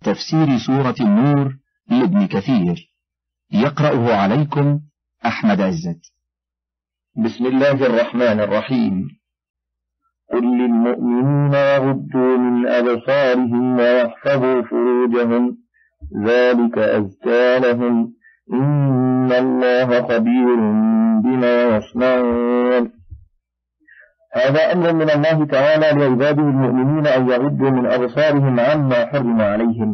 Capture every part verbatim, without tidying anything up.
تفسير سورة النور لابن كثير، يقرأه عليكم أحمد عزت. بسم الله الرحمن الرحيم. قل للمؤمنين يغضوا من أبصارهم ويحفظوا فروجهم ذلك أزكى لهم إن الله خبير بما يصنعون. هذا أمر من الله تعالى لعباده المؤمنين أن يغضوا من أبصارهم عما حرم عليهم،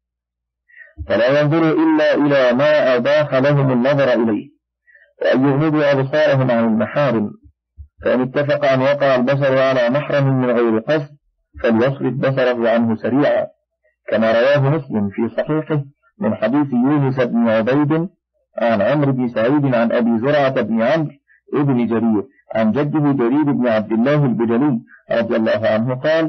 فلا ينظروا إلا إلى ما أباح لهم النظر إليه، وأن يغمضوا أبصارهم عن المحارم، فإن اتفق أن وقع البصر على محرم من غير قصد فليصرف بصره عنه سريعا، كما رواه مسلم في صحيحه من حديث يونس بن عبيد عن عمرو بن سعيد عن أبي زرعة بن عمرو ابن جرير عن جده جرير بن عبد الله البجلي رضي الله عنه قال: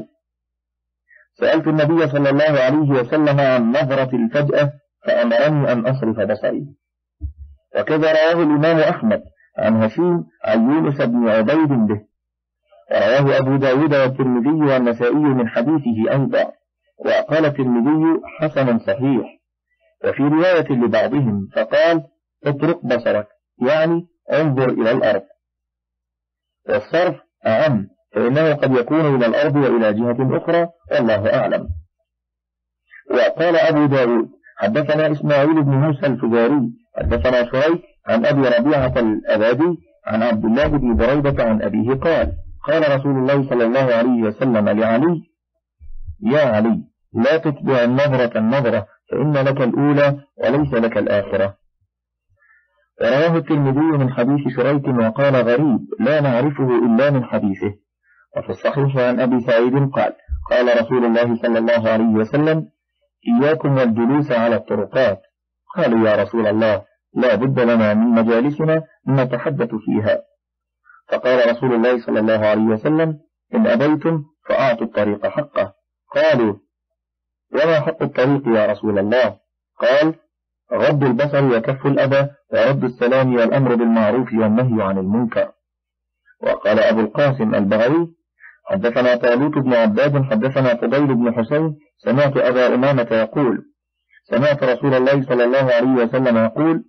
سألت النبي صلى الله عليه وسلم عن نظرة الفجأة فأمرني أن أصرف بصري. وكذا رواه الإمام أحمد عن هشيم عن يونس بن عبيد به، ورواه أبو داود والترمذي والنسائي من حديثه أيضا، وقال الترمذي حسن صحيح. وفي رواية لبعضهم فقال: اترك بصرك، يعني انظر إلى الأرض. والصرف أعم، فإنه قد يكون إلى الأرض وإلى جهة أخرى، والله أعلم. وقال أبو داود: حدثنا إسماعيل بن موسى الفزاري حدثنا شريك عن أبي ربيعة الأبادي عن عبد الله بن بريدة عن أبيه قال: قال رسول الله صلى الله عليه وسلم لعلي: يا علي، لا تتبع النظرة النظرة، فإن لك الأولى وليس لك الآخرة. ورواه الترمذي من حديث شريك وقال: غريب لا نعرفه إلا من حديثه. وفي الصحيح عن أبي سعيد قال: قال رسول الله صلى الله عليه وسلم: إياكم والجلوس على الطرقات. قالوا: يا رسول الله، لا بد لنا من مجالسنا نتحدث فيها. فقال رسول الله صلى الله عليه وسلم: إن أبيتم فأعطوا الطريق حقه. قالوا: وما حق الطريق يا رسول الله؟ قال: غض البصر وكف الأذى ورد السلام والأمر بالمعروف والنهي عن المنكر. وقال أبو القاسم البغوي: حدثنا طالوت بن عباد حدثنا فضيل بن حسين سمعت أبا أمامة يقول: سمعت رسول الله صلى الله عليه وسلم يقول: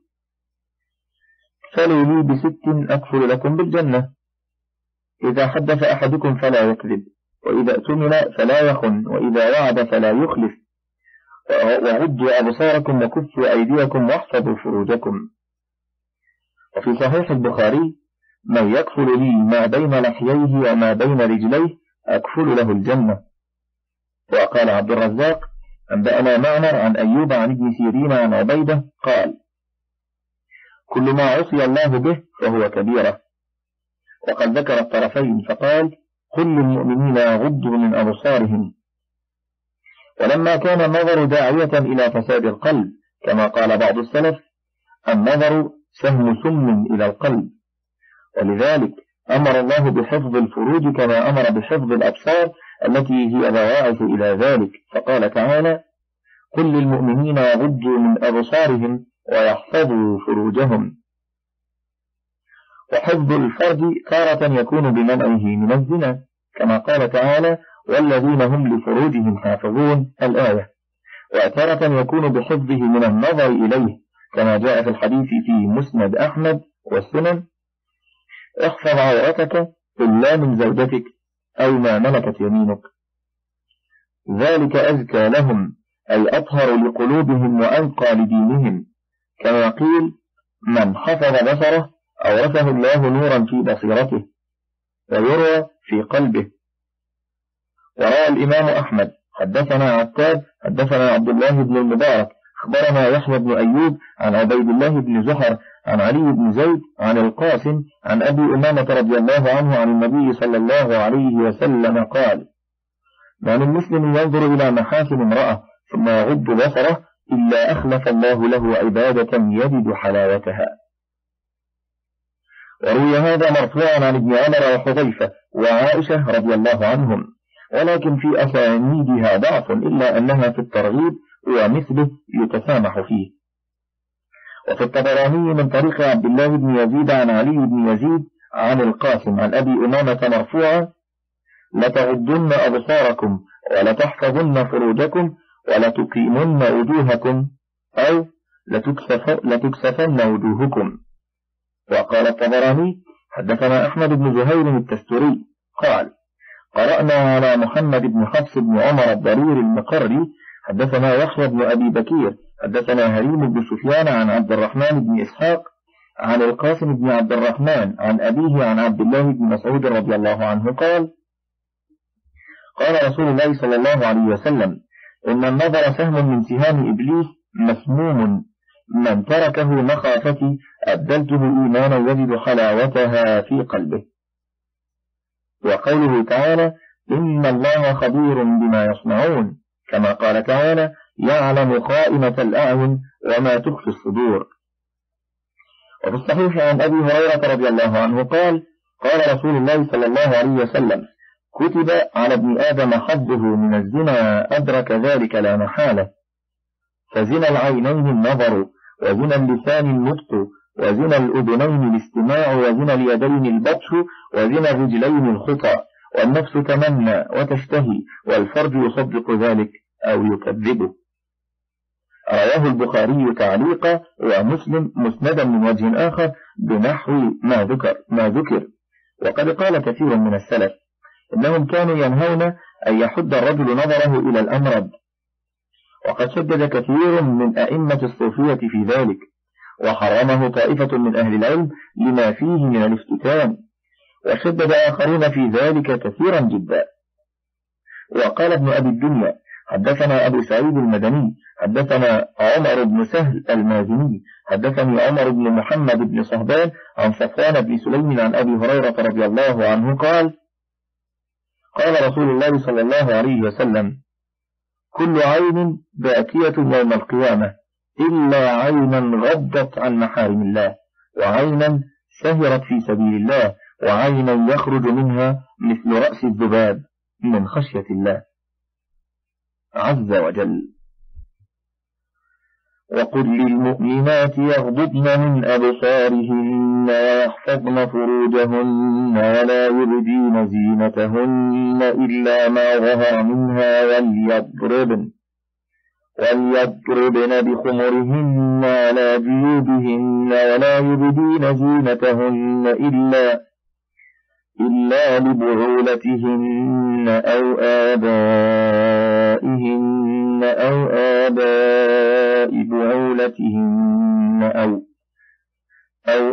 فلوا لي بست أكفل لكم بالجنة: إذا حدث أحدكم فلا يكذب، وإذا اؤتمن فلا يخن، وإذا وعد فلا يخلف، وغضوا أبصاركم وكفوا أيديكم واحفظوا فروجكم. وفي صحيح البخاري: من يكفل لي ما بين لحييه وما بين رجليه أكفل له الجنة. وقال عبد الرزاق: أنبأنا معمر عن أيوب عن ابن سيرين عن عبيدة قال: كل ما عصي الله به فهو كبيرة. وقد ذكر الطرفين فقال: كل المؤمنين يغضوا من أبصارهم. ولما كان النظر داعية إلى فساد القلب كما قال بعض السلف: النظر سهم سم إلى القلب، ولذلك أمر الله بحفظ الفروج كما أمر بحفظ الأبصار التي هي بواعث إلى ذلك، فقال تعالى: كل المؤمنين يغضوا من أبصارهم ويحفظوا فروجهم. وحفظ الفرج تارة يكون بمنعه من الزنا كما قال تعالى: والذين هم لفروجهم حافظون الآية، وتارة يكون بحفظه من النظر إليه كما جاء في الحديث في مسند أحمد والسنن: احفظ عورتك إلا من زوجتك أو ما ملكت يمينك، ذلك أزكى لهم، أي أطهر لقلوبهم وأنقى لدينهم، كما قيل: من حفظ بصره أورثه الله نورا في بصيرته، ويروى في قلبه. وروى الإمام أحمد حدثنا عتاب حدثنا عبد الله بن المبارك أخبرنا يحيى بن أيوب عن عبيد الله بن زهر عن علي بن زيد عن القاسم عن أبي أمامة رضي الله عنه عن النبي صلى الله عليه وسلم قال: ما من مسلم ينظر إلى محاسن امرأة ثم يغض بصره إلا أخلف الله له عبادة يجد حلاوتها. وروي هذا مرفوعا عن ابن عمر وحذيفة وعائشة رضي الله عنهم، ولكن في أسانيدها ضعف إلا أنها في الترغيب ومثله يتسامح فيه. وفي الطبراني من طريق عبد الله بن يزيد عن علي بن يزيد عن القاسم عن أبي أمامة مرفوعا: لتغضن أبصاركم ولتحفظن فروجكم ولتقيمن وجوهكم أو لتكسف لتكسفن وجوهكم. وقال الطبراني حدثنا أحمد بن زهير التستري قال قرأنا على محمد بن حفص بن عمر الضرير المقري حدثنا يحيى بن أبي بكير حدثنا هريم بن سفيان عن عبد الرحمن بن إسحاق عن القاسم بن عبد الرحمن عن أبيه عن عبد الله بن مسعود رضي الله عنه قال قال رسول الله صلى الله عليه وسلم إن النظر سهم من سهام إبليس مسموم، من تركه مخافتي أبدلته إيمانا يجد حلاوتها في قلبه. وقوله تعالى إن الله خبير بما يصنعون، كما قال تعالى يعلم خائنة الأعين وما تخفي الصدور. وفي الصحيح عن أبي هريرة رضي الله عنه قال قال رسول الله صلى الله عليه وسلم كتب على ابن آدم حظه من الزنا أدرك ذلك لا محالة، فزنا العينين النظر، وزنا اللسان النطق، وزنا الأذنين الاستماع، وزنا اليدين البطش، وزنا الرجلين الخطأ، والنفس تمنى وتشتهي، والفرج يصدق ذلك أو يكذبه. رواه البخاري تعليقا ومسلم مسندا من وجه آخر بنحو ما ذكر ما ذكر. وقد قال كثير من السلف إنهم كانوا ينهون أن يحد الرجل نظره إلى الأمرد، وقد شدد كثير من أئمة الصوفية في ذلك، وحرمه طائفة من أهل العلم لما فيه من الافتتان، وشدد آخرون في ذلك كثيرا جدا. وقال ابن أبي الدنيا حدثنا أبو سعيد المدني حدثنا عمر بن سهل المازني حدثني عمر بن محمد بن صهبان عن صفوان بن سليم عن أبي هريرة رضي الله عنه قال قال رسول الله صلى الله عليه وسلم كل عين باكية يوم القيامة إلا عينا غضت عن محارم الله، وعينا سهرت في سبيل الله، وعينا يخرج منها مثل رأس الذباب من خشية الله عز وجل. وقل للمؤمنات يغضضن من أبصارهن ويحفظن فروجهن ولا يبدين زينتهن إلا ما ظهر منها وليضربن وليضربن بخمرهن على جيوبهن ولا يبدين زينتهن إلا إلا لبعولتهن أو آبائهن أو آباء بعولتهن أو أو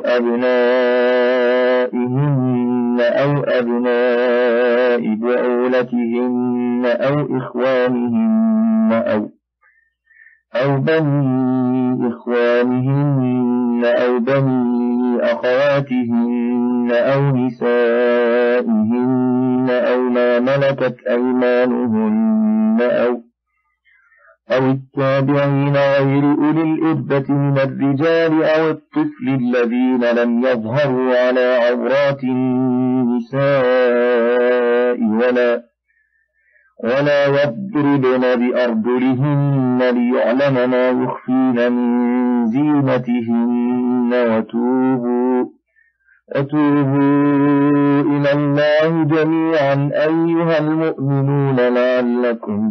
أبنائهن أو أبناء بعولتهن أو إخوانهن أو أو بني إخوانهن أو بني أخواتهن أو نسائهن أو ما ملكت أيمانهن أو أو التابعين غير أولي الإربة من الرجال أو الطفل الذين لم يظهروا على عورات النساء ولا ولا يضربن بأرجلهن ليعلم ما يخفين من زينتهن وتوبوا وتوبوا إلى الله جميعا أيها المؤمنون لعلكم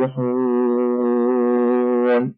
تفلحون.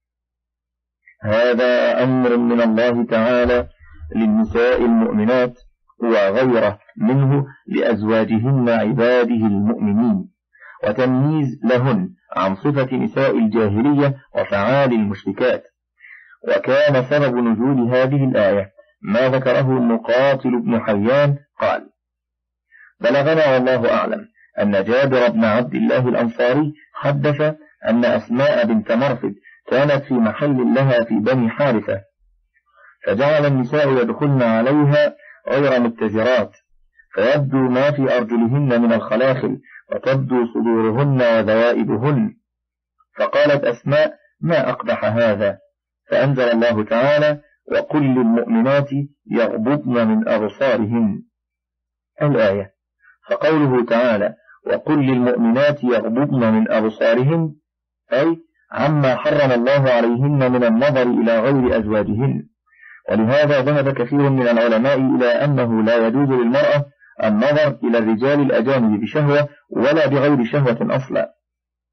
هذا أمر من الله تعالى للنساء المؤمنات وغيره منه لأزواجهن عباده المؤمنين، وتمييز لهن عن صفة نساء الجاهلية وفعال المشركات. وكان سبب نزول هذه الآية ما ذكره مقاتل بن حيان قال بلغنا والله أعلم أن جابر بن عبد الله الأنصاري حدث أن أسماء بنت مرثد كانت في محل لها في بني حارثة، فجعل النساء يدخلن عليها غير متزرات، فيبدو ما في أرجلهن من الخلاخل، وتبدو صدورهن وذوائبهن. فقالت أسماء ما أقبح هذا، فأنزل الله تعالى وقل للمؤمنات يغضضن من أبصارهن الآية. فقوله تعالى وقل للمؤمنات يغضضن من أبصارهن أي عما حرم الله عليهن من النظر إلى غير أزواجهن. ولهذا ذهب كثير من العلماء إلى أنه لا يجوز للمرأة النظر إلى الرجال الأجانب بشهوة ولا بغير شهوة أصلا.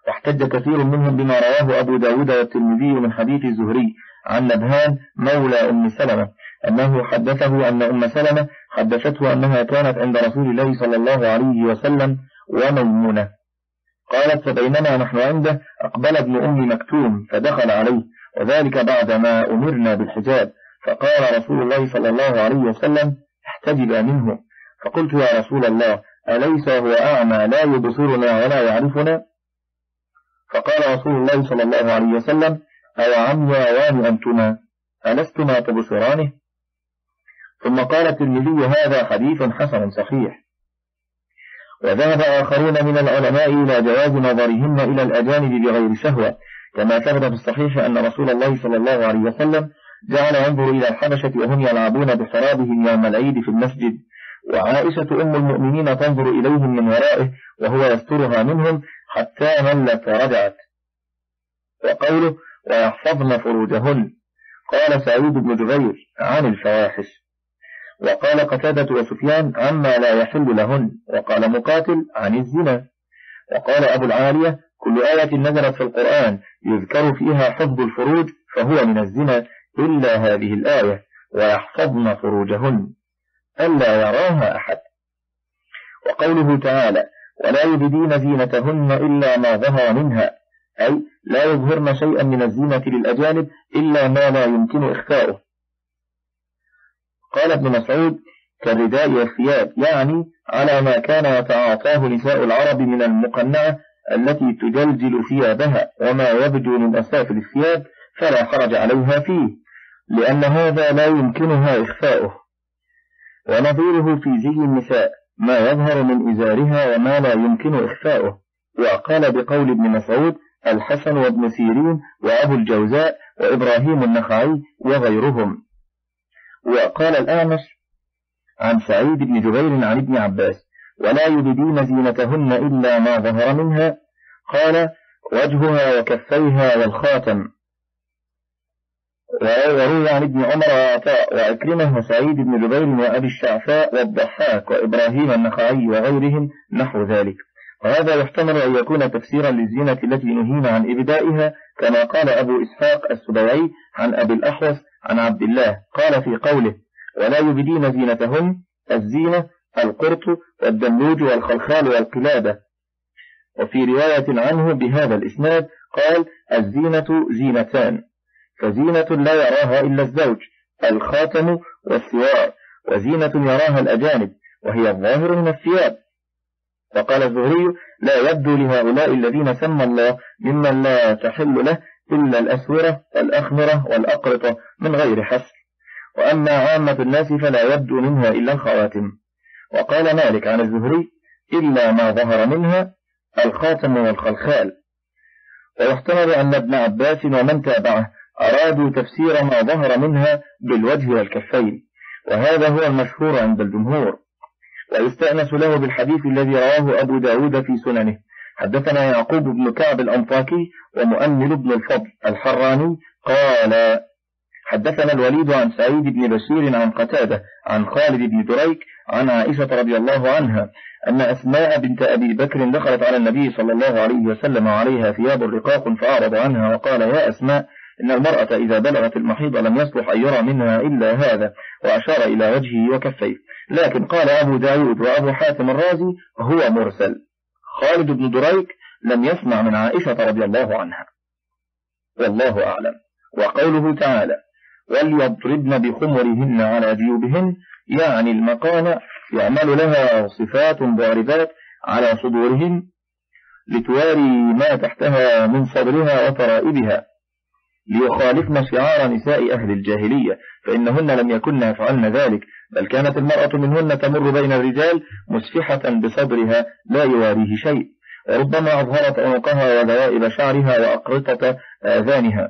واحتج كثير منهم بما رواه أبو داود والترمذي من حديث الزهري عن نبهان مولى أم سلمة أنه حدثه أن أم سلمة حدثته أنها كانت عند رسول الله صلى الله عليه وسلم وميمونة. قالت فبينما نحن عنده أقبل ابن أم مكتوم فدخل عليه، وذلك بعدما أمرنا بالحجاب، فقال رسول الله صلى الله عليه وسلم احتجبا منه. فقلت يا رسول الله أليس هو أعمى لا يبصرنا ولا يعرفنا؟ فقال رسول الله صلى الله عليه وسلم أو عمياوان أنتما ألستما تبصرانه؟ ثم قال الترمذي هذا حديث حسن صحيح. وذهب آخرون من العلماء إلى جواز نظرهن إلى الأجانب بغير شهوة، كما ثبت في الصحيح أن رسول الله صلى الله عليه وسلم جعل ينظر إلى الحبشة وهم يلعبون بحرابهم يوم العيد في المسجد، وعائشة أم المؤمنين تنظر إليهم من ورائه وهو يسترها منهم حتى ملت ورجعت. وقوله ويحفظن فروجهن قال سعيد بن جبير عن الفواحش، وقال قتادة وسفيان عما لا يحل لهن، وقال مقاتل عن الزنا. وقال أبو العالية كل آية نزلت في القرآن يذكر فيها حفظ الفروج فهو من الزنا إلا هذه الآية ويحفظن فروجهن ألا يراها أحد. وقوله تعالى ولا يبدين زينتهن إلا ما ظهر منها، أي لا يظهرن شيئا من الزينة للأجانب إلا ما لا يمكن إخفاؤه. قال ابن مسعود كالرداء والثياب، يعني على ما كان يتعاطاه نساء العرب من المقنعة التي تجلجل ثيابها وما يبدو من أسافل الثياب، فلا حرج عليها فيه لأن هذا لا يمكنها إخفاؤه. ونظيره في زي النساء ما يظهر من إزارها وما لا يمكن إخفاؤه. وقال بقول ابن مسعود الحسن وابن سيرين وأبو الجوزاء وإبراهيم النخعي وغيرهم. وقال الأعمش عن سعيد بن جبير عن ابن عباس ولا يبدين زينتهن إلا ما ظهر منها، قال وجهها وكفيها والخاتم. وروي عن ابن عمر وعطاء وأكرمه وسعيد بن جبير وأبي الشعفاء والضحاك وإبراهيم النخعي وغيرهم نحو ذلك. وهذا يحتمل أن يكون تفسيرا للزينة التي نهينا عن إبدائها، كما قال أبو إسحاق السبيعي عن أبي الأحوص عن عبد الله قال في قوله ولا يبدين زينتهن الزينة القرط والدموج والخلخال والقلادة. وفي رواية عنه بهذا الإسناد قال الزينة زينتان، فزينة لا يراها إلا الزوج الخاتم والسوار، وزينة يراها الأجانب وهي الظاهر من الثياب. وقال الزهري لا يبدو لهؤلاء الذين سمى الله ممن لا تحل له إلا الأسورة والأخمرة والأقرطة من غير حصر، وأما عامة الناس فلا يبدو منها إلا الخواتم. وقال مالك عن الزهري إلا ما ظهر منها الخاتم والخلخال. ويحتمل أن ابن عباس ومن تابعه أرادوا تفسير ما ظهر منها بالوجه والكفين، وهذا هو المشهور عند الجمهور. ويستأنس له بالحديث الذي رواه أبو داود في سننه حدثنا يعقوب بن كعب الأنطاكي ومؤمل بن الفضل الحراني قال حدثنا الوليد عن سعيد بن بشير عن قتادة عن خالد بن دريك عن عائشة رضي الله عنها أن أسماء بنت أبي بكر دخلت على النبي صلى الله عليه وسلم عليها ثياب رقاق فأعرض عنها وقال يا أسماء إن المرأة إذا بلغت المحيض لم يصلح أن يرى منها إلا هذا، وأشار إلى وجهه وكفيه. لكن قال أبو داود وأبو حاتم الرازي هو مرسل. خالد بن دريك لم يسمع من عائشة رضي الله عنها، والله أعلم. وقوله تعالى وليضربن بخمرهن على جيوبهن، يعني المقانع يعمل لها صفات ضاربات على صدورهن لتواري ما تحتها من صدرها وترائبها، ليخالفن شعار نساء أهل الجاهلية، فإنهن لم يكن يفعلن ذلك، بل كانت المرأة منهن تمر بين الرجال مسفحة بصدرها لا يواريه شيء، وربما أظهرت عنقها وذوائب شعرها وأقرطة آذانها.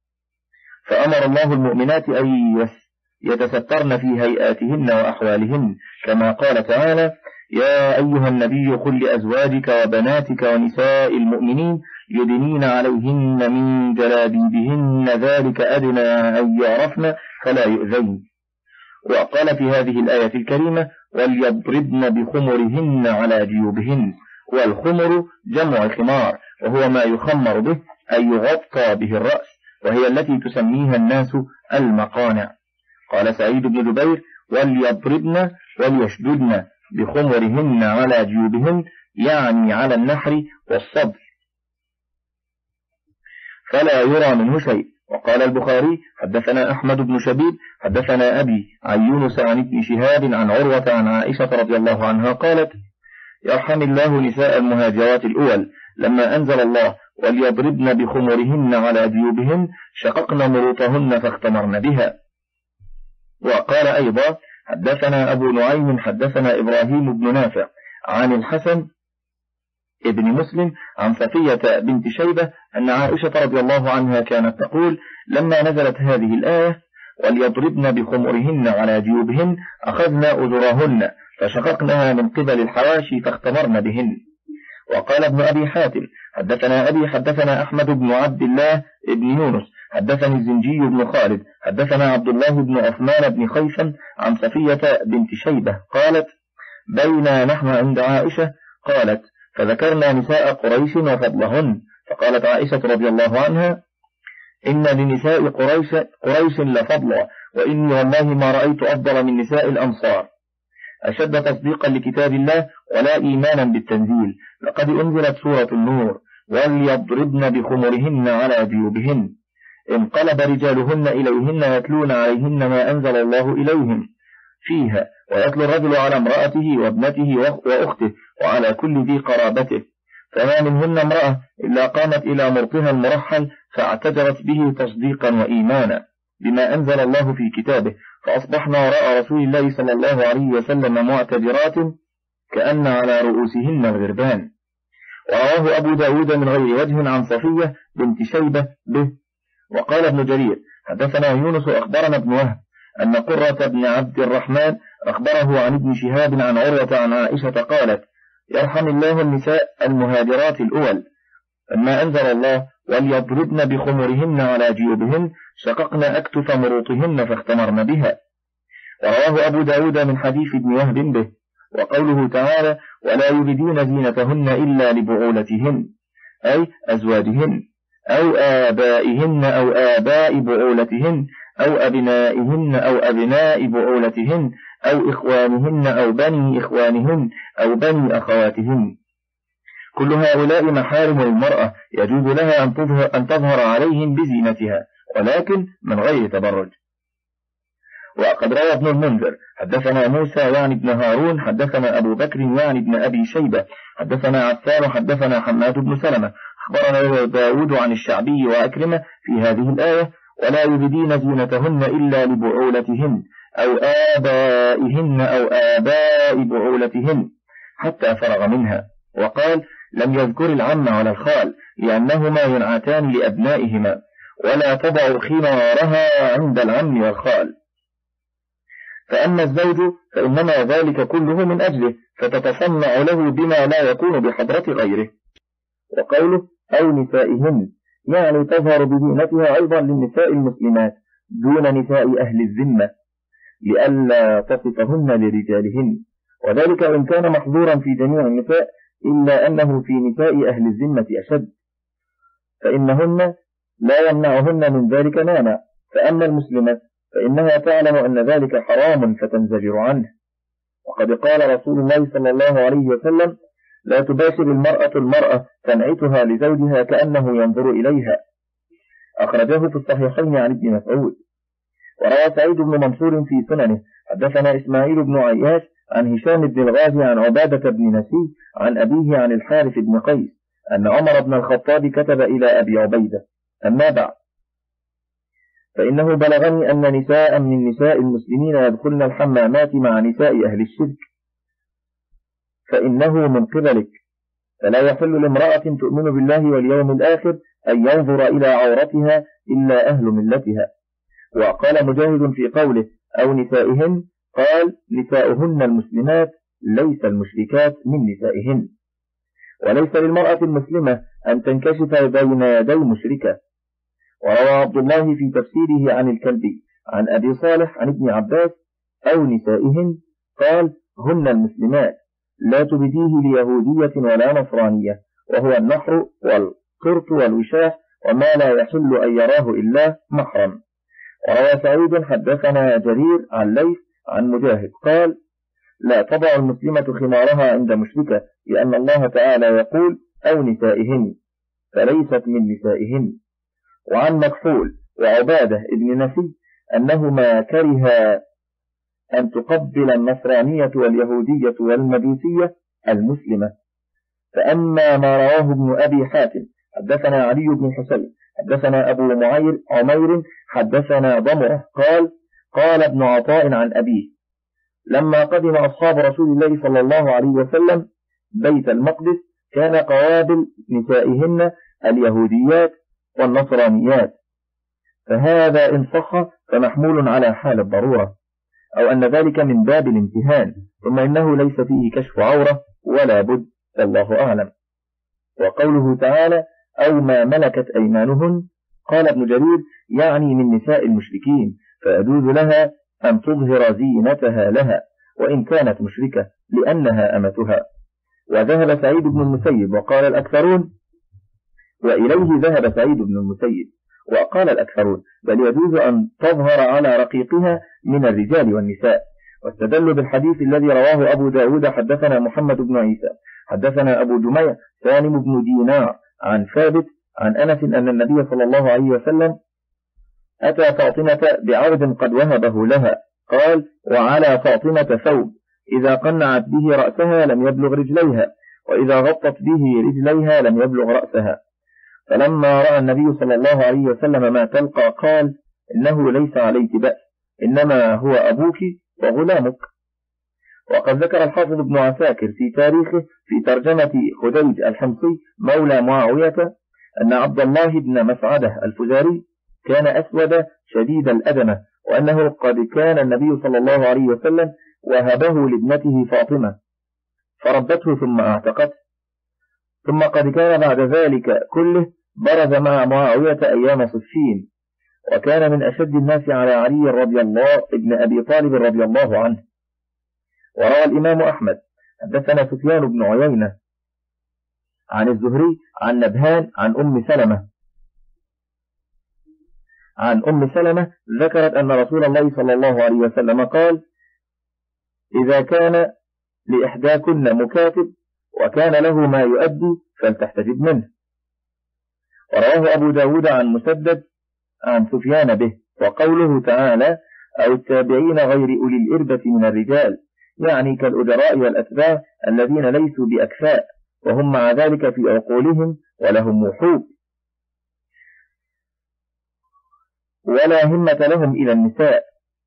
فأمر الله المؤمنات أن يتسترن في هيئاتهن وأحوالهن، كما قال تعالى يا أيها النبي قل لأزواجك وبناتك ونساء المؤمنين يدنين عليهن من جلابيبهن ذلك أدنى أن يعرفن فلا يؤذين. وقال في هذه الآية الكريمة وليضربن بخمرهن على جيوبهن، والخمر جمع خمار، وهو ما يخمر به أي يغطى به الرأس، وهي التي تسميها الناس المقانع. قال سعيد بن جبير: وليضربن وليشددن بخمرهن على جيوبهن، يعني على النحر والصدر، فلا يرى منه شيء. وقال البخاري: حدثنا أحمد بن شبيب حدثنا أبي عن يونس عن ابن شهاب عن عروة عن عائشة رضي الله عنها قالت: يرحم الله نساء المهاجرات الأول لما أنزل الله وليضربن بخمرهن على جيوبهن شققن مروطهن فاختمرن بها. وقال أيضا: حدثنا أبو نعيم حدثنا إبراهيم بن نافع عن الحسن ابن مسلم عن صفية بنت شيبة أن عائشة رضي الله عنها كانت تقول: لما نزلت هذه الآية وليضربن بخمرهن على جيوبهن أخذنا أذرهن فشققناها من قبل الحواشي فاختمرن بهن. وقال ابن أبي حاتم: حدثنا أبي حدثنا أحمد بن عبد الله بن يونس حدثني الزنجي بن خالد حدثنا عبد الله بن عثمان بن خيثم عن صفية بنت شيبة قالت: بينا نحن عند عائشة قالت: فذكرنا نساء قريش وفضلهن، فقالت عائشة رضي الله عنها: إن لنساء قريش, قريش لفضلا، وإني والله ما رأيت أفضل من نساء الأنصار، أشد تصديقا لكتاب الله ولا إيمانا بالتنزيل. لقد أنزلت سورة النور وليضربن بخمرهن على جيوبهن، انقلب رجالهن إليهن يتلون عليهن ما أنزل الله إليهم فيها، ويتلو الرجل على امرأته وابنته وأخته وعلى كل ذي قرابته، فما منهن امرأة إلا قامت إلى مرطها المرحل فاعتجرت به تصديقا وإيمانا بما أنزل الله في كتابه، فأصبحنا وراء رسول الله صلى الله عليه وسلم معتجرات كأن على رؤوسهن الغربان. ورواه أبو داود من غير وجه عن صفية بنت شيبة به. وقال ابن جرير: حدثنا يونس أخبرنا ابن وهب أن قرة بن عبد الرحمن أخبره عن ابن شهاب عن عروة عن عائشة قالت: يرحم الله النساء المهاجرات الأول لما أنزل الله وليضربن بخمرهن على جيوبهن شققن أكتف مروطهن فاختمرن بها. ورواه أبو داود من حديث ابن وهب به. وقوله تعالى: ولا يبدين زينتهن إلا لبعولتهن، أي أزواجهن أو آبائهن أو آباء بعولتهن أو أبنائهن أو أبناء بعولتهن أو إخوانهن أو بني إخوانهن أو بني أخواتهن. كل هؤلاء محارم المرأة يجوز لها أن تظهر, أن تظهر عليهم بزينتها، ولكن من غير تبرج. وقد روى ابن المنذر: حدثنا موسى يعني ابن هارون حدثنا أبو بكر يعني ابن أبي شيبة حدثنا عفان حدثنا حماد بن سلمة أخبرنا داود عن الشعبي وأكرمة في هذه الآية: ولا يبدين زينتهن إلا لبعولتهن أو آبائهن أو آباء بعولتهن حتى فرغ منها. وقال: لم يذكر العم ولا الخال لأنهما ينعتان لأبنائهما، ولا تضع خمارها عند العم والخال. فأما الزوج فإنما ذلك كله من أجله، فتتصنع له بما لا يكون بحضرة غيره. وقوله: أو نسائهن، يعني تظهر بزينتها أيضا للنساء المسلمات دون نساء أهل الذمة لئلا تصفهن لرجالهن، وذلك إن كان محظورا في جميع النساء، إلا أنه في نساء أهل الذمة أشد، فإنهن لا يمنعهن من ذلك مانع. فأما المسلمة فإنها تعلم أن ذلك حرام فتنزجر عنه. وقد قال رسول الله صلى الله عليه وسلم: لا تباشر المرأة المرأة تنعتها لزوجها كأنه ينظر إليها. أخرجه في الصحيحين عن ابن مسعود. وروى سعيد بن منصور في سننه: حدثنا إسماعيل بن عياش عن هشام بن الغازي عن عبادة بن نسي عن أبيه عن الحارث بن قيس أن عمر بن الخطاب كتب إلى أبي عبيدة: أما بعد، فإنه بلغني أن نساء من نساء المسلمين يدخلن الحمامات مع نساء أهل الشرك، فإنه من قبلك، فلا يحل لامرأة تؤمن بالله واليوم الآخر أن ينظر إلى عورتها إلا أهل ملتها. وقال مجاهد في قوله: أو نسائهن، قال: نساؤهن المسلمات ليس المشركات من نسائهن. وليس للمرأة المسلمة أن تنكشف بين يدي مشركة. وروى عبد الله في تفسيره عن الكلبي عن أبي صالح عن ابن عباس: أو نسائهن، قال: هن المسلمات لا تبديه ليهودية ولا نصرانية، وهو النحر والقرط والوشاح وما لا يحل أن يراه إلا محرم. وروى سعيد حدثنا جرير عن ليث عن مجاهد قال: لا تضع المسلمة خمارها عند مشركة، لأن الله تعالى يقول: أو نسائهن، فليست من نسائهن. وعن مكحول وعبادة ابن نسي أنهما كرها أن تقبل النصرانية واليهودية والمجوسية المسلمة. فأما ما رواه ابن أبي حاتم حدثنا علي بن حسين حدثنا أبو معير عمير حدثنا ضمرة قال: قال ابن عطاء عن أبيه: لما قدم أصحاب رسول الله صلى الله عليه وسلم بيت المقدس كان قوابل نسائهن اليهوديات والنصرانيات، فهذا إن صح فمحمول على حال الضرورة، أو أن ذلك من باب الامتهان، ثم إنه ليس فيه كشف عورة ولا بد، والله أعلم. وقوله تعالى: أو ما ملكت أيمانهن، قال ابن جرير: يعني من نساء المشركين، فيجوز لها أن تظهر زينتها لها وإن كانت مشركة لأنها أمتها. وذهب سعيد بن المسيب وقال الأكثرون، وإليه ذهب سعيد بن المسيب وقال الأكثرون بل يجوز أن تظهر على رقيقها من الرجال والنساء. واستدلوا بالحديث الذي رواه أبو داود حدثنا محمد بن عيسى حدثنا أبو جميع سالم بن دينار عن ثابت عن أنس أن النبي صلى الله عليه وسلم أتى فاطمة بعرض قد وهبه لها، قال: وعلى فاطمة ثوب إذا قنعت به رأسها لم يبلغ رجليها، وإذا غطت به رجليها لم يبلغ رأسها. فلما رأى النبي صلى الله عليه وسلم ما تلقى قال: إنه ليس عليك بأس، إنما هو أبوك وغلامك. وقد ذكر الحافظ ابن عساكر في تاريخه في ترجمة خديج الحمصي مولى معاوية أن عبد الله بن مسعدة الفزاري كان أسود شديد الأدمة، وأنه قد كان النبي صلى الله عليه وسلم وهبه لابنته فاطمة فربته ثم اعتقته، ثم قد كان بعد ذلك كله برز مع معاوية أيام صفين، وكان من أشد الناس على علي رضي الله ابن أبي طالب رضي الله عنه. وروى الإمام أحمد حدثنا سفيان بن عيينة عن الزهري عن نبهان عن أم سلمة عن أم سلمة ذكرت أن رسول الله صلى الله عليه وسلم قال: إذا كان لإحداكن مكاتب وكان له ما يؤدي فلتحتجب منه. ورواه أبو داود عن مسدد عن سفيان به. وقوله تعالى: أو التابعين غير أولي الإربة من الرجال، يعني كالأجراء والأتباع الذين ليسوا بأكفاء وهم مع ذلك في عقولهم ولهم وحوب ولا همة لهم إلى النساء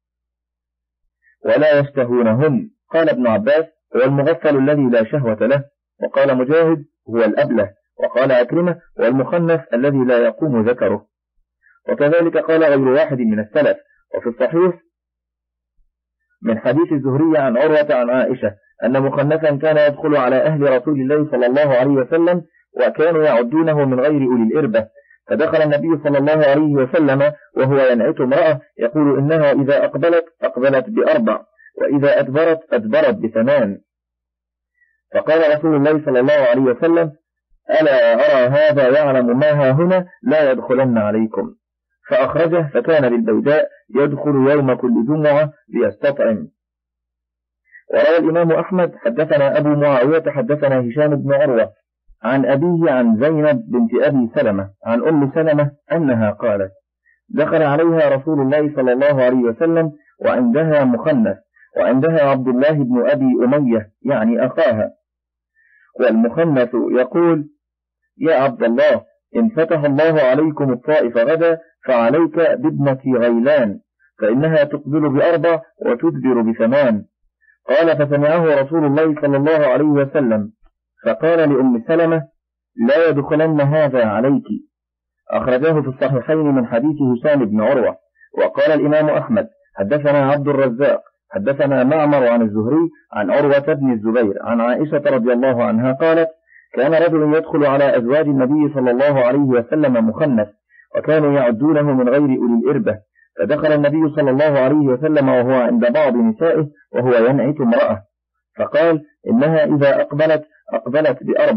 ولا يشتهونهن. قال ابن عباس: هو المغفل الذي لا شهوة له. وقال مجاهد: هو الأبله. وقال أكرمة: هو المخنث الذي لا يقوم ذكره. وكذلك قال غير واحد من السلف. وفي الصحيح من حديث الزهري عن عروة عن عائشة أن مخنثا كان يدخل على أهل رسول الله صلى الله عليه وسلم وكانوا يعدونه من غير أولي الإربة، فدخل النبي صلى الله عليه وسلم وهو ينعت امرأة يقول: إنها إذا أقبلت أقبلت بأربع، وإذا أدبرت أدبرت بثمان. فقال رسول الله صلى الله عليه وسلم: ألا أرى هذا يعلم ما ها هنا لا يدخلن عليكم. فأخرجه، فكان بالبيداء يدخل يوم كل جمعة ليستطعم. وروى الإمام أحمد حدثنا أبو معاوية حدثنا هشام بن عروة عن أبيه عن زينب بنت أبي سلمة عن أم سلمة أنها قالت: دخل عليها رسول الله صلى الله عليه وسلم وعندها مخنث، وعندها عبد الله بن أبي أمية يعني أخاها، والمخنث يقول: يا عبد الله، إن فتح الله عليكم الطائف غدا فعليك بابنة غيلان، فإنها تقبل بأربع وتدبر بثمان. قال: فسمعه رسول الله صلى الله عليه وسلم فقال لأم سلمة: لا يدخلن هذا عليك. أخرجاه في الصحيحين من حديث هشام بن عروة. وقال الإمام أحمد حدثنا عبد الرزاق حدثنا معمر عن الزهري عن عروة بن الزبير عن عائشة رضي الله عنها قالت: كان رجل يدخل على أزواج النبي صلى الله عليه وسلم مخنث، وكانوا يعدونه من غير أولي الإربة، فدخل النبي صلى الله عليه وسلم وهو عند بعض نسائه وهو ينعت امرأة، فقال: إنها إذا أقبلت أقبلت بأربع،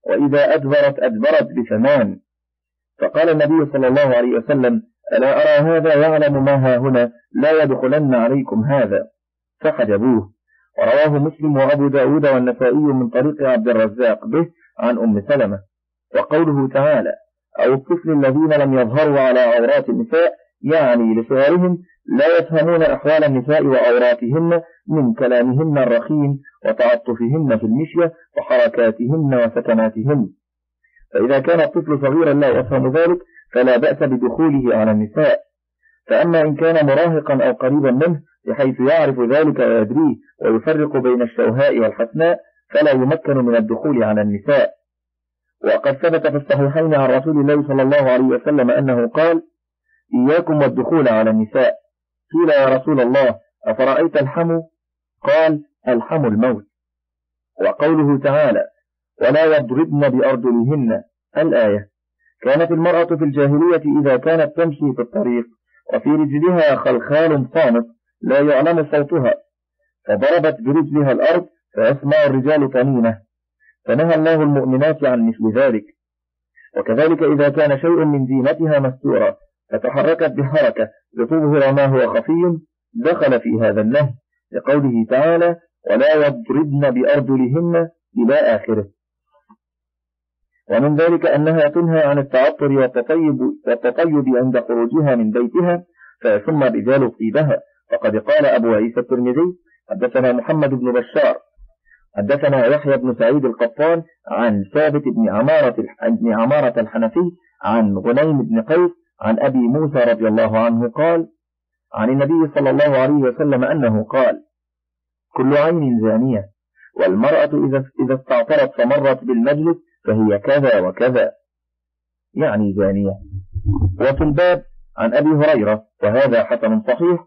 وإذا أدبرت أدبرت بثمان. فقال النبي صلى الله عليه وسلم: ألا أرى هذا يعلم ما ها هنا، لا يدخلن عليكم هذا. فحجبوه. ورواه مسلم وأبو داود والنسائي من طريق عبد الرزاق به عن أم سلمة. وقوله تعالى: أو الطفل الذين لم يظهروا على عورات النساء، يعني لصغرهم لا يفهمون أحوال النساء وعوراتهن من كلامهن الرخيم وتعطفهن في المشية وحركاتهن وسكناتهن. فإذا كان الطفل صغيرا لا يفهم ذلك فلا بأس بدخوله على النساء. فأما إن كان مراهقا أو قريبا منه بحيث يعرف ذلك ويدريه ويفرق بين الشوهاء والحسناء فلا يمكن من الدخول على النساء. وقد ثبت في الصحيحين عن رسول الله صلى الله عليه وسلم أنه قال: إياكم والدخول على النساء. قيل: يا رسول الله أفرأيت الحمو؟ قال: الحمو الموت. وقوله تعالى: ولا يضربن بأرجلهن، الآية. كانت المرأة في الجاهلية إذا كانت تمشي في الطريق وفي رجلها خلخال صامت لا يعلم صوتها فضربت برجلها الأرض فيسمع الرجال طنينه، فنهى الله المؤمنات عن مثل ذلك. وكذلك إذا كان شيء من زينتها مستورا فتحركت بحركة لتظهر ما هو خفي دخل في هذا النهي، لقوله تعالى: ولا يضربن بأرجلهن إلى آخره. ومن ذلك أنها تنهى عن التعطر والتطيب, والتطيب عند خروجها من بيتها فيشم الرجال طيبها. فقد قال أبو عيسى الترمذي: حدثنا محمد بن بشار حدثنا يحيى بن سعيد القطان عن ثابت بن عمارة, بن عمارة الحنفي عن غنيم بن قيس عن أبي موسى رضي الله عنه قال: عن النبي صلى الله عليه وسلم أنه قال: كل عين زانية، والمرأة إذا استعطرت فمرت بالمجلس فهي كذا وكذا، يعني زانية. وفي الباب عن أبي هريرة وهذا حسن صحيح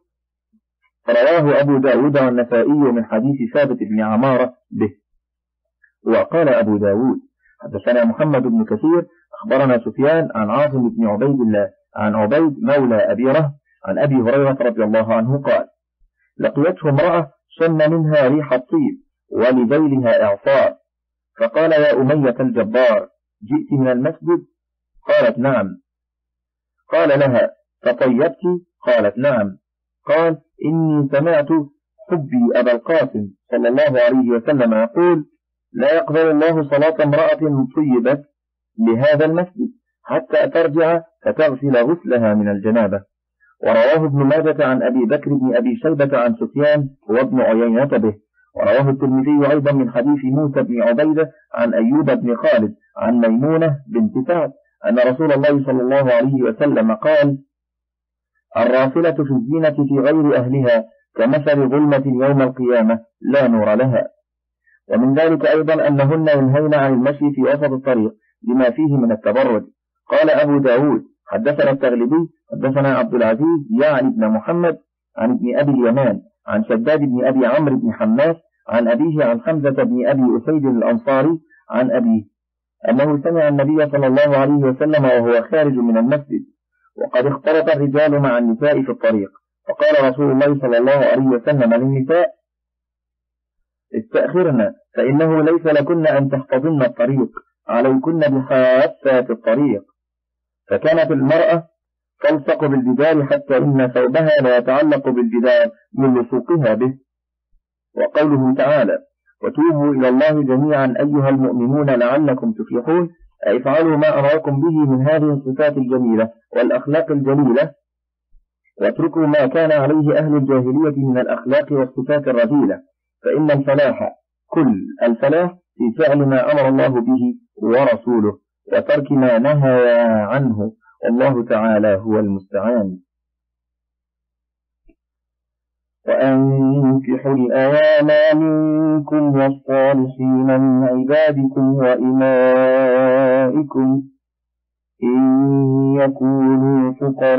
رواه أبو داود والنسائي من حديث ثابت بن عمارة به. وقال أبو داود: حدثنا محمد بن كثير أخبرنا سفيان عن عاصم بن عبيد الله عن عبيد مولى أبي رهب عن أبي هريرة رضي الله عنه قال: لقيته امرأة شم منها ريح الطيب ولذيلها إعصار، فقال: يا أمية الجبار، جئت من المسجد؟ قالت: نعم. قال لها: تطيبت؟ قالت: نعم. قال: إني سمعت حبي أبا القاسم صلى الله عليه وسلم يقول: لا يقبل الله صلاة امرأة طيبت لهذا المسجد حتى ترجع فتغسل غسلها من الجنابة. ورواه ابن ماجة عن أبي بكر بن أبي شيبة عن سفيان وابن عيينة به. ورواه الترمذي أيضا من حديث موسى بن عبيدة عن أيوب بن خالد عن ميمونة بنت سعد أن رسول الله صلى الله عليه وسلم قال: الرافلة في الزينة في غير أهلها كمثل ظلمة يوم القيامة لا نور لها. ومن ذلك أيضا أنهن ينهين عن المشي في وسط الطريق لما فيه من التبرج. قال أبو داود: حدثنا التغلبي حدثنا عبد العزيز يعني بن محمد عن ابن أبي اليمان عن شداد بن أبي عمرو بن حماس عن أبيه عن حمزة بن أبي أسيد الأنصاري عن أبيه أنه سمع النبي صلى الله عليه وسلم وهو خارج من المسجد وقد اختلط الرجال مع النساء في الطريق، فقال رسول الله صلى الله عليه وسلم للنساء: استأخرن فإنه ليس لكن أن تحفظن الطريق، عليكن بحافات الطريق. فكانت المرأة تلصق بالجدار حتى إن ثوبها لا يتعلق بالجدار من لصوقها به. وقوله تعالى: وتوبوا إلى الله جميعا أيها المؤمنون لعلكم تفلحون، أي افعلوا ما أمركم به من هذه الصفات الجميلة والأخلاق الجليلة، واتركوا ما كان عليه أهل الجاهلية من الأخلاق والصفات الرذيلة، فإن الفلاح كل الفلاح في فعل ما أمر الله به ورسوله وترك ما نهى عنه، والله تعالى هو المستعان. وأنكحوا الأيام منكم والصالحين من عبادكم وإمائكم إن يكونوا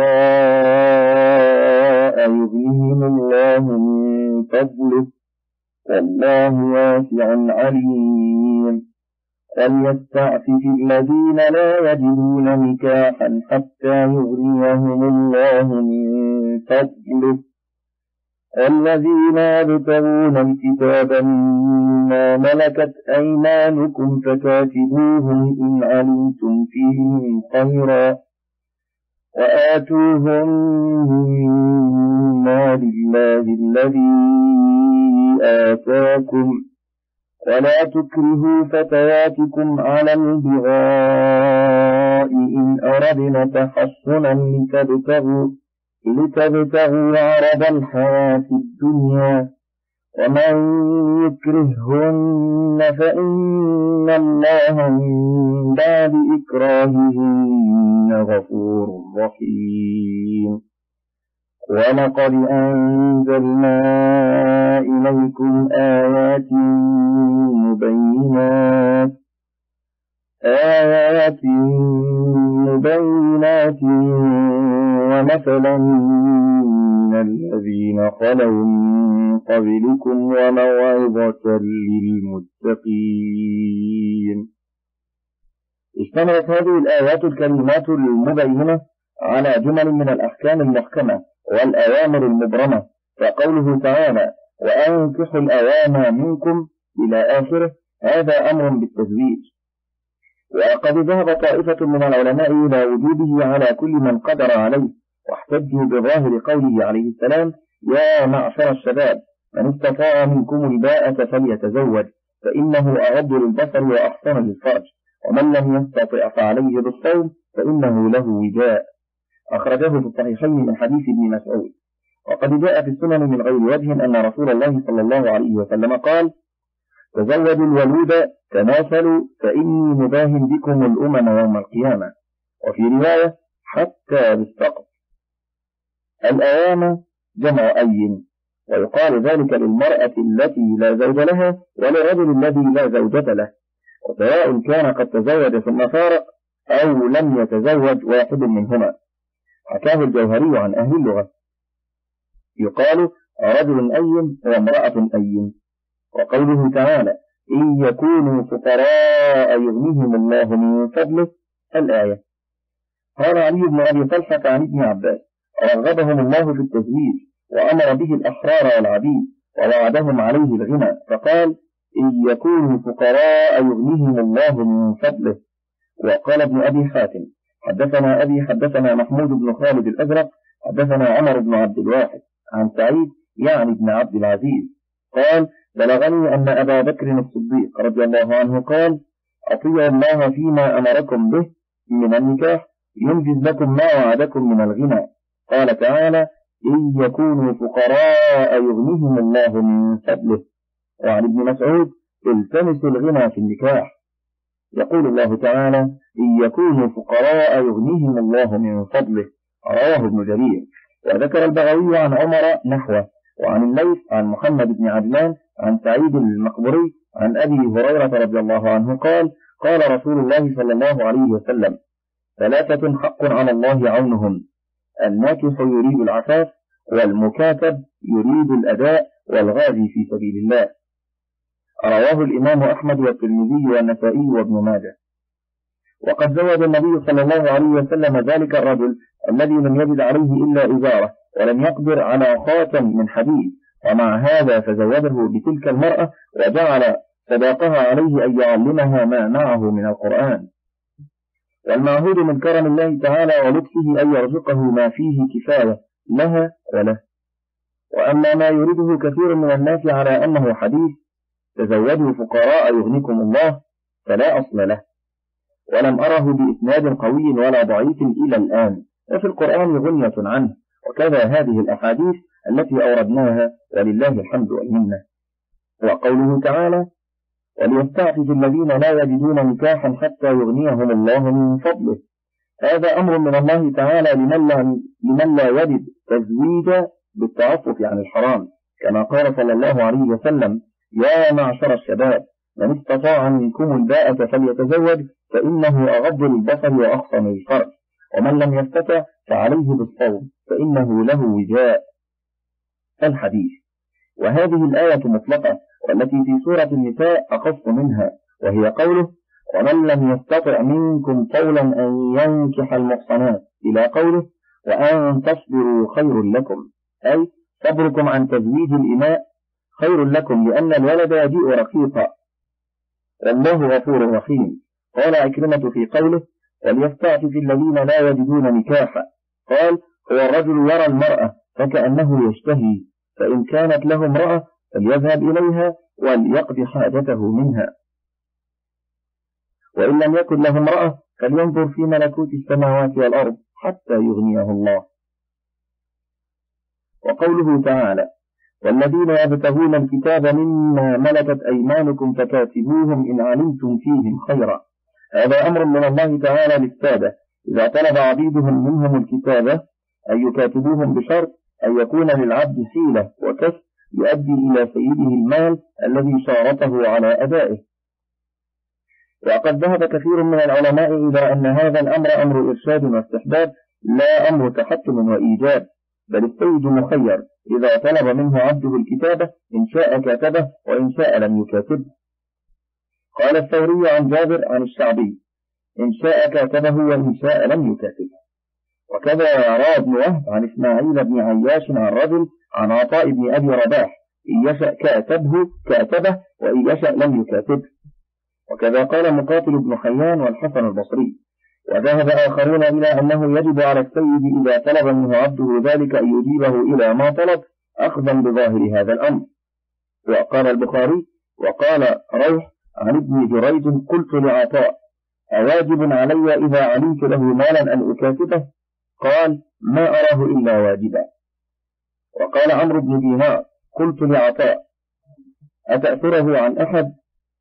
فقراء يغنيهم الله من فضله والله واسع عليم. وليستعفف الذين لا يجدون نكاحا حتى يغنيهم الله من فضله والذين يبتغون الكتاب ما ملكت أيمانكم فكاتبوهم إن علمتم فيهم خيرا وآتوهم مما لله الذي آتاكم ولا تكرهوا فتياتكم على البغاء إن أردنا تحصنا لتبتغوا, لتبتغوا عرض الحياة الدنيا ومن يكرههن فإن الله من بعد إكراههن غفور رحيم. ولقد أنزلنا إليكم آيات مبينات آيات مبينات ومثلا من الذين خلوا من قبلكم وموعظة للمتقين. اشتملت هذه الآيات الكريمات المبينة على جمل من الأحكام المحكمة والأوامر المبرمة، فقوله تعالى وأنكحوا الأيام منكم إلى آخره هذا أمر بالتزويج. وقد ذهب طائفة من العلماء إلى وجوبه على كل من قدر عليه، واحتجوا بظاهر قوله عليه السلام يا معشر الشباب من استطاع منكم الباءة فليتزوج فإنه أغض للبصر وأحسن للفرج ومن لم يستطع فعليه بالصوم فإنه له وجاء. أخرجه في الصحيحين من حديث ابن مسعود. وقد جاء في السنن من غير وجه أن رسول الله صلى الله عليه وسلم قال تزوجوا الولود تناسلوا فإني مباهن بكم الأمم يوم القيامة. وفي رواية حتى بالسقط. الأيام جمع أي، ويقال ذلك للمرأة التي لا زوج لها وللرجل الذي لا زوجة له، وسواء كان قد تزوج ثم فارق أو لم يتزوج واحد منهما. حكاه الجوهري عن أهل اللغة. يقال رجل أي وامرأة أي. وقوله تعالى إن يكونوا فقراء يغنيهم الله من فضله الآية. قال علي بن أبي طلحة عن ابن عباس رغبهم الله في التزويج وأمر به الأحرار والعبيد ووعدهم عليه الغنى، فقال إن يكونوا فقراء يغنيهم الله من فضله. وقال ابن أبي حاتم حدثنا أبي حدثنا محمود بن خالد الأزرق حدثنا عمر بن عبد الواحد عن سعيد يعني ابن عبد العزيز قال بلغني أن أبا بكر الصديق رضي الله عنه قال أطيعوا الله فيما أمركم به من النكاح ينجز لكم ما وعدكم من الغنى. قال تعالى إن يكونوا فقراء يغنيهم الله من فضله. وعن ابن مسعود التمسوا الغنى في النكاح. يقول الله تعالى إن يكونوا فقراء يغنيهم الله من فضله. رواه ابن جرير. وذكر البغوي عن عمر نحوه. وعن الليث عن محمد بن عدنان عن سعيد المقبري عن أبي هريرة رضي الله عنه قال قال رسول الله صلى الله عليه وسلم ثلاثة حق على الله عونهم الناكح يريد العفاف والمكاتب يريد الأداء والغازي في سبيل الله. رواه الإمام أحمد والترمذي والنسائي وابن ماجه. وقد زوج النبي صلى الله عليه وسلم ذلك الرجل الذي لم يجد عليه إلا إزارة ولم يقدر على خاتم من حديد، ومع هذا فزوجه بتلك المرأة وجعل صداقها عليه أن يعلمها ما معه من القرآن. والمعهود من كرم الله تعالى ولطفه أن يرزقه ما فيه كفاية لها وله. وأما ما يريده كثير من الناس على أنه حديث تزوجوا فقراء يغنيكم الله فلا أصل له، ولم أره بإسناد قوي ولا ضعيف إلى الآن، وفي القرآن غنية عنه، وكذا هذه الأحاديث التي أوردناها ولله الحمد والمنة. وقوله تعالى وليستعفف الذين لا يجدون نكاحا حتى يغنيهم الله من فضله. هذا أمر من الله تعالى لمن لا, لمن لا يجد تزويجا بالتعفف عن الحرام، كما قال صلى الله عليه وسلم يا معشر الشباب من استطاع منكم الباءة فليتزوج فإنه أغض للبصر وأحسن للفرج ومن لم يستطع فعليه بالصوم فإنه له وجاء. الحديث. وهذه الآية مطلقة والتي في سورة النساء أخص منها، وهي قوله ومن لم يستطع منكم طولا أن ينكح المحصنات إلى قوله وأن تصبروا خير لكم، أي صبركم عن تزويج الإماء خير لكم لأن الولد يجيء رقيقا والله غفور رحيم. قال عكرمة في قوله وليستعفف الذين لا يجدون نكاحا، قال هو الرجل يرى المرأة فكأنه يشتهي، فإن كانت له امرأة فليذهب إليها وليقضي حاجته منها، وإن لم يكن له امرأة فلينظر في ملكوت السماوات والأرض حتى يغنيه الله. وقوله تعالى والذين يبتغون الكتاب مما ملكت أيمانكم فكاتبوهم إن علمتم فيهم خيرا، هذا أمر من الله تعالى للسادة إذا طلب عبيدهم منهم الكتابة أن يكاتبوهم بشرط أن يكون للعبد حيلة وكسب يؤدي إلى سيده المال الذي شارطه على أدائه. وقد ذهب كثير من العلماء إلى أن هذا الأمر أمر إرشاد واستحباب لا أمر تحتم وإيجاب، بل السيد مخير إذا طلب منه عبده الكتابة إن شاء كاتبه وإن شاء لم يكاتبه. قال الثوري عن جابر عن الشعبي إن شاء كاتبه وإن شاء لم يكاتبه. وكذا يرى ابن وهب عن إسماعيل بن عياش عن رجل عن عطاء بن أبي رباح إن يشأ كاتبه كاتبه وإن يشأ لم يكاتبه. وكذا قال مقاتل بن حيان والحسن البصري. وذهب آخرون إلى أنه يجب على السيد إذا طلب منه عبده ذلك أن يجيبه إلى ما طلب أخذا بظاهر هذا الأمر. وقال البخاري وقال روح عن ابن جريج قلت لعطاء أواجب علي إذا علمت له مالا أن أكاتبه؟ قال ما أراه إلا واجبا. وقال عمرو بن دينار قلت لعطاء أتأثره عن أحد؟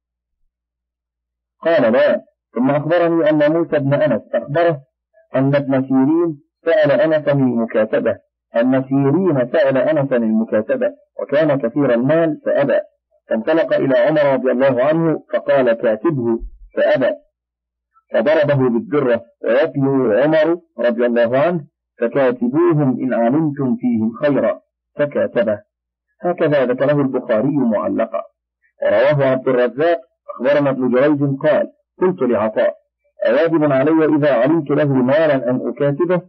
قال لا. ثم أخبرني أن موسى بن أنس أخبره أن ابن سيرين سأل أنسا المكاتبة أن سيرين سأل أنسا المكاتبة وكان كثير المال فأبى، فانطلق إلى عمر رضي الله عنه فقال كاتبه فأبى، فضربه بالدرة ويتلو عمر رضي الله عنه فكاتبوهم إن علمتم فيهم خيرا فكاتبه. هكذا ذكره البخاري معلقا. ورواه عبد الرزاق أخبرنا ابن جريج قال قلت لعطاء أواجب علي إذا علمت له مالا أن أكاتبه؟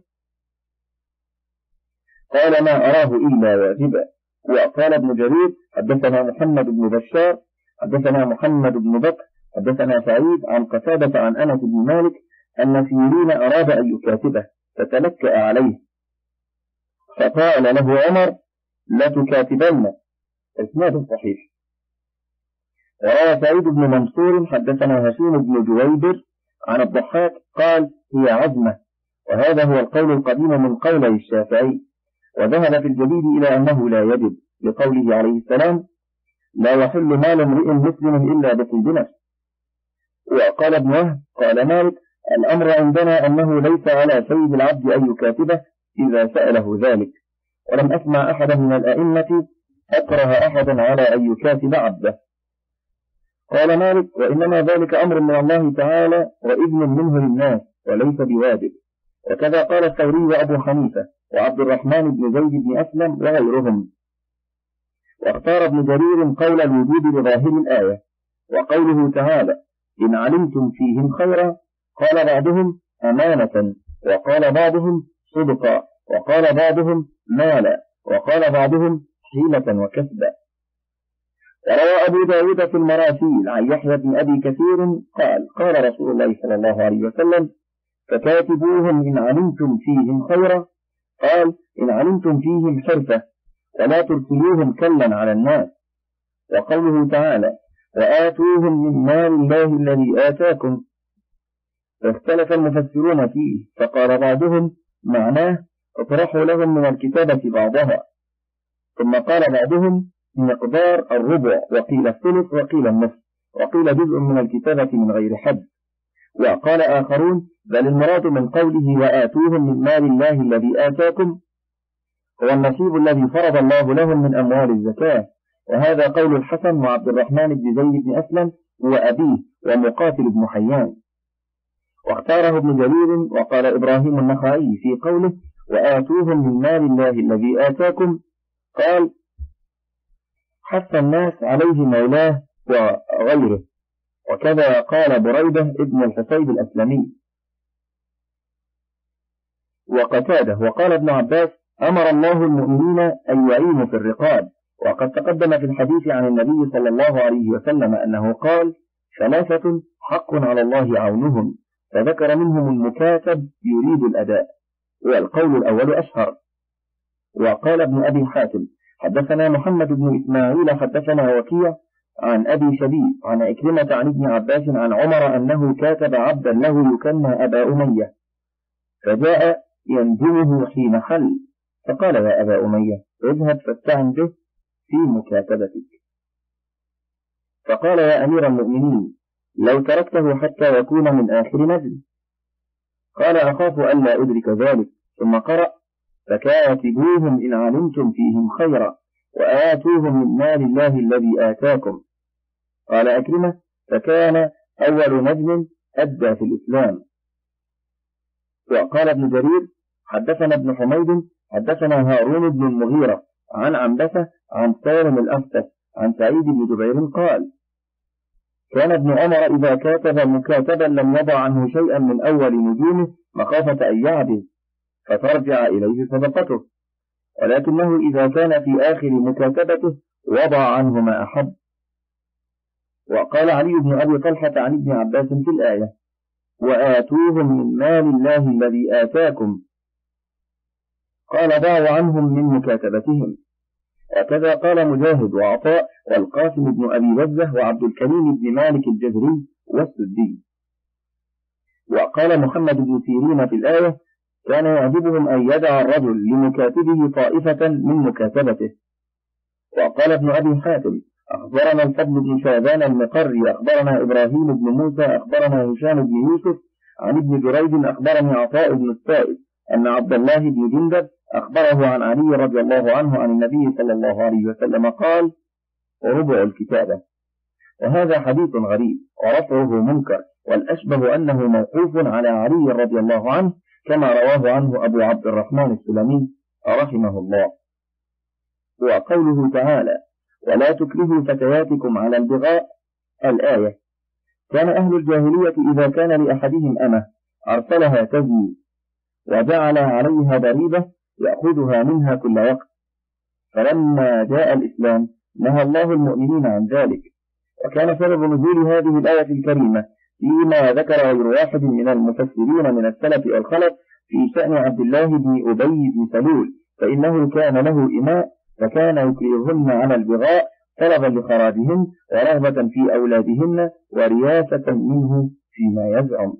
قال ما أراه إلا واجبا. وقال ابن جرير حدثنا محمد بن بشار حدثنا محمد بن بكر حدثنا سعيد عن قتادة عن أنس بن مالك أن سيرين أراد أن يكاتبه فتلكأ عليه فقال له عمر لا تكاتبن. إسناد صحيح. وروى سعيد بن منصور حدثنا هشيم بن جويبر عن الضحاك قال هي عزمة، وهذا هو القول القديم من قولي الشافعي. وذهب في الجديد إلى أنه لا يجب لقوله عليه السلام لا يحل مال امرئ مسلم إلا بطيب نفس. وقال ابن وهب قال مالك الأمر عندنا أنه ليس على سيد العبد أن يكاتبه إذا سأله ذلك، ولم أسمع أحدا من الأئمة أكره أحدا على أن يكاتب عبده. قال مالك وإنما ذلك أمر من الله تعالى وإذن منه للناس وليس بواجب. وكذا قال الثوري وأبو حنيفة وعبد الرحمن بن زيد بن أسلم وغيرهم. واختار ابن جرير قول الوجود بظاهر الآية. وقوله تعالى إن علمتم فيهم خيرا قال بعضهم أمانة، وقال بعضهم صدقا، وقال بعضهم مالا، وقال بعضهم حيلة وكسبا. وروى أبو داود في المراسيل عن يحيى بن أبي كثير قال قال رسول الله صلى الله عليه وسلم فكاتبوهم إن علمتم فيهم خيرا، قال إن علمتم فيهم حرفة ولا ترسلوهم كلا على الناس. وقوله تعالى وآتوهم من مال الله الذي آتاكم، فاختلف المفسرون فيه، فقال بعضهم معناه اطرحوا لهم من الكتابة بعضها، ثم قال بعضهم مقدار الربع، وقيل الثلث، وقيل النصف، وقيل جزء من الكتابة من غير حد. وقال آخرون بل المراد من قوله وآتوهم من مال الله الذي آتاكم هو النصيب الذي فرض الله لهم من أموال الزكاة. وهذا قول الحسن وعبد الرحمن بن زيد بن أسلم وأبيه ومقاتل بن حيان. واختاره ابن جرير وقال إبراهيم النخعي في قوله وآتوهم من مال الله الذي آتاكم، قال حث الناس عليه مولاه وغيره. وكذا قال بريدة ابن الحصيب الأسلمي وقتاده. وقال ابن عباس أمر الله المؤمنين أن يعينوا في الرقاب، وقد تقدم في الحديث عن النبي صلى الله عليه وسلم أنه قال: ثلاثة حق على الله عونهم، فذكر منهم المكاتب يريد الأداء، والقول الأول أشهر. وقال ابن أبي حاتم: حدثنا محمد بن إسماعيل حدثنا وكيع عن أبي شبيب عن عكرمة عن ابن عباس عن عمر أنه كاتب عبدا له يكنى أبا أمية، فجاء ينجمه حين حل، فقال: يا أبا أمية، اذهب فاستعن به في مكاتبتك. فقال: يا أمير المؤمنين، لو تركته حتى يكون من آخر نزل. قال: أخاف ألا أدرك ذلك. ثم قرأ: فكاتبوهم إن علمتم فيهم خيرا، وآتوهم من مال الله الذي آتاكم. قال أكرمة: فكان أول نجم أدى في الإسلام. وقال ابن جرير: حدثنا ابن حميد حدثنا هارون بن المغيرة عن عنبسة عن سالم الأفتح عن سعيد بن جبير قال: كان ابن عمر إذا كاتب مكاتبا لم يضع عنه شيئا من أول نجومه مخافة أن يعجز فترجع إليه صدقته، ولكنه إذا كان في آخر مكاتبته وضع عنه ما أحب. وقال علي بن أبي طلحة عن ابن عباس في الآية: وآتوهم من مال الله الذي آتاكم، قال: دعوا عنهم من مكاتبتهم. وكذا قال مجاهد وعطاء والقاسم بن أبي بزة وعبد الكريم بن مالك الجزري والسدي. وقال محمد بن سيرين في الآية: كان يعجبهم أن يدع الرجل لمكاتبه طائفة من مكاتبته. وقال ابن أبي حاتم: أخبرنا الفضل بن شعبان المقري أخبرنا إبراهيم بن موسى أخبرنا هشام بن يوسف عن ابن جريج أخبرني عطاء بن السائب أن عبد الله بن جندب أخبره عن علي رضي الله عنه عن النبي صلى الله عليه وسلم قال: ربع الكتابة. وهذا حديث غريب ورفعه منكر، والأشبه أنه موقوف على علي رضي الله عنه كما رواه عنه أبو عبد الرحمن السلمي رحمه الله. وقوله تعالى: ولا تكرهوا فتياتكم على البغاء، الآية: كان أهل الجاهلية إذا كان لأحدهم أمة أرسلها تزني وجعل عليها ضريبة يأخذها منها كل وقت، فلما جاء الإسلام نهى الله المؤمنين عن ذلك. وكان سبب نزول هذه الآية الكريمة فيما ذكر غير واحد من المفسرين من السلف والخلف في شأن عبد الله بن أبي بن سلول، فإنه كان له إماء فكان يكرههن على البغاء طلبا لخراجهن ورغبة في أولادهن ورياسة منه فيما يزعم.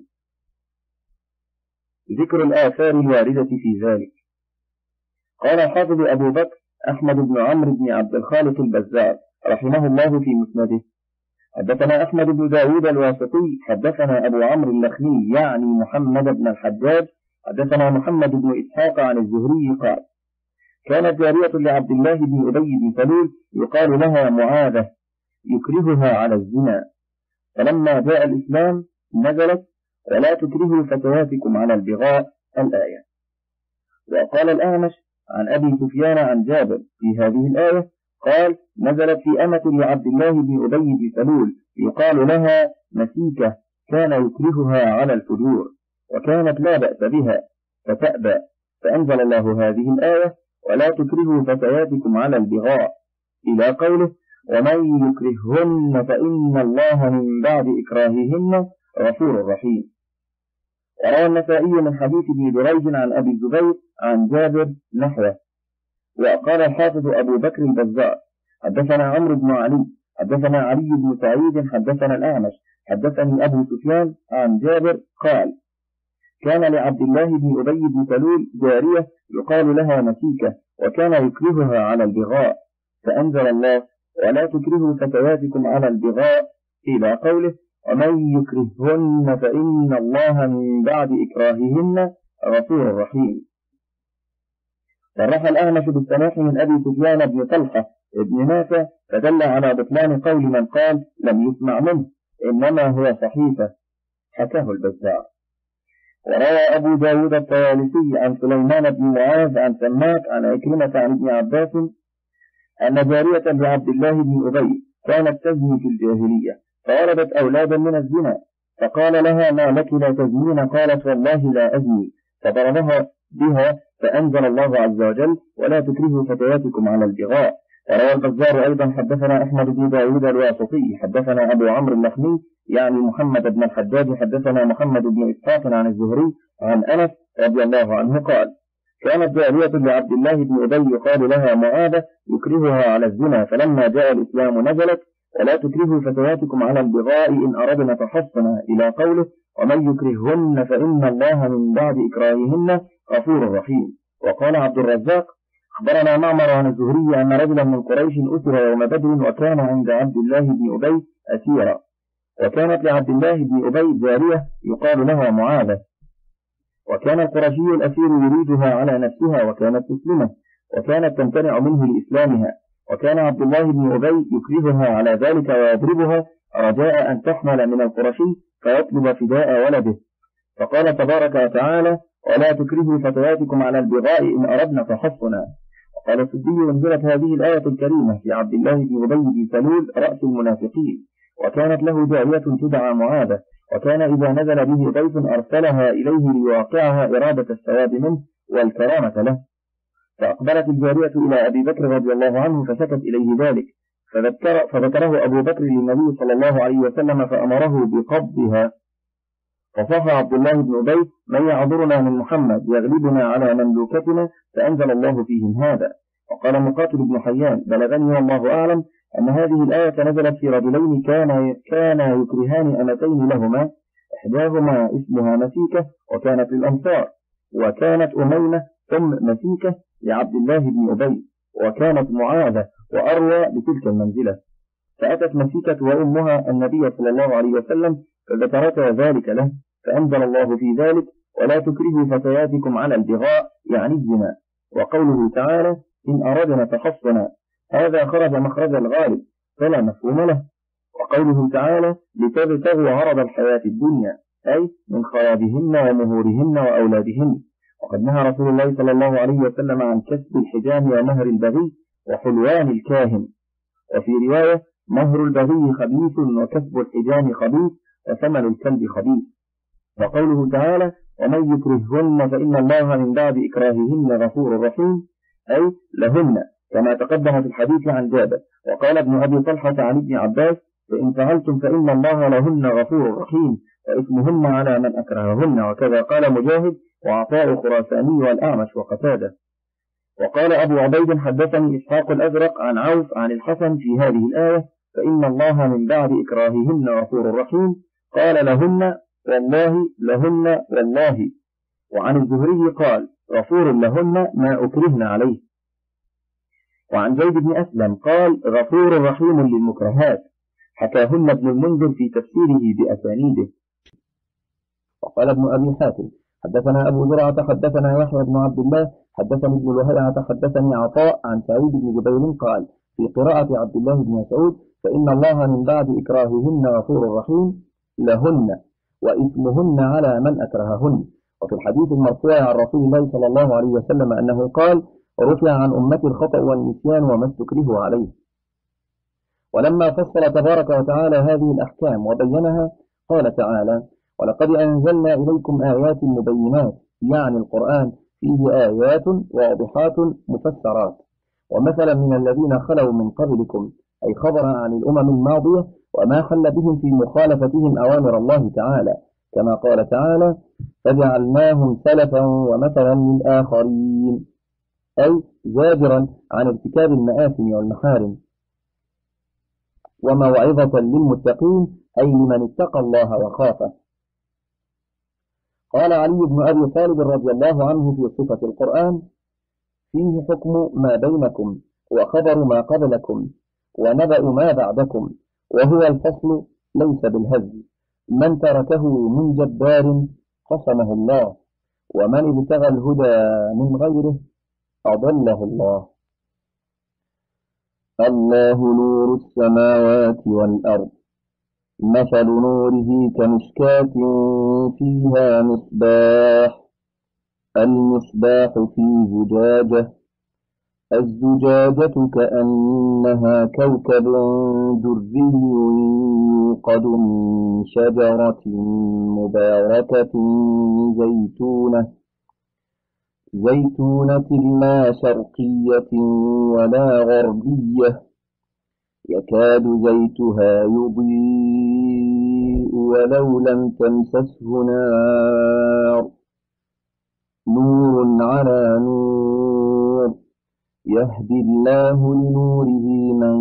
ذكر الآثار الواردة في ذلك. قال الحافظ أبو بكر أحمد بن عمرو بن عبد الخالق البزار رحمه الله في مسنده: حدثنا أحمد بن داود الواسطي حدثنا أبو عمرو اللخمي يعني محمد بن الحجاج حدثنا محمد بن إسحاق عن الزهري قال: كانت جارية لعبد الله بن أبي بن سلول يقال لها معاذة يكرهها على الزنا، فلما جاء الإسلام نزلت: ولا تكرهوا فتياتكم على البغاء، الآية. وقال الأعمش عن أبي سفيان عن جابر في هذه الآية قال: نزلت في أمة لعبد الله بن أبي بن سلول يقال لها مسيكة كان يكرهها على الفجور، وكانت لا بأس بها فتأبى، فأنزل الله هذه الآية: ولا تكرهوا فتياتكم على البغاء، إلى قوله: ومن يكرههن فإن الله من بعد إكراههن غفور رحيم. وروى النسائي من حديث ابن جريج عن أبي الزبير عن جابر نحوه. وقال الحافظ أبو بكر البزار: حدثنا عمرو بن علي حدثنا علي بن سعيد حدثنا الأعمش حدثني أبو سفيان عن جابر قال: كان لعبد الله بن أبي بن سلول جارية يقال لها مسيكة وكان يكرهها على البغاء، فأنزل الله: ولا تكرهوا فتياتكم على البغاء، إلى قوله: ومن يكرههن فإن الله من بعد إكراههن غفور رحيم. صرح الأعمش بالسماح من أبي سفيان بن طلحة ابن نافع، فدل على بطلان قول من قال لم يسمع منه، إنما هو صحيفة، حكاه البزار. وروى أبو داود الطيالسي عن سليمان بن معاذ عن سماك عن عكرمة عن ابن عباس أن جارية لعبد الله بن أبي كانت تزني في الجاهلية، فولدت أولادا من الزنا، فقال لها: ما لك لا تزنين؟ قالت: والله لا أزني، فضربها بها، فأنزل الله عز وجل: ولا تكرهوا فتياتكم على البغاء، وروى البزار أيضا حدثنا أحمد بن داود الواسطي حدثنا أبو عمرو اللخمي يعني محمد بن الحجاج حدثنا محمد بن إسحاق عن الزهري عن أنس رضي الله عنه قال: كانت جارية لعبد الله بن أبي يقال لها معاذة يكرهها على الزنا، فلما جاء الإسلام نزلت: ولا تكرهوا فتياتكم على البغاء إن أردنا تحصنا، إلى قوله: ومن يكرههن فإن الله من بعد إكراههن غفور رحيم. وقال عبد الرزاق: أخبرنا معمر عن الزهري أن رجلا من قريش أسر يوم بدر وكان عند عبد الله بن أبي أسيرا، وكانت لعبد الله بن أبي جارية يقال لها معاذة، وكان القرشي الأسير يريدها على نفسها وكانت مسلمة، وكانت تمتنع منه لإسلامها، وكان عبد الله بن أبي يكرهها على ذلك ويضربها رجاء أن تحمل من القرشي فيطلب فداء ولده. فقال تبارك وتعالى: ولا تكرهوا فتياتكم على البغاء إن أردنا تحصنا. وقال السدي: انزلت هذه الآية الكريمة في عبد الله بن أبي بن سلول رأس المنافقين، وكانت له جارية تدعى معاذة، وكان إذا نزل به ضيف أرسلها إليه ليواقعها إرادة الثواب منه والكرامة له. فأقبلت الجارية إلى أبي بكر رضي الله عنه فشكت إليه ذلك، فذكر فذكره أبو بكر للنبي صلى الله عليه وسلم فأمره بقبضها. فصاح عبد الله بن أبي: من يعذرنا من محمد يغلبنا على مملوكتنا، فأنزل الله فيهم هذا. وقال مقاتل بن حيان: بلغني والله أعلم أن هذه الآية نزلت في رجلين كان كان يكرهان أمتين لهما، إحداهما اسمها مسيكة وكانت للأنصار، وكانت أمينة ثم مسيكة لعبد الله بن أبي، وكانت معاذة وأروى بتلك المنزلة. فأتت مسيكة وأمها النبي صلى الله عليه وسلم فذكرتا ذلك له، فأنزل الله في ذلك: ولا تكرهوا فتياتكم على البغاء يعني الزنا. وقوله تعالى: إن أردنا تحصنا، هذا خرج مخرج الغالب فلا مفهوم له. وقوله تعالى: لتبتغوا عرض الحياة الدنيا، أي من خرابهن ومهورهن وأولادهن. وقد نهى رسول الله صلى الله عليه وسلم عن كسب الحجام ومهر البغي وحلوان الكاهن. وفي رواية: مهر البغي خبيث وكسب الحجام خبيث وثمن الكلب خبيث. وقوله تعالى: ومن يكرههن فإن الله من بعد إكراههن غفور رحيم، أي لهن، كما تقدم في الحديث عن جابر. وقال ابن أبي طلحة عن ابن عباس: فإن فعلتم فإن الله لهن غفور رحيم، وإثمهن على من أكرههن. وكذا قال مجاهد وعطاء خراساني والأعمش وقتادة. وقال أبو عبيد: حدثني إسحاق الأزرق عن عوف عن الحسن في هذه الآية: فإن الله من بعد إكراههن غفور رحيم، قال لهن والله لهن والله. وعن الزهري قال: غفور لهن ما أكرهن عليه. وعن زيد بن أسلم قال: غفور رحيم للمكرهات، حكاهن ابن المنذر في تفسيره بأسانيده. وقال ابن أبي حاتم: حدثنا أبو زرعة حدثنا يحيى بن عبد الله حدثني ابن لهيعة حدثني عطاء عن سعيد بن جبير قال: في قراءة عبد الله بن مسعود: فإن الله من بعد إكراههن غفور رحيم، لهن وإثمهن على من أكرههن. وفي الحديث المرفوع عن رسول الله صلى الله عليه وسلم أنه قال: رفع عن أمتي الخطأ والنسيان وما استكرهوا عليه. ولما فصل تبارك وتعالى هذه الأحكام وبينها قال تعالى: ولقد أنزلنا إليكم آيات مبينات، يعني القرآن فيه آيات واضحات مفسرات، ومثلا من الذين خلوا من قبلكم، أي خبرا عن الأمم الماضية وما حل بهم في مخالفتهم أوامر الله تعالى، كما قال تعالى: فجعلناهم سلفا ومثلا للآخرين، أي زاجرا عن ارتكاب المآثم والمحارم، وموعظة للمتقين، أي لمن اتقى الله وخافه. قال علي بن أبي طالب رضي الله عنه في صفة القرآن: فيه حكم ما بينكم، وخبر ما قبلكم، ونبأ ما بعدكم، وهو الفصل ليس بالهزل، من تركه من جبار قسمه الله، ومن ابتغى الهدى من غيره أضله الله. الله نور السماوات والأرض، مثل نوره كمشكاة فيها مصباح، المصباح في زجاجة، الزجاجة كأنها كوكب دري يوقد من شجرة مباركة زيتونة زيتونة لا شرقية ولا غربية يكاد زيتها يضيء ولو لم تمسسه نار نور على نور يهدي الله لنوره من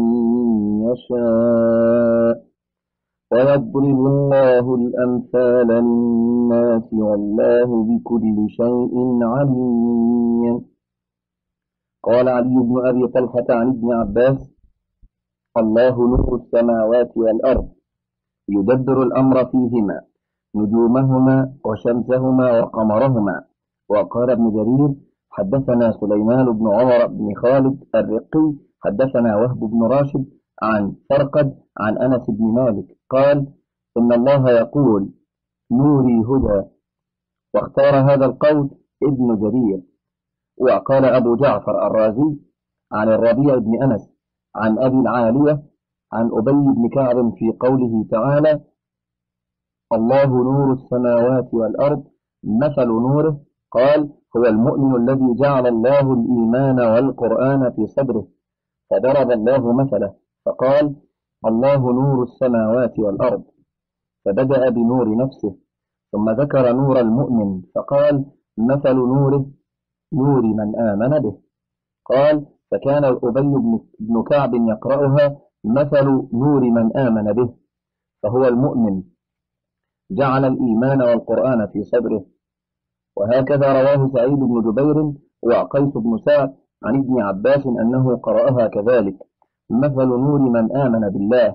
يشاء ويضرب الله الأمثال للناس والله بكل شيء عليم. قال علي بن أبي طلحة عن ابن عباس: الله نور السماوات والأرض يدبر الأمر فيهما نجومهما وشمسهما وقمرهما. وقال ابن جرير: حدثنا سليمان بن عمر بن خالد الرقي حدثنا وهب بن راشد عن فرقد عن أنس بن مالك قال: إن الله يقول نوري هدى. واختار هذا القول ابن جرير. وقال أبو جعفر الرازي عن الربيع بن أنس عن أبي العالية عن أبي بن كعب في قوله تعالى: الله نور السماوات والأرض مثل نوره، قال: هو المؤمن الذي جعل الله الإيمان والقرآن في صدره، فضرب الله مثله فقال: الله نور السماوات والأرض، فبدأ بنور نفسه ثم ذكر نور المؤمن فقال: مثل نوره نور من آمن به. قال: فكان أبي بن كعب يقرأها مثل نور من آمن به، فهو المؤمن جعل الإيمان والقرآن في صدره. وهكذا رواه سعيد بن جبير وقيس بن سعد عن ابن عباس أنه قرأها كذلك: مثل نور من آمن بالله.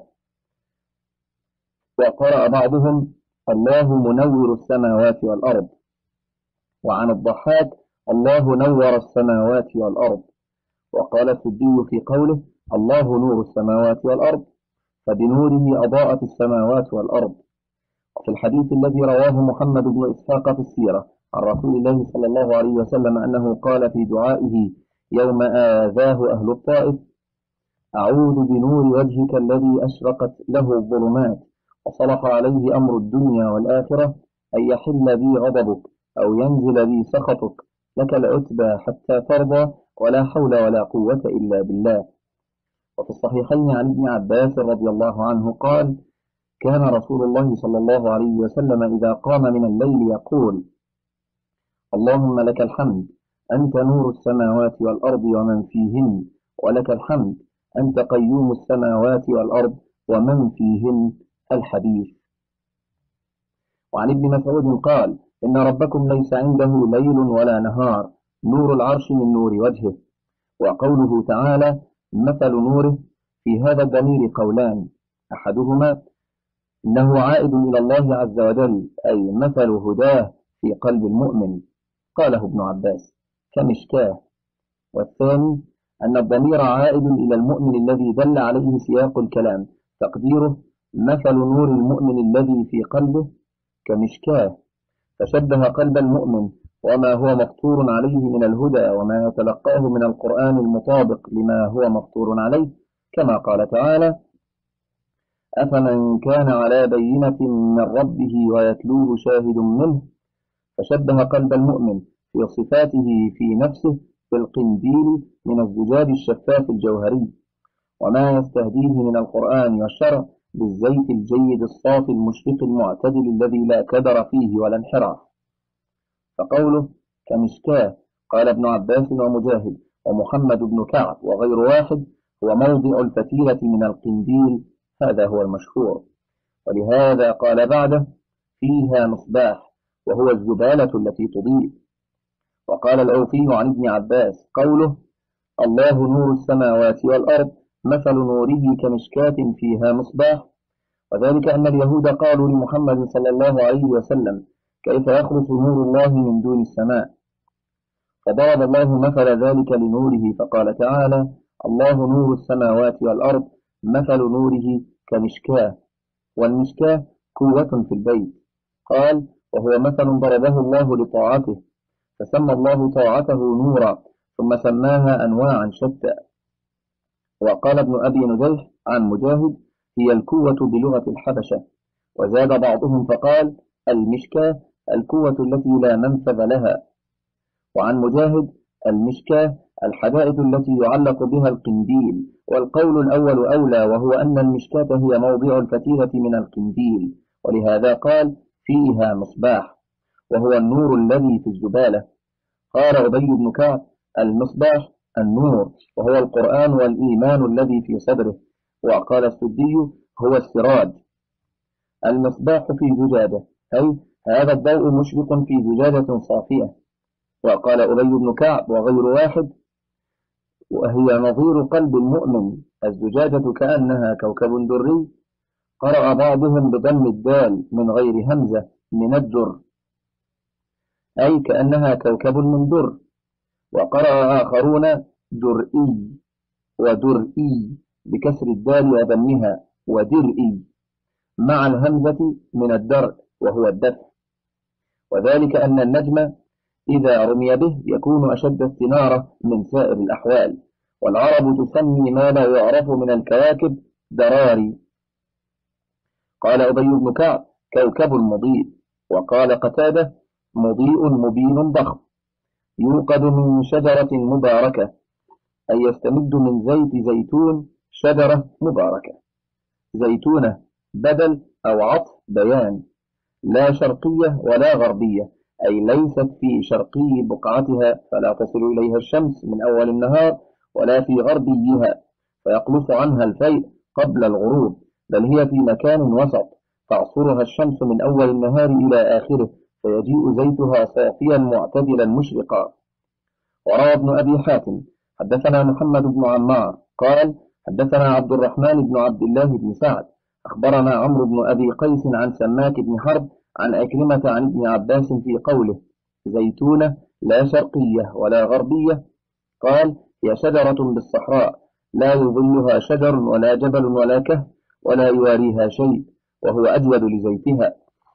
وقرأ بعضهم: الله منور السماوات والأرض. وعن الضحاك: الله نور السماوات والأرض. وقال السدي في قوله: الله نور السماوات والأرض، فبنوره أضاءت السماوات والأرض. وفي الحديث الذي رواه محمد بن إسحاق في السيرة عن رسول الله صلى الله عليه وسلم أنه قال في دعائه يوم آذاه أهل الطائف: أعوذ بنور وجهك الذي أشرقت له الظلمات وصلح عليه أمر الدنيا والآخرة أن يحل بي غضبك أو ينزل بي سخطك، لك العتبى حتى ترضى ولا حول ولا قوة إلا بالله. وفي الصحيحين عن ابن عباس رضي الله عنه قال: كان رسول الله صلى الله عليه وسلم إذا قام من الليل يقول: اللهم لك الحمد أنت نور السماوات والأرض ومن فيهن، ولك الحمد أنت قيوم السماوات والأرض ومن فيهن. الحديث. وعن ابن مسعود قال: إن ربكم ليس عنده ليل ولا نهار، نور العرش من نور وجهه. وقوله تعالى: مثل نوره، في هذا الضمير قولان: أحدهما إنه عائد إلى الله عز وجل، أي مثل هداه في قلب المؤمن، قاله ابن عباس كمشكاه. والثاني أن الضمير عائد إلى المؤمن الذي دل عليه سياق الكلام، تقديره مثل نور المؤمن الذي في قلبه كمشكاه، فشبه قلب المؤمن وما هو مفطور عليه من الهدى وما يتلقاه من القرآن المطابق لما هو مفطور عليه، كما قال تعالى: أفمن كان على بينة من ربه ويتلوه شاهد منه. فشبه قلب المؤمن في صفاته في نفسه بالقنديل من الزجاج الشفاف الجوهري، وما يستهديه من القرآن والشرع بالزيت الجيد الصافي المشرق المعتدل الذي لا كدر فيه ولا انحراف. فقوله كمشكاه، قال ابن عباس ومجاهد ومحمد بن كعب وغير واحد، هو موضع الفتيلة من القنديل، هذا هو المشهور. ولهذا قال بعده: فيها مصباح، وهو الزبالة التي تضيء. وقال الأوفي عن ابن عباس قوله: الله نور السماوات والأرض مثل نوره كمشكاة فيها مصباح، وذلك أن اليهود قالوا لمحمد صلى الله عليه وسلم: كيف يخلص نور الله من دون السماء؟ فضرب الله مثل ذلك لنوره فقال تعالى: الله نور السماوات والأرض مثل نوره كمشكاة. والمشكاة قوة في البيت، قال: وهو مثل ضربه الله لطاعته، فسمى الله طاعته نورا ثم سماها أنواعا شتى. وقال ابن أبي نجيح عن مجاهد: هي القوة بلغة الحبشة. وزاد بعضهم فقال: المشكاة القوة التي لا منفذ لها. وعن مجاهد: المشكاة الحدائد التي يعلق بها القنديل. والقول الأول أولى، وهو أن المشكاة هي موضع الفتيلة من القنديل، ولهذا قال: فيها مصباح، وهو النور الذي في الزبالة. قال أبي بن كعب: المصباح النور، وهو القرآن والإيمان الذي في صدره. وقال السدي: هو السراج. المصباح في زجاجة، أي هذا الضوء مشرق في زجاجة صافية. وقال أبي بن كعب وغير واحد: وهي نظير قلب المؤمن، الزجاجة كأنها كوكب دري. قرأ بعضهم بضم الدال من غير همزة: من الدر، أي كأنها كوكب من در. وقرأ آخرون درئي ودرئي بكسر الدال وضمها، ودرئي مع الهمزة من الدرء وهو الدفع. وذلك أن النجم إذا رمي به يكون أشد استنارة من سائر الأحوال. والعرب تسمي ما لا يعرف من الكواكب دراري. قال أبي بن كعب: كوكب مضيء. وقال قتادة: مضيء مبين ضخم، يوقد من شجرة مباركة، أي يستمد من زيت زيتون شجرة مباركة. زيتونة بدل أو عطف بيان. لا شرقية ولا غربية، أي ليست في شرقي بقعتها فلا تصل إليها الشمس من أول النهار، ولا في غربيها فيقلص عنها الفيء قبل الغروب، بل هي في مكان وسط تعصرها الشمس من أول النهار إلى آخره، فيجيء زيتها صافيا معتدلا مشرقا. وروى ابن أبي حاتم: حدثنا محمد بن عمار قال: حدثنا عبد الرحمن بن عبد الله بن سعد أخبرنا عمرو بن أبي قيس عن سماك بن حرب عن أكرمة عن ابن عباس في قوله: زيتونة لا شرقية ولا غربية. قال: هي شجرة بالصحراء، لا يظلها شجر ولا جبل ولا كهف ولا يواريها شيء، وهو أجود لزيتها.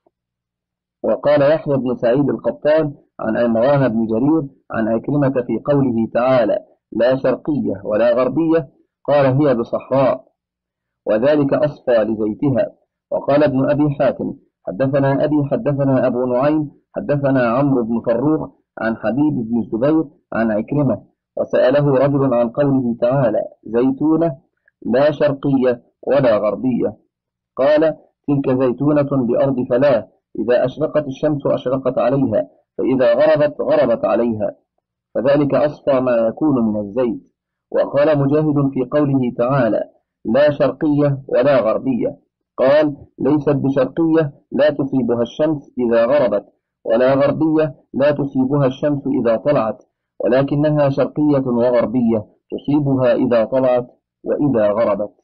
وقال يحيى بن سعيد القطان عن عمران بن جرير عن أكرمة في قوله تعالى: لا شرقية ولا غربية، قال: هي بصحراء، وذلك أصفى لزيتها. وقال ابن أبي حاتم: حدثنا أبي حدثنا أبو نعيم حدثنا عمرو بن فروخ عن حبيب بن الزبير عن عكرمة، وسأله رجل عن قوله تعالى: زيتونة لا شرقية ولا غربية. قال: تلك زيتونة بأرض فلاة، إذا أشرقت الشمس أشرقت عليها، فإذا غربت غربت عليها، فذلك أصفى ما يكون من الزيت. وقال مجاهد في قوله تعالى: لا شرقية ولا غربية، قال: ليست بشرقية لا تصيبها الشمس إذا غربت، ولا غربية لا تصيبها الشمس إذا طلعت، ولكنها شرقية وغربية تصيبها إذا طلعت وإذا غربت.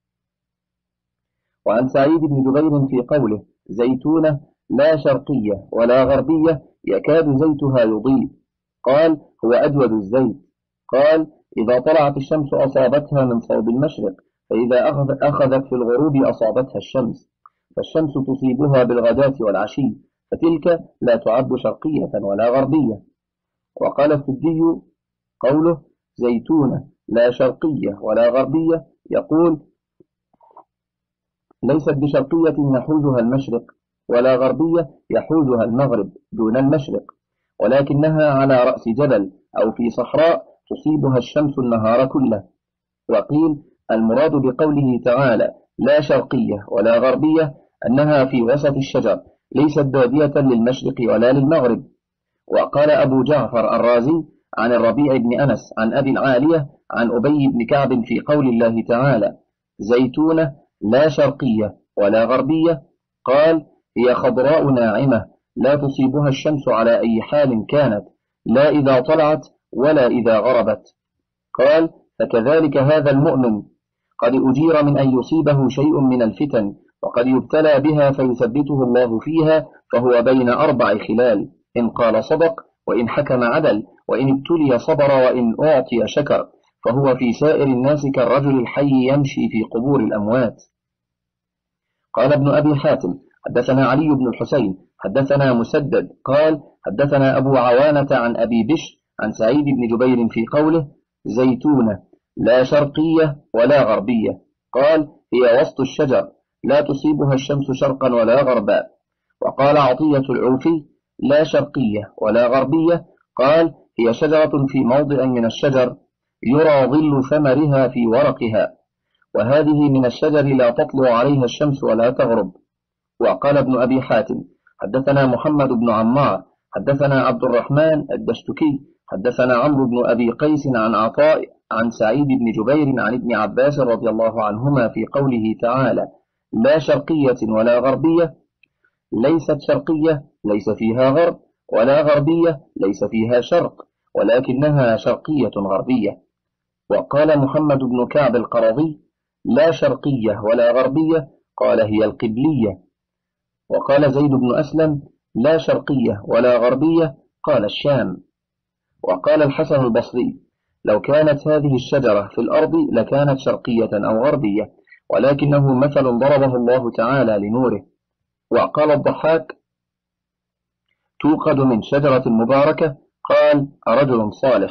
وعن سعيد بن جبير في قوله: زيتونة لا شرقية ولا غربية يكاد زيتها يضيء، قال: هو أجود الزيت. قال: إذا طلعت الشمس أصابتها من صوب المشرق، فإذا أخذت في الغروب أصابتها الشمس، فالشمس تصيبها بالغداة والعشي، فتلك لا تعد شرقية ولا غربية. وقال السدي: قوله زيتونة لا شرقية ولا غربية يقول: ليست بشرقية يحوزها المشرق، ولا غربية يحوزها المغرب دون المشرق، ولكنها على رأس جبل أو في صحراء تصيبها الشمس النهار كله. وقيل: المراد بقوله تعالى لا شرقية ولا غربية أنها في وسط الشجر، ليست بادية للمشرق ولا للمغرب. وقال أبو جعفر الرازي عن الربيع بن أنس عن أبي العالية عن أبي بن كعب في قول الله تعالى: زيتونة لا شرقية ولا غربية، قال: هي خضراء ناعمة لا تصيبها الشمس على أي حال كانت، لا إذا طلعت ولا إذا غربت. قال: فكذلك هذا المؤمن قد أجير من أن يصيبه شيء من الفتن، وقد يبتلى بها فيثبته الله فيها، فهو بين أربع خلال: إن قال صدق، وإن حكم عدل، وإن ابتلي صبر، وإن أعطي شكر، فهو في سائر الناس كالرجل الحي يمشي في قبور الأموات. قال ابن أبي حاتم: حدثنا علي بن الحسين حدثنا مسدد قال: حدثنا أبو عوانة عن أبي بشر عن سعيد بن جبير في قوله: زيتونة لا شرقية ولا غربية، قال: هي وسط الشجر لا تصيبها الشمس شرقا ولا غربا. وقال عطية العوفي: لا شرقية ولا غربية، قال: هي شجرة في موضع من الشجر يرى ظل ثمرها في ورقها، وهذه من الشجر لا تطلع عليها الشمس ولا تغرب. وقال ابن أبي حاتم حدثنا محمد بن عمار حدثنا عبد الرحمن الدشتكي حدثنا عمرو بن أبي قيس عن عطاء عن سعيد بن جبير عن ابن عباس رضي الله عنهما في قوله تعالى: لا شرقية ولا غربية، ليست شرقية ليس فيها غرب، ولا غربية ليس فيها شرق، ولكنها شرقية غربية. وقال محمد بن كعب القرظي: لا شرقية ولا غربية، قال هي القبلية. وقال زيد بن أسلم: لا شرقية ولا غربية، قال الشام. وقال الحسن البصري: لو كانت هذه الشجرة في الأرض لكانت شرقية أو غربية، ولكنه مثل ضربه الله تعالى لنوره. وقال الضحاك: توقد من شجرة مباركة، قال رجل صالح.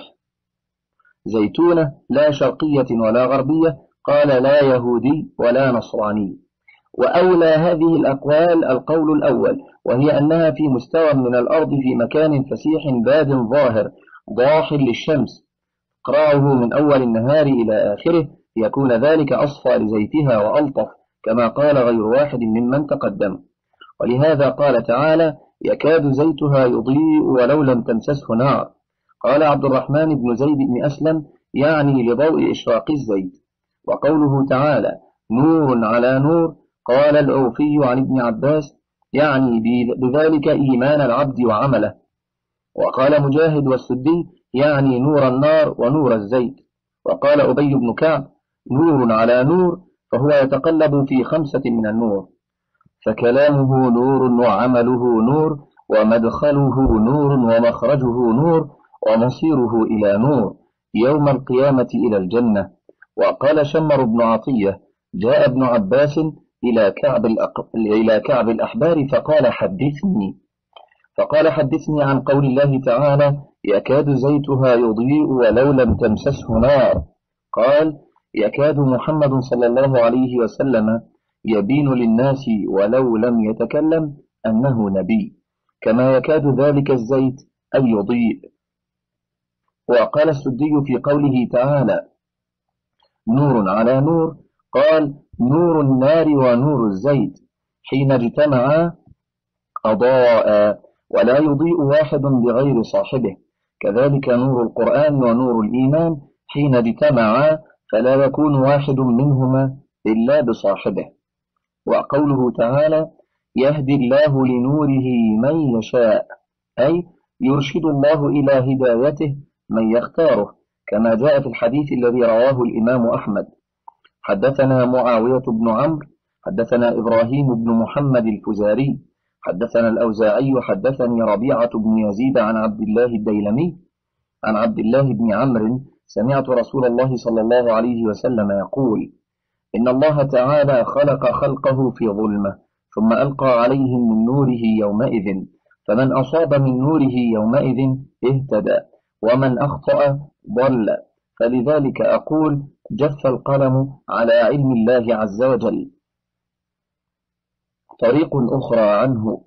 زيتونة: لا شرقية ولا غربية، قال لا يهودي ولا نصراني. وأولى هذه الأقوال القول الأول، وهي أنها في مستوى من الأرض في مكان فسيح باد ظاهر ضاح للشمس، قرعه من أول النهار إلى آخره، يكون ذلك أصفى لزيتها وألطف، كما قال غير واحد ممن تقدم. ولهذا قال تعالى: يكاد زيتها يضيء ولو لم تمسسه نار. قال عبد الرحمن بن زيد بن أسلم: يعني لضوء إشراق الزيت. وقوله تعالى: نور على نور، قال العوفي عن ابن عباس: يعني بذلك إيمان العبد وعمله. وقال مجاهد والسدي: يعني نور النار ونور الزيت. وقال أبي بن كعب: نور على نور، فهو يتقلب في خمسة من النور، فكلامه نور وعمله نور ومدخله نور ومخرجه نور ومصيره إلى نور يوم القيامة إلى الجنة. وقال شمر بن عطية: جاء ابن عباس إلى كعب, الأق... إلى كعب الأحبار فقال: حدثني فقال حدثني عن قول الله تعالى: يكاد زيتها يضيء ولو لم تمسسه نار. قال: يكاد محمد صلى الله عليه وسلم يبين للناس ولو لم يتكلم أنه نبي، كما يكاد ذلك الزيت أن يضيء. وقال السدي في قوله تعالى: نور على نور، قال: نور النار ونور الزيت حين اجتمعا أضاء، ولا يضيء واحد بغير صاحبه. كذلك نور القرآن ونور الإيمان حين اجتمعا فلا يكون واحد منهما إلا بصاحبه. وقوله تعالى: يهدي الله لنوره من يشاء، أي يرشد الله إلى هدايته من يختاره، كما جاء في الحديث الذي رواه الإمام أحمد. حدثنا معاوية بن عمرو حدثنا إبراهيم بن محمد الفزاري حدثنا الأوزاعي حدثني ربيعة بن يزيد عن عبد الله الديلمي عن عبد الله بن عمرو سمعت رسول الله صلى الله عليه وسلم يقول: إن الله تعالى خلق خلقه في ظلمة، ثم ألقى عليهم من نوره يومئذ، فمن أصاب من نوره يومئذ اهتدى، ومن أخطأ ضل. فلذلك أقول: جف القلم على علم الله عز وجل. طريق أخرى عنه.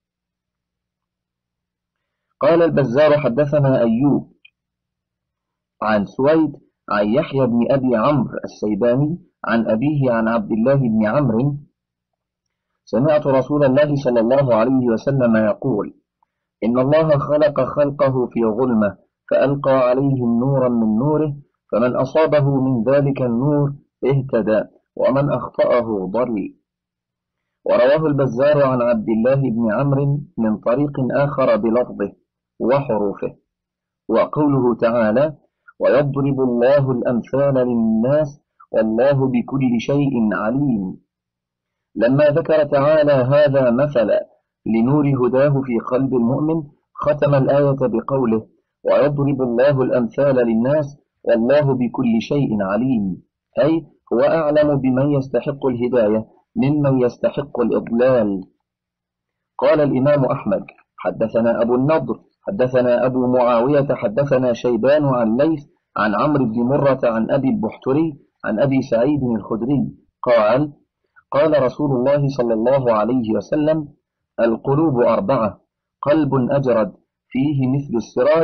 قال البزار: حدثنا أيوب عن سويد عن يحيى بن أبي عمرو السيباني عن أبيه عن عبد الله بن عمرو سمعت رسول الله صلى الله عليه وسلم يقول: إن الله خلق خلقه في ظلمة، فألقى عليهم نورا من نوره، فمن أصابه من ذلك النور اهتدى، ومن أخطأه ضل. ورواه البزار عن عبد الله بن عمرو من طريق آخر بلفظه وحروفه. وقوله تعالى: ويضرب الله الأمثال للناس والله بكل شيء عليم. لما ذكر تعالى هذا مثلا لنور هداه في قلب المؤمن، ختم الآية بقوله: ويضرب الله الأمثال للناس والله بكل شيء عليم، أي هو أعلم بمن يستحق الهداية ممن يستحق الإضلال. قال الإمام أحمد: حدثنا أبو النضر حدثنا أبو معاوية حدثنا شيبان عن ليث عن عمرو بن مرة عن أبي البحتري عن أبي سعيد الخدري قال: قال رسول الله صلى الله عليه وسلم: القلوب أربعة، قلب أجرد فيه مثل السراج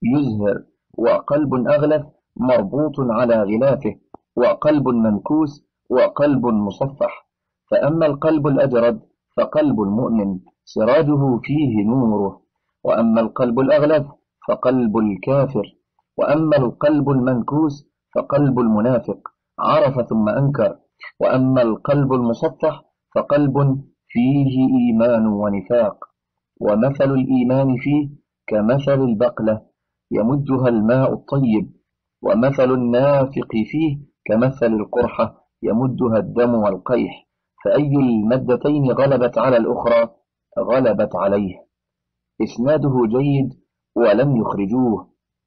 يزهر، وقلب أغلف مربوط على غلافه، وقلب منكوس، وقلب مصفح. فأما القلب الأجرد فقلب المؤمن سراجه فيه نوره، وأما القلب الأغلف فقلب الكافر، وأما القلب المنكوس فقلب المنافق عرف ثم أنكر، وأما القلب المصفح فقلب فيه إيمان ونفاق. ومثل الإيمان فيه كمثل البقلة يمجها الماء الطيب، ومثل النافق فيه كمثل القرحة يمدها الدم والقيح، فأي المادتين غلبت على الأخرى غلبت عليه. إسناده جيد ولم يخرجوه.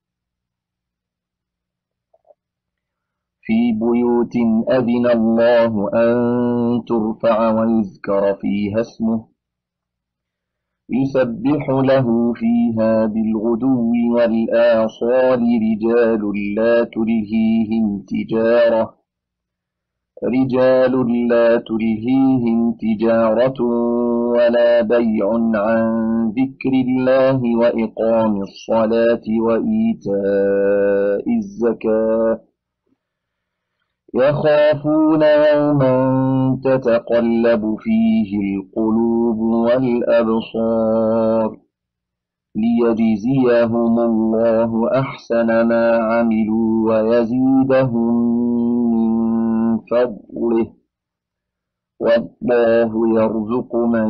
في بيوت أذن الله أن ترفع ويذكر فيها اسمه يسبح له فيها بالغدو والآصال رجال لا تلهيهم تجارة رجال لا تلهيهم تجارة ولا بيع عن ذكر الله وإقام الصلاة وإيتاء الزكاة يخافون يوما تتقلب فيه القلوب والأبصار ليجزيهم الله أحسن ما عملوا ويزيدهم من فضله والله يرزق من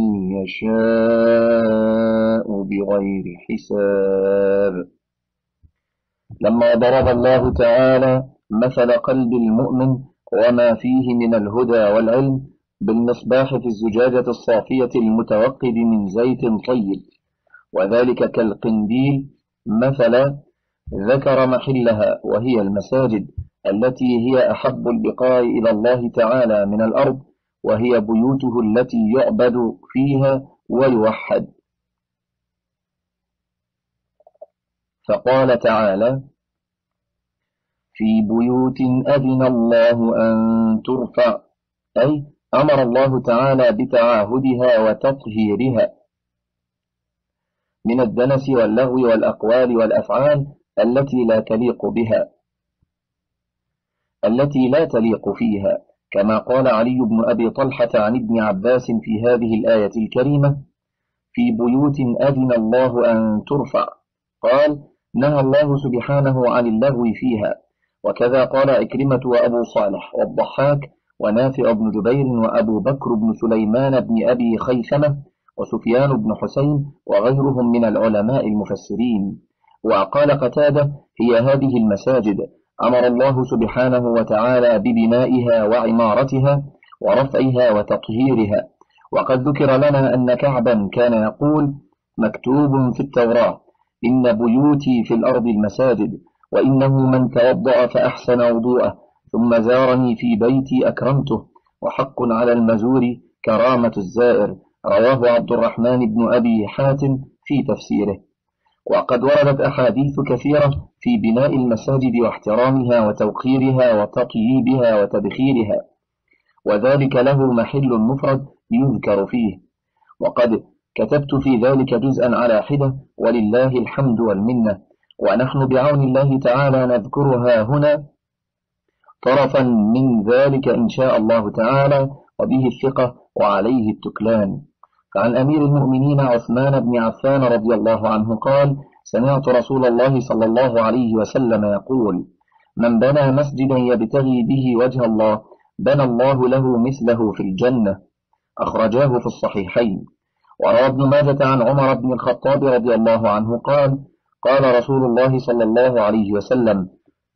يشاء بغير حساب. لما ضرب الله تعالى مثل قلب المؤمن وما فيه من الهدى والعلم بالمصباح في الزجاجة الصافية المتوقد من زيت طيب، وذلك كالقنديل مثلا، ذكر محلها وهي المساجد التي هي أحب البقاع إلى الله تعالى من الأرض، وهي بيوته التي يعبد فيها ويوحد. فقال تعالى: في بيوت أذن الله أن ترفع، أي أمر الله تعالى بتعاهدها وتطهيرها من الدنس واللغو والأقوال والأفعال التي لا تليق بها التي لا تليق فيها، كما قال علي بن أبي طلحة عن ابن عباس في هذه الآية الكريمة: في بيوت أذن الله أن ترفع، قال: نهى الله سبحانه عن اللغو فيها. وكذا قال عكرمة وأبو صالح والضحاك ونافع بن جبير وأبو بكر بن سليمان بن أبي خيثمة وسفيان بن حسين وغيرهم من العلماء المفسرين. وقال قتادة: هي هذه المساجد أمر الله سبحانه وتعالى ببنائها وعمارتها ورفعها وتطهيرها. وقد ذكر لنا أن كعبا كان يقول: مكتوب في التوراة إن بيوتي في الأرض المساجد، وإنه من توضأ فأحسن وضوءه ثم زارني في بيتي أكرمته، وحق على المزور كرامة الزائر. رواه عبد الرحمن بن أبي حاتم في تفسيره. وقد وردت أحاديث كثيرة في بناء المساجد واحترامها وتوقيرها وتطييبها وتبخيرها، وذلك له محل مفرد يذكر فيه، وقد كتبت في ذلك جزءا على حدة، ولله الحمد والمنة، ونحن بعون الله تعالى نذكرها هنا طرفا من ذلك إن شاء الله تعالى، وبه الثقة وعليه التكلان. فعن أمير المؤمنين عثمان بن عفان رضي الله عنه قال: سمعت رسول الله صلى الله عليه وسلم يقول: من بنى مسجدا يبتغي به وجه الله بنى الله له مثله في الجنة. أخرجاه في الصحيحين. وروى ابن ماجة عن عمر بن الخطاب رضي الله عنه قال: قال رسول الله صلى الله عليه وسلم: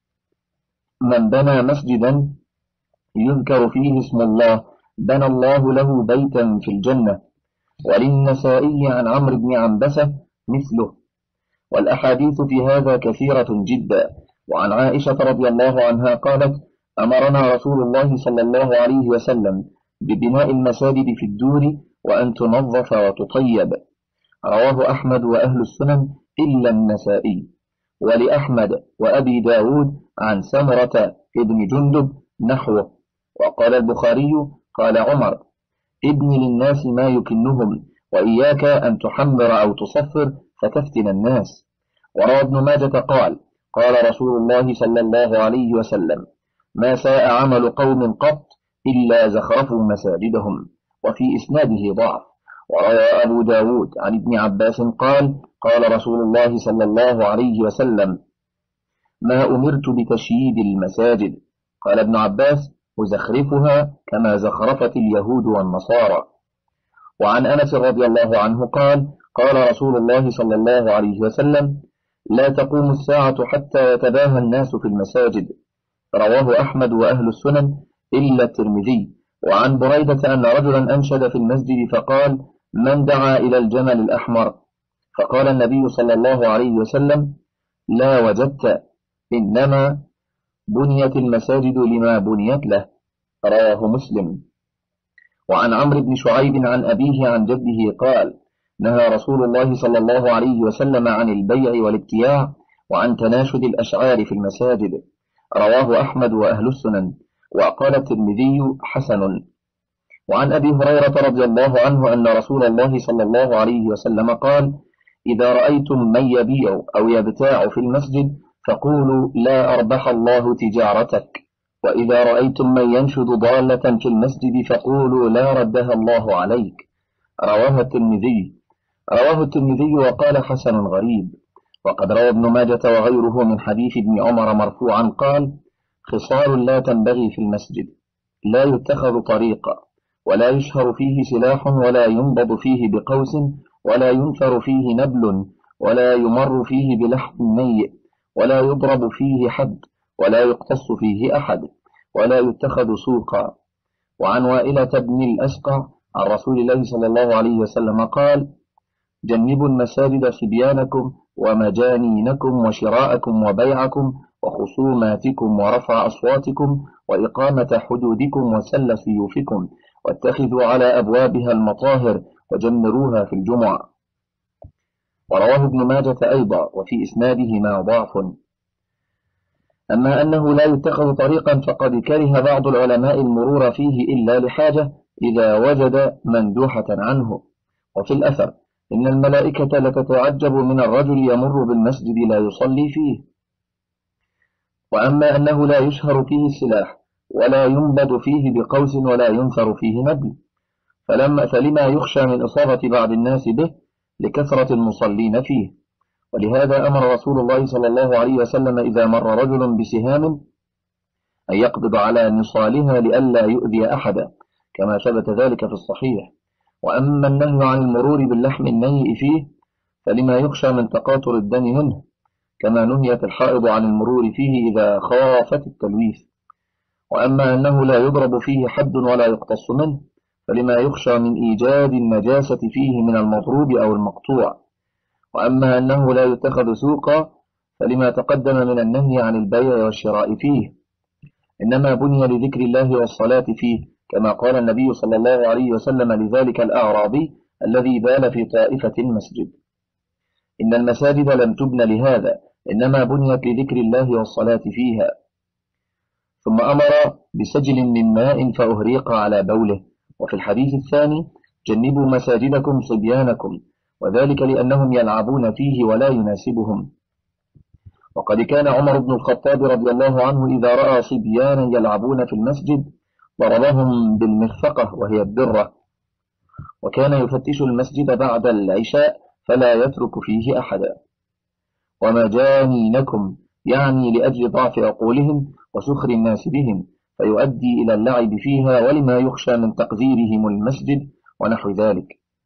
من بنى مسجدا يذكر فيه اسم الله بنى الله له بيتا في الجنة. وللنسائي عن عمرو بن عنبسة مثله. والأحاديث في هذا كثيرة جدا. وعن عائشة رضي الله عنها قالت: أمرنا رسول الله صلى الله عليه وسلم ببناء المساجد في الدور وأن تنظف وتطيب. رواه أحمد وأهل السنن إلا النسائي. ولأحمد وأبي داود عن سمرة ابن جندب نحوه. وقال البخاري: قال عمر: ابن للناس ما يكنهم، وإياك أن تحمر أو تصفر فتفتن الناس. وروى ابن ماجة قال قال رسول الله صلى الله عليه وسلم ما ساء عمل قوم قط إلا زخرفوا مساجدهم، وفي إسناده ضعف. وروى أبو داود عن ابن عباس قال قال رسول الله صلى الله عليه وسلم ما أمرت بتشييد المساجد. قال ابن عباس وزخرفها كما زخرفت اليهود والنصارى. وعن أنس رضي الله عنه قال قال رسول الله صلى الله عليه وسلم لا تقوم الساعة حتى يتباهى الناس في المساجد. رواه أحمد وأهل السنن إلا الترمذي. وعن بريدة أن رجلا أنشد في المسجد فقال من دعا إلى الجمل الأحمر؟ فقال النبي صلى الله عليه وسلم لا وجدت، إنما بنيت المساجد لما بنيت له. رواه مسلم. وعن عمرو بن شعيب عن أبيه عن جده قال نهى رسول الله صلى الله عليه وسلم عن البيع والابتياع وعن تناشد الأشعار في المساجد. رواه أحمد وأهل السنن. وقال الترمذي حسن. وعن أبي هريرة رضي الله عنه أن رسول الله صلى الله عليه وسلم قال إذا رأيتم من يبيع أو يبتاع في المسجد فقولوا لا أربح الله تجارتك، وإذا رأيتم من ينشد ضالة في المسجد فقولوا لا ردها الله عليك. رواه الترمذي. رواه الترمذي وقال حسن غريب. وقد روى ابن ماجة وغيره من حديث ابن عمر مرفوعا قال خصال لا تنبغي في المسجد: لا يتخذ طريقا، ولا يشهر فيه سلاح، ولا ينبض فيه بقوس، ولا ينثر فيه نبل، ولا يمر فيه بلحم ميت، ولا يضرب فيه حد، ولا يقتص فيه أحد، ولا يتخذ سوقا. وعن وائلة بن الأسقع عن رسول الله صلى الله عليه وسلم قال جنبوا المساجد صبيانكم ومجانينكم وشراءكم وبيعكم وخصوماتكم ورفع أصواتكم وإقامة حدودكم وسل سيوفكم، واتخذوا على أبوابها المطاهر وجمروها في الجمعة. ورواه ابن ماجة أيضا وفي إسنادهما ضعف. أما أنه لا يتخذ طريقا فقد كره بعض العلماء المرور فيه إلا لحاجة إذا وجد مندوحة عنه. وفي الأثر إن الملائكة لتتعجب من الرجل يمر بالمسجد لا يصلي فيه. وأما أنه لا يشهر فيه السلاح، ولا ينبض فيه بقوس، ولا ينثر فيه نبل، فلما فلما يخشى من إصابة بعض الناس به لكثرة المصلين فيه. ولهذا أمر رسول الله صلى الله عليه وسلم إذا مر رجل بسهام أن يقبض على نصالها لئلا يؤذي أحدا، كما ثبت ذلك في الصحيح. وأما النهي عن المرور باللحم النيء فيه فلما يخشى من تقاطر الدم منه، كما نهيت الحائض عن المرور فيه إذا خافت التلويث. وأما أنه لا يضرب فيه حد ولا يقتص منه فلما يخشى من إيجاد النجاسة فيه من المضروب أو المقطوع. وأما أنه لا يتخذ سوقا فلما تقدم من النهي عن البيع والشراء فيه، إنما بني لذكر الله والصلاة فيه، كما قال النبي صلى الله عليه وسلم لذلك الأعرابي الذي بال في طائفة المسجد: إن المساجد لم تبن لهذا، إنما بنيت لذكر الله والصلاة فيها. ثم أمر بسجل من ماء فأهريق على بوله. وفي الحديث الثاني جنبوا مساجدكم صبيانكم، وذلك لأنهم يلعبون فيه ولا يناسبهم. وقد كان عمر بن الخطاب رضي الله عنه إذا رأى صبيانا يلعبون في المسجد ضربهم بالمرفقة وهي الدرة، وكان يفتش المسجد بعد العشاء فلا يترك فيه أحدا. ومجانينكم يعني لأجل ضعف عقولهم وسخر الناس بهم، فيؤدي إلى اللعب فيها ولما يخشى من تقذيرهم المسجد ونحو ذلك.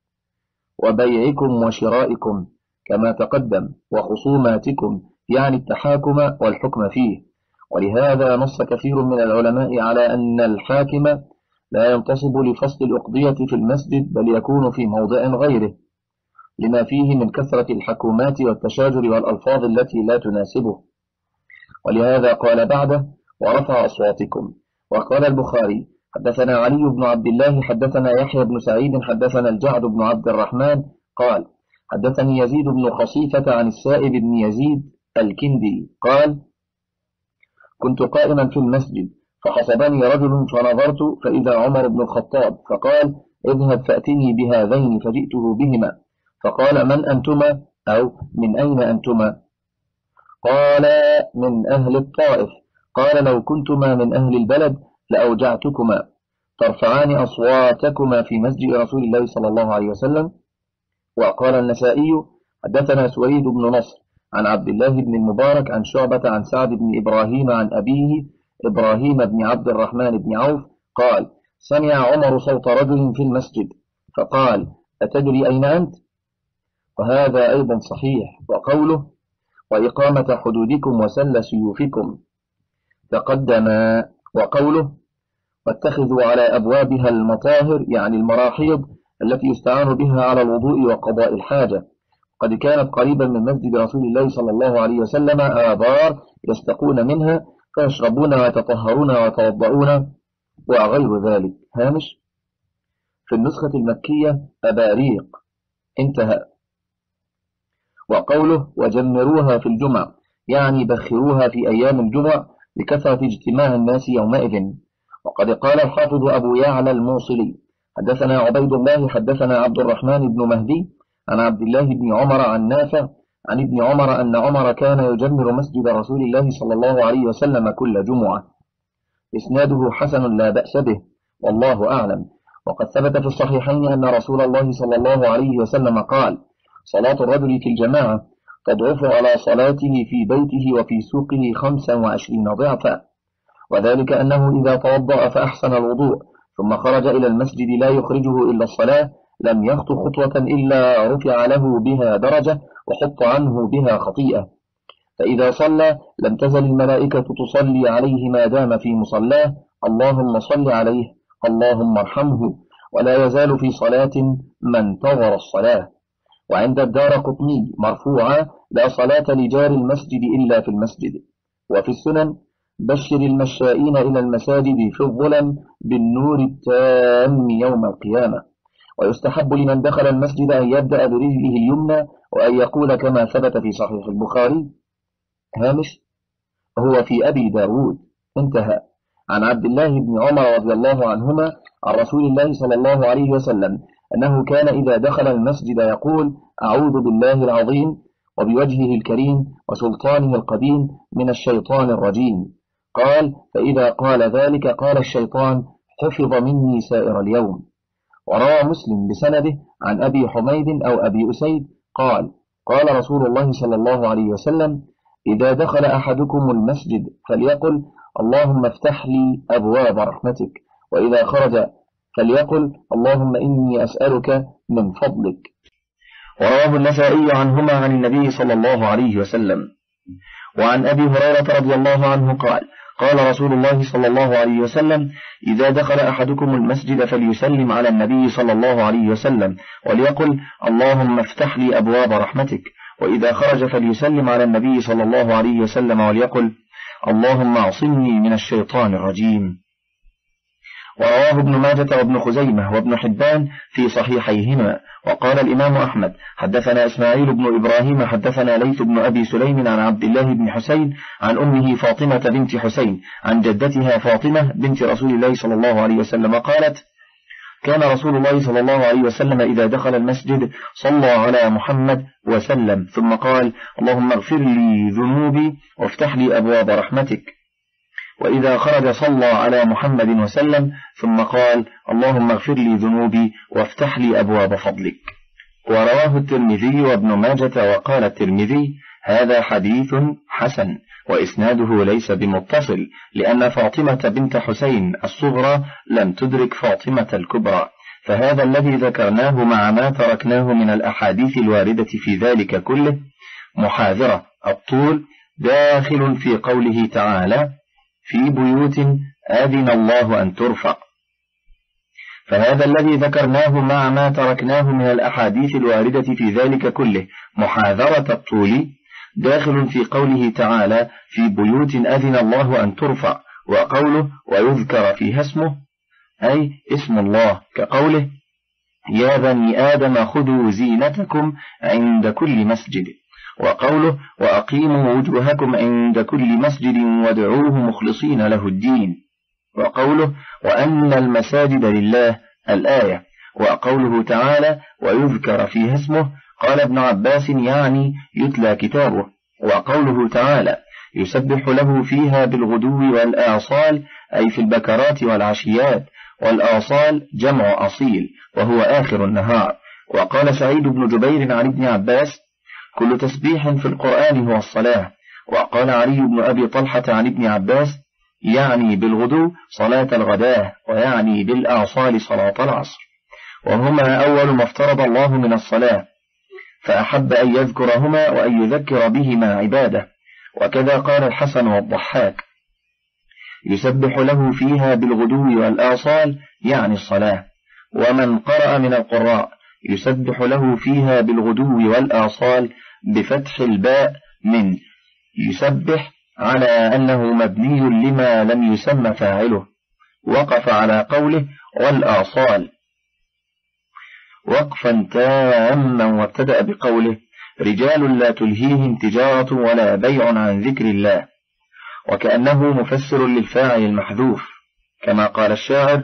وبيعكم وشرائكم كما تقدم، وخصوماتكم يعني التحاكم والحكم فيه. ولهذا نص كثير من العلماء على أن الحاكم لا ينتصب لفصل الأقضية في المسجد، بل يكون في موضع غيره، لما فيه من كثرة الحكومات والتشاجر والألفاظ التي لا تناسبه. ولهذا قال بعده: ورفع أصواتكم. وقال البخاري: حدثنا علي بن عبد الله حدثنا يحيى بن سعيد حدثنا الجعد بن عبد الرحمن قال: حدثني يزيد بن خصيفة عن السائب بن يزيد الكندي قال: كنت قائما في المسجد فحسبني رجل فنظرت فإذا عمر بن الخطاب، فقال: اذهب فأتني بهذين، فجئته بهما، فقال: من أنتما؟ أو من أين أنتما؟ قال من أهل الطائف. قال لو كنتما من أهل البلد لأوجعتكما ترفعان أصواتكما في مسجد رسول الله صلى الله عليه وسلم. وقال النسائي حدثنا سويد بن نصر عن عبد الله بن المبارك عن شعبة عن سعد بن إبراهيم عن أبيه إبراهيم بن عبد الرحمن بن عوف قال سمع عمر صوت رجل في المسجد فقال أتدري أين أنت؟ وهذا أيضا صحيح. وقوله وإقامة حدودكم وسل سيوفكم تقدم. وقوله واتخذوا على أبوابها المطاهر يعني المراحيض التي يستعان بها على الوضوء وقضاء الحاجة. قد كانت قريبا من مسجد رسول الله صلى الله عليه وسلم آبار يستقون منها فيشربون ويتطهرون ويتوضؤون وغير ذلك. هامش في النسخة المكية أباريق. انتهى. وقوله وجمروها في الجمع يعني بخروها في أيام الجمع لكثرة اجتماع الناس يومئذ. وقد قال الحافظ أبو يعلى الموصلي حدثنا عبيد الله حدثنا عبد الرحمن بن مهدي عن عبد الله بن عمر عن نافع عن ابن عمر أن عمر كان يجمر مسجد رسول الله صلى الله عليه وسلم كل جمعة. إسناده حسن لا بأس به والله أعلم. وقد ثبت في الصحيحين أن رسول الله صلى الله عليه وسلم قال صلاة الرجل في الجماعة تضعف على صلاته في بيته وفي سوقه خمسا وعشرين ضعفا. وذلك أنه إذا توضأ فأحسن الوضوء ثم خرج إلى المسجد لا يخرجه إلا الصلاة لم يخط خطوة إلا رفع له بها درجة وحط عنه بها خطيئة. فإذا صلى لم تزل الملائكة تصلي عليه ما دام في مصلاه اللهم صل عليه اللهم ارحمه ولا يزال في صلاة ما انتظر الصلاة. وعند الدارقطني مرفوعا لا صلاة لجار المسجد إلا في المسجد. وفي السنن بشر المشائين إلى المساجد في الظلم بالنور التام يوم القيامة. ويستحب لمن دخل المسجد أن يبدأ برجله اليمنى وأن يقول كما ثبت في صحيح البخاري. هامش هو في أبي داود. انتهى. عن عبد الله بن عمر رضي الله عنهما عن رسول الله صلى الله عليه وسلم أنه كان إذا دخل المسجد يقول أعوذ بالله العظيم وبوجهه الكريم وسلطانه القديم من الشيطان الرجيم. قال فإذا قال ذلك قال الشيطان حفظ مني سائر اليوم. وروى مسلم بسنده عن أبي حميد أو أبي أسيد قال قال رسول الله صلى الله عليه وسلم إذا دخل أحدكم المسجد فليقل اللهم افتح لي أبواب رحمتك وإذا خرج فليقل اللهم إني أسألك من فضلك. ورواه النسائي عنهما عن النبي صلى الله عليه وسلم. وعن أبي هريرة رضي الله عنه قال قال رسول الله صلى الله عليه وسلم إذا دخل أحدكم المسجد فليسلم على النبي صلى الله عليه وسلم وليقل اللهم افتح لي أبواب رحمتك وإذا خرج فليسلم على النبي صلى الله عليه وسلم وليقل اللهم اعصمني من الشيطان الرجيم. ورواه ابن ماجة وابن خزيمة وابن حبان في صحيحيهما. وقال الإمام أحمد حدثنا إسماعيل بن إبراهيم حدثنا ليث بن أبي سليم عن عبد الله بن حسين عن أمه فاطمة بنت حسين عن جدتها فاطمة بنت رسول الله صلى الله عليه وسلم قالت كان رسول الله صلى الله عليه وسلم إذا دخل المسجد صلى على محمد وسلم ثم قال اللهم اغفر لي ذنوبي وافتح لي أبواب رحمتك وإذا خرج صلى على محمد وسلم ثم قال اللهم اغفر لي ذنوبي وافتح لي أبواب فضلك. ورواه الترمذي وابن ماجة وقال الترمذي هذا حديث حسن وإسناده ليس بمتصل لأن فاطمة بنت حسين الصغرى لم تدرك فاطمة الكبرى فهذا الذي ذكرناه مع ما تركناه من الأحاديث الواردة في ذلك كله محاذرة الطول داخل في قوله تعالى في بيوت آذن الله أن ترفع فهذا الذي ذكرناه مع ما تركناه من الأحاديث الواردة في ذلك كله محاذرة الطول داخل في قوله تعالى في بيوت أذن الله أن ترفع وقوله ويذكر فيها اسمه أي اسم الله كقوله يا بني آدم خذوا زينتكم عند كل مسجد وقوله وأقيموا وجوهكم عند كل مسجد وادعوه مخلصين له الدين وقوله وأن المساجد لله الآية وقوله تعالى ويذكر فيها اسمه قال ابن عباس يعني يتلى كتابه وقوله تعالى يسبح له فيها بالغدو والآصال أي في البكرات والعشيات، والآصال جمع أصيل وهو آخر النهار. وقال سعيد بن جبير عن ابن عباس كل تسبيح في القرآن هو الصلاة. وقال علي بن أبي طلحة عن ابن عباس يعني بالغدو صلاة الغداة، ويعني بالآصال صلاة العصر، وهما أول ما افترض الله من الصلاة، فأحب أن يذكرهما وأن يذكر بهما عباده. وكذا قال الحسن والضحاك يسبح له فيها بالغدو والآصال يعني الصلاة. ومن قرأ من القراء يسبح له فيها بالغدو والآصال بفتح الباء من يسبح على أنه مبني لما لم يسمى فاعله، وقف على قوله والآصال وقفا تاما، وابتدأ بقوله رجال لا تلهيهم تجارة ولا بيع عن ذكر الله، وكأنه مفسر للفاعل المحذوف، كما قال الشاعر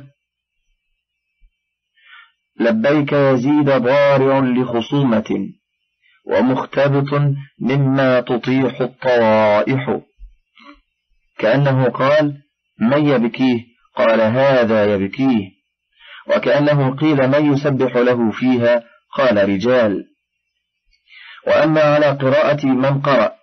لبيك يزيد ضارع لخصومة ومختبط مما تطيح الطوائح، كأنه قال من يبكيه؟ قال هذا يبكيه. وكأنه قيل من يسبح له فيها؟ قال رجال. وأما على قراءة من قرأ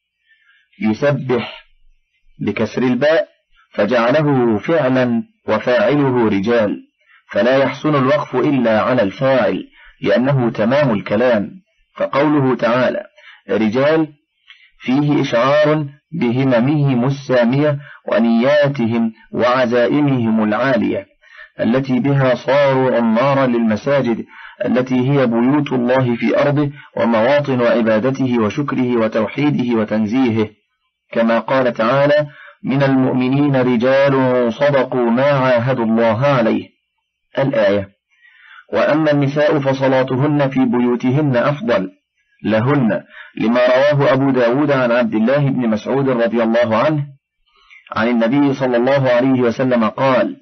يسبح بكسر الباء فجعله فعلا وفاعله رجال، فلا يحسن الوقف إلا على الفاعل لأنه تمام الكلام. فقوله تعالى رجال فيه إشعار بهممهم السامية ونياتهم وعزائمهم العالية التي بها صاروا عمارا للمساجد التي هي بيوت الله في أرضه ومواطن عبادته وشكره وتوحيده وتنزيهه، كما قال تعالى من المؤمنين رجال صدقوا ما عاهدوا الله عليه الآية. وأما النساء فصلاتهن في بيوتهن أفضل لهن، لما رواه أبو داود عن عبد الله بن مسعود رضي الله عنه عن النبي صلى الله عليه وسلم قال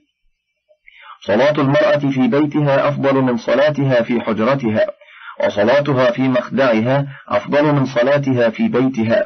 صلاة المرأة في بيتها أفضل من صلاتها في حجرتها، وصلاتها في مخدعها أفضل من صلاتها في بيتها.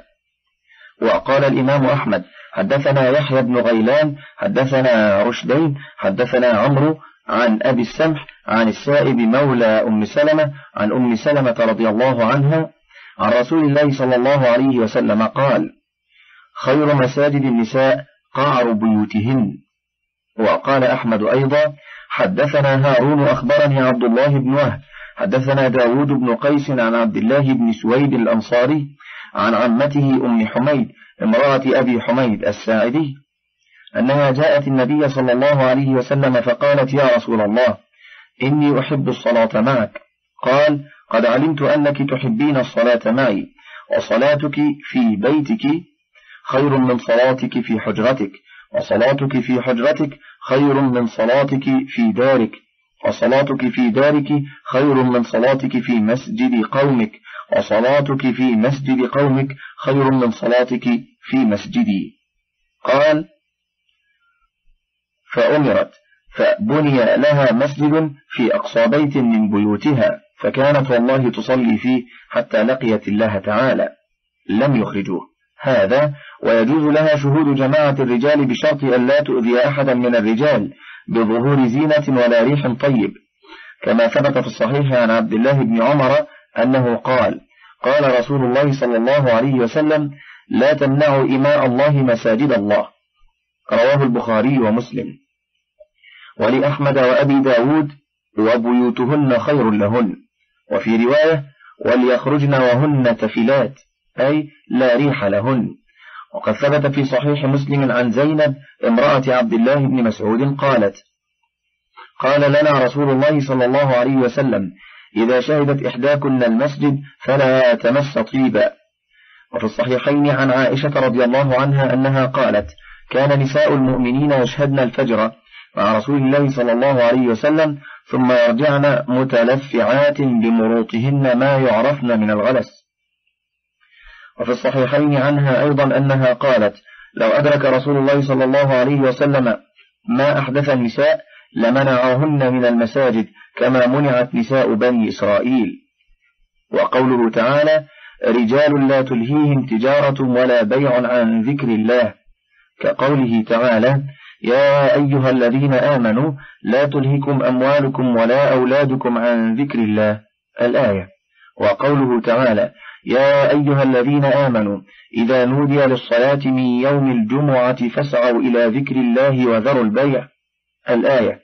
وقال الإمام أحمد حدثنا يحيى بن غيلان حدثنا رشدين حدثنا عمرو عن أبي السمح عن السائب مولى أم سلمة عن أم سلمة رضي الله عنها عن رسول الله صلى الله عليه وسلم قال خير مساجد النساء قعر بيوتهن. وقال أحمد أيضا حدثنا هارون أخبرني عبد الله بن وهب حدثنا داود بن قيس عن عبد الله بن سويد الأنصاري عن عمته أم حميد امرأة أبي حميد الساعدي أنها جاءت النبي صلى الله عليه وسلم فقالت يا رسول الله إني أحب الصلاة معك. قال قد علمت أنك تحبين الصلاة معي، وصلاتك في بيتك خير من صلاتك في حجرتك، وصلاتك في حجرتك خير من صلاتك في دارك، وصلاتك في دارك خير من صلاتك في مسجد قومك، وصلاتك في مسجد قومك خير من صلاتك في مسجدي. قال فأمرت فبني لها مسجد في أقصى بيت من بيوتها، فكانت والله تصلي فيه حتى لقيت الله تعالى، لم يخرجوه. هذا ويجوز لها شهود جماعة الرجال بشرط أن لا تؤذي أحدا من الرجال بظهور زينة ولا ريح طيب، كما ثبت في الصحيح عن عبد الله بن عمر أنه قال قال رسول الله صلى الله عليه وسلم لا تمنعوا إماء الله مساجد الله، رواه البخاري ومسلم. ولأحمد وأبي داود وبيوتهن خير لهن. وفي رواية وليخرجن وهن تفلات أي لا ريح لهن. وقد ثبت في صحيح مسلم عن زينب امرأة عبد الله بن مسعود قالت قال لنا رسول الله صلى الله عليه وسلم إذا شهدت إحداكن المسجد فلا تمس طيبا. وفي الصحيحين عن عائشة رضي الله عنها أنها قالت كان نساء المؤمنين يشهدن الفجر مع رسول الله صلى الله عليه وسلم ثم يرجعن متلفعات بمروطهن ما يعرفن من الغلس. وفي الصحيحين عنها أيضا أنها قالت لو أدرك رسول الله صلى الله عليه وسلم ما أحدث النساء لمنعهن من المساجد كما منعت نساء بني إسرائيل. وقوله تعالى رجال لا تلهيهم تجارة ولا بيع عن ذكر الله، كقوله تعالى: يا أيها الذين آمنوا لا تلهكم أموالكم ولا أولادكم عن ذكر الله، الآية. وقوله تعالى: يا أيها الذين آمنوا إذا نودي للصلاة من يوم الجمعة فاسعوا إلى ذكر الله وذروا البيع، الآية.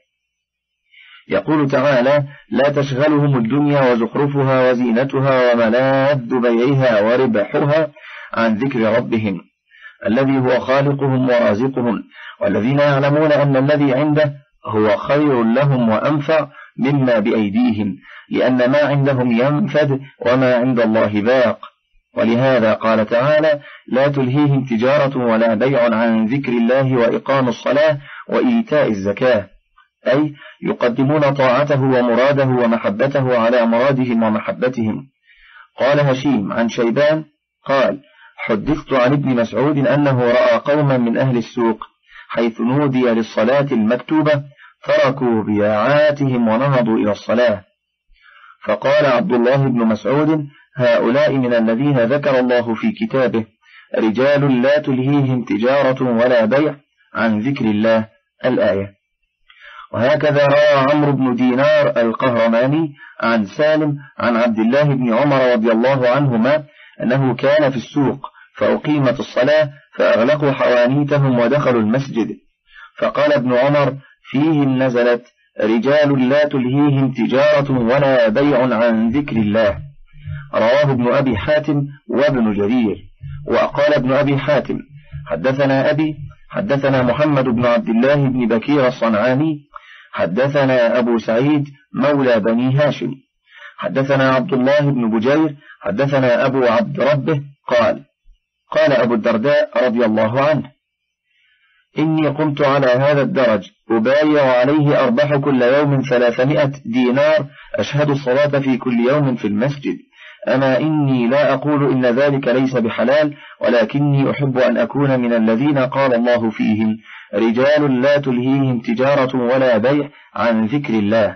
يقول تعالى: لا تشغلهم الدنيا وزخرفها وزينتها وملاذ بيعها وربحها عن ذكر ربهم الذي هو خالقهم ورازقهم، والذين يعلمون أن الذي عنده هو خير لهم وأنفع مما بأيديهم، لأن ما عندهم ينفد وما عند الله باق. ولهذا قال تعالى: لا تلهيهم تجارة ولا بيع عن ذكر الله وإقام الصلاة وإيتاء الزكاة، أي يقدمون طاعته ومراده ومحبته على مرادهم ومحبتهم. قال هشيم عن شيبان قال: حدثت عن ابن مسعود أنه رأى قوما من أهل السوق حيث نودي للصلاة المكتوبة تركوا بياعاتهم ونهضوا إلى الصلاة، فقال عبد الله بن مسعود: هؤلاء من الذين ذكر الله في كتابه رجال لا تلهيهم تجارة ولا بيع عن ذكر الله، الآية. وهكذا روى عمرو بن دينار القهرماني عن سالم عن عبد الله بن عمر رضي الله عنهما أنه كان في السوق فأقيمت الصلاة فأغلقوا حوانيتهم ودخلوا المسجد، فقال ابن عمر: فيهم نزلت رجال لا تلهيهم تجارة ولا بيع عن ذكر الله. رواه ابن أبي حاتم وابن جرير. وقال ابن أبي حاتم: حدثنا أبي حدثنا محمد بن عبد الله بن بكير الصنعاني حدثنا أبو سعيد مولى بني هاشم حدثنا عبد الله بن بجير حدثنا أبو عبد ربه قال: قال أبو الدرداء رضي الله عنه: إني قمت على هذا الدرج أبايع عليه أربح كل يوم ثلاثمائة دينار أشهد الصلاة في كل يوم في المسجد، أما إني لا أقول إن ذلك ليس بحلال، ولكني أحب أن أكون من الذين قال الله فيهم رجال لا تلهيهم تجارة ولا بيع عن ذكر الله.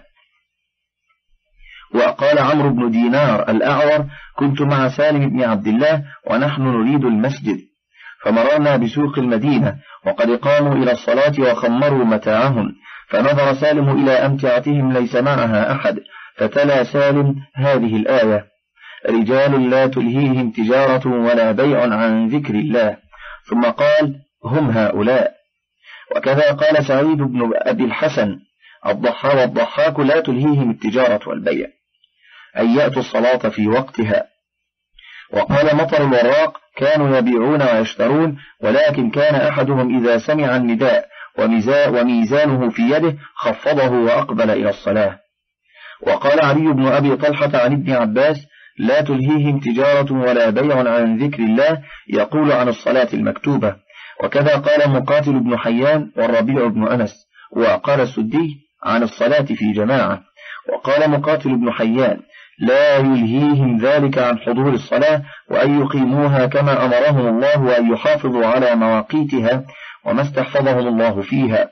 وقال عمرو بن دينار الأعور: كنت مع سالم بن عبد الله ونحن نريد المسجد، فمررنا بسوق المدينة وقد قاموا إلى الصلاة وخمروا متاعهم، فنظر سالم إلى أمتعتهم ليس معها أحد، فتلا سالم هذه الآية: رجال لا تلهيهم تجارة ولا بيع عن ذكر الله، ثم قال: هم هؤلاء. وكذا قال سعيد بن أبي الحسن: الضحى والضحاك لا تلهيهم التجارة والبيع، أن يأتوا الصلاة في وقتها. وقال مطر الوراق: كانوا يبيعون ويشترون، ولكن كان أحدهم إذا سمع النداء وميزانه في يده خفضه وأقبل إلى الصلاة. وقال علي بن أبي طلحة عن ابن عباس: لا تلهيهم تجارة ولا بيع عن ذكر الله، يقول عن الصلاة المكتوبة. وكذا قال مقاتل بن حيان والربيع بن أنس. وقال السدي عن الصلاة في جماعة. وقال مقاتل بن حيان: لا يلهيهم ذلك عن حضور الصلاة، وأن يقيموها كما أمرهم الله، وأن يحافظوا على مواقيتها وما استحفظهم الله فيها.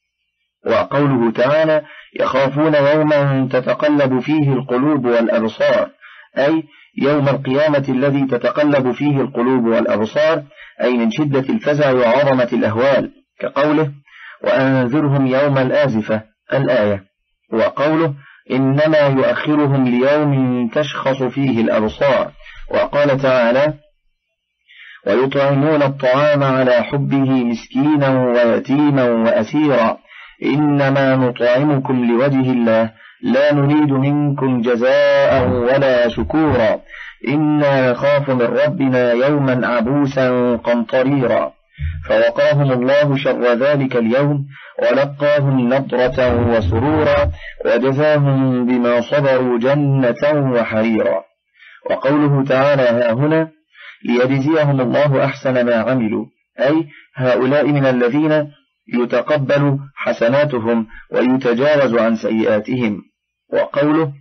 وقوله تعالى: يخافون يوما تتقلب فيه القلوب والأبصار، أي يوم القيامة الذي تتقلب فيه القلوب والأبصار، أي من شدة الفزع وعظمة الأهوال، كقوله: وأنذرهم يوم الآزفة، الآية. وقوله: إنما يؤخرهم ليوم تشخص فيه الأبصار. وقال تعالى: ويطعمون الطعام على حبه مسكينا ويتيما وأسيرا، إنما نطعمكم لوجه الله لا نريد منكم جزاء ولا شكورا، إنا نخاف من ربنا يوما عبوسا قمطريرا. فوقاهم الله شر ذلك اليوم ولقاهم نضرة وسرورا، وجزاهم بما صبروا جنة وحريرا. وقوله تعالى ها هنا: ليجزيهم الله أحسن ما عملوا، أي هؤلاء من الذين يتقبل حسناتهم ويتجاوز عن سيئاتهم. وقوله: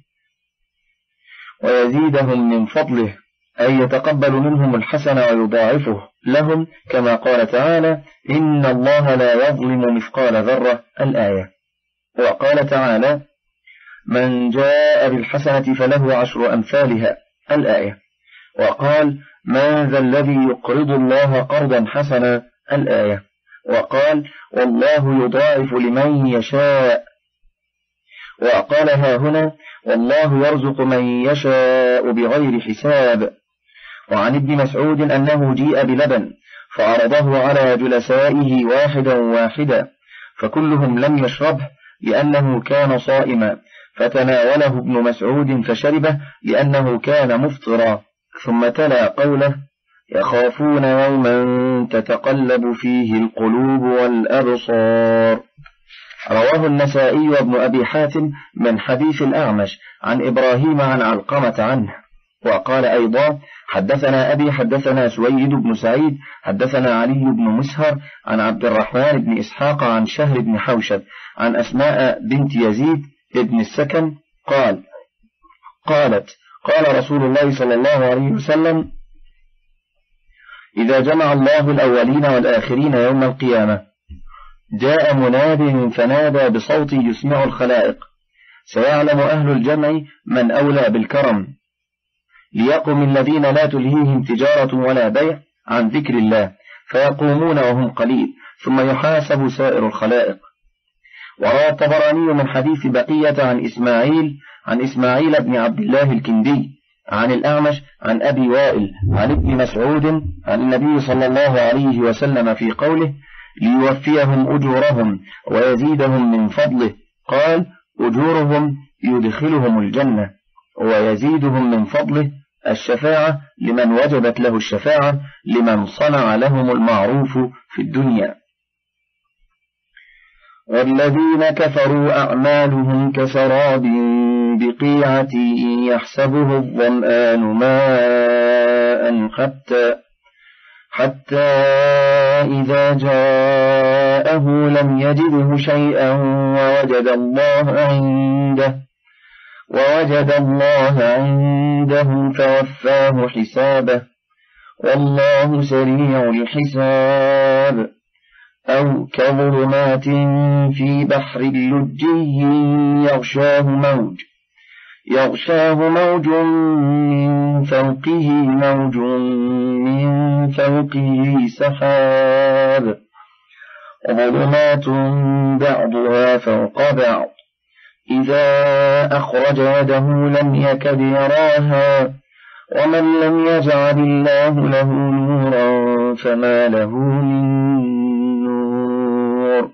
ويزيدهم من فضله، أي يتقبل منهم الحسن ويضاعفه لهم، كما قال تعالى: إن الله لا يظلم مثقال ذرة، الآية. وقال تعالى: من جاء بالحسنة فله عشر أمثالها، الآية. وقال ما ذا الذي يقرض الله قرضا حسنا الآية. وقال والله يضاعف لمن يشاء. وقال ها هنا والله يرزق من يشاء بغير حساب. وعن ابن مسعود أنه جيء بلبن فعرضه على جلسائه واحدا واحدا فكلهم لم يشربه لأنه كان صائما، فتناوله ابن مسعود فشربه لأنه كان مفطرا، ثم تلا قوله يخافون يوما تتقلب فيه القلوب والأبصار. رواه النسائي وابن أبي حاتم من حديث الأعمش عن إبراهيم عن علقمة عنه. وقال أيضا حدثنا أبي حدثنا سويد بن سعيد حدثنا علي بن مسهر عن عبد الرحمن بن إسحاق عن شهر بن حوشب عن أسماء بنت يزيد بن السكن قال قالت قال رسول الله صلى الله عليه وسلم إذا جمع الله الأولين والآخرين يوم القيامة جاء مناد فنادى بصوت يسمع الخلائق سيعلم أهل الجمع من أولى بالكرم ليقم الذين لا تلهيهم تجارة ولا بيع عن ذكر الله فيقومون وهم قليل ثم يحاسب سائر الخلائق. وروى الطبراني من حديث بقية عن إسماعيل عن إسماعيل بن عبد الله الكندي عن الأعمش عن أبي وائل عن ابن مسعود عن النبي صلى الله عليه وسلم في قوله ليوفيهم أجورهم ويزيدهم من فضله قال أجورهم يدخلهم الجنة ويزيدهم من فضله الشفاعة لمن وجبت له الشفاعة لمن صنع لهم المعروف في الدنيا. والذين كفروا أعمالهم كسراب بقيعة يحسبه الظمآن ماء حتى حتى إذا جاءه لم يجده شيئا ووجد الله عنده ووجد الله عنده فوفاه حسابه والله سريع الحساب. أو كظلمات في بحر لجي يغشاه موج يغشاه موج من فوقه موج من فوقه سحاب ظلمات بعضها فوق بعض إذا أخرج يده لم يكد يراها ومن لم يجعل الله له نورا فما له من نور.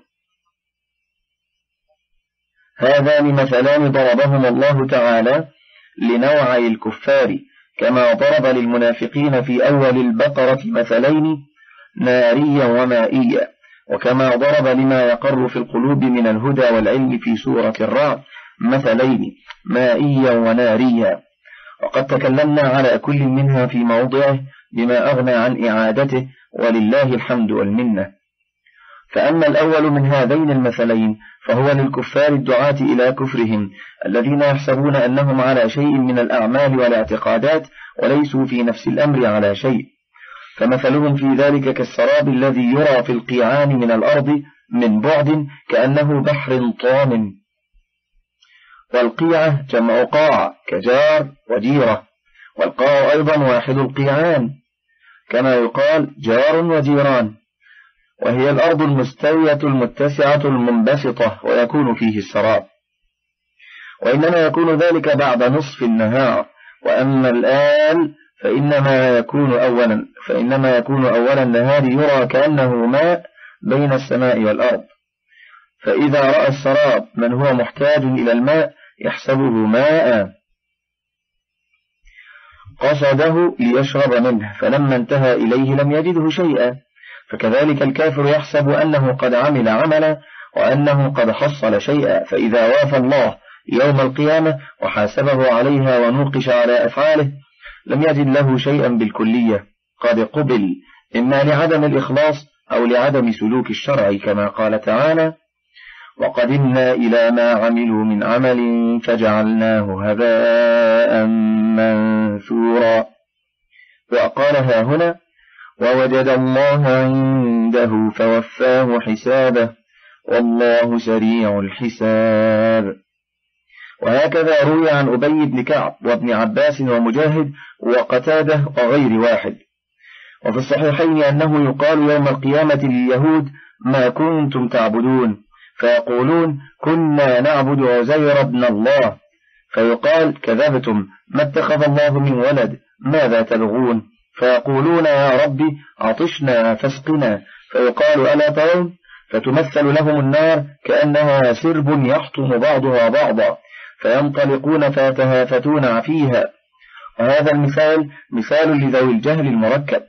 هذان مثلان ضربهما الله تعالى لنوعي الكفار كما ضرب للمنافقين في أول البقرة مثلين ناريا ومائيا، وكما ضرب لما يقر في القلوب من الهدى والعلم في سورة الرعد مثلين مائيا وناريا، وقد تكلمنا على كل منها في موضعه بما أغنى عن إعادته ولله الحمد والمنة. فأما الأول من هذين المثلين فهو للكفار الدعاة إلى كفرهم الذين يحسبون أنهم على شيء من الأعمال والاعتقادات وليسوا في نفس الأمر على شيء، فمثلهم في ذلك كالسراب الذي يرى في القيعان من الأرض من بعد كأنه بحر طام. والقيعة جمع قاع كجار وجيرة، والقاع أيضا واحد القيعان كما يقال جار وجيران، وهي الأرض المستوية المتسعة المنبسطة ويكون فيه السراب، وإنما يكون ذلك بعد نصف النهار. وأما الآن فإنما يكون أولا فإنما يكون أول النهار يرى كأنه ماء بين السماء والأرض، فإذا رأى السراب من هو محتاج إلى الماء يحسبه ماء قصده ليشرب منه، فلما انتهى إليه لم يجده شيئا. فكذلك الكافر يحسب أنه قد عمل عملا وأنه قد حصل شيئا، فإذا وافى الله يوم القيامة وحاسبه عليها ونوقش على أفعاله لم يجد له شيئا بالكلية قد قبل، إما لعدم الإخلاص أو لعدم سلوك الشرع، كما قال تعالى وقدمنا إلى ما عملوا من عمل فجعلناه هباء منثورا. وقالها هنا ووجد الله عنده فوفاه حسابه والله سريع الحساب. وهكذا روي عن أبي بن كعب وابن عباس ومجاهد وقتادة وغير واحد. وفي الصحيحين أنه يقال يوم القيامة لليهود ما كنتم تعبدون، فيقولون كنا نعبد عزير بن الله، فيقال كذبتم، ما اتخذ الله من ولد، ماذا تبغون؟ فيقولون يا ربي عطشنا فاسقنا، فيقال ألا ترون؟ فتمثل لهم النار كأنها سرب يحطم بعضها بعضا، فينطلقون فيتهافتون فيها. وهذا المثال مثال لذوي الجهل المركب.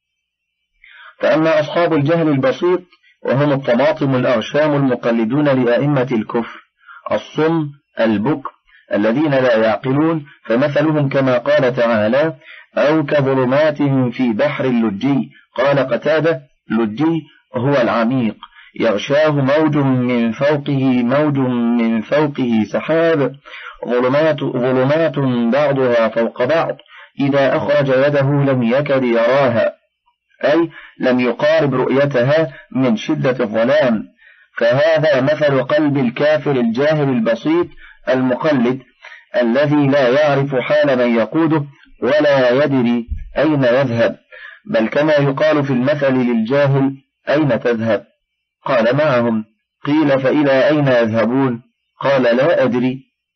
فأما أصحاب الجهل البسيط وهم الطماطم الأغشام المقلدون لأئمة الكفر الصم البكم الذين لا يعقلون، فمثلهم كما قال تعالى أو كظلمات في بحر اللجي. قال قتادة لجي هو العميق يغشاه موج من فوقه موج من فوقه سحاب، ظلمات, ظلمات بعضها فوق بعض إذا أخرج يده لم يكد يراها، أي لم يقارب رؤيتها من شدة الظلام. فهذا مثل قلب الكافر الجاهل البسيط المقلد الذي لا يعرف حال من يقوده ولا يدري أين يذهب، بل كما يقال في المثل للجاهل أين تذهب؟ قال معهم. قيل فإلى أين يذهبون؟ قال لا أدري.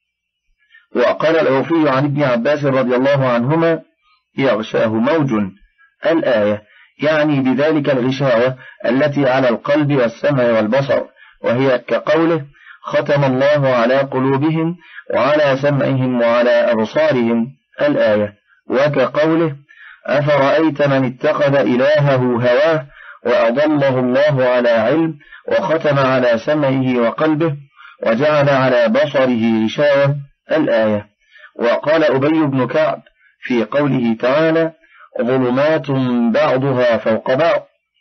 وقال العوفي عن ابن عباس رضي الله عنهما يغشاه موج الآية، يعني بذلك الغشاوة التي على القلب والسمع والبصر، وهي كقوله ختم الله على قلوبهم وعلى سمعهم وعلى أبصارهم الآية، وكقوله أفرأيت من اتخذ إلهه هواه وأضله الله على علم وختم على سمعه وقلبه وجعل على بصره غشاوة الآية. وقال أبي بن كعب في قوله تعالى ظلمات بعضها فوق بعض،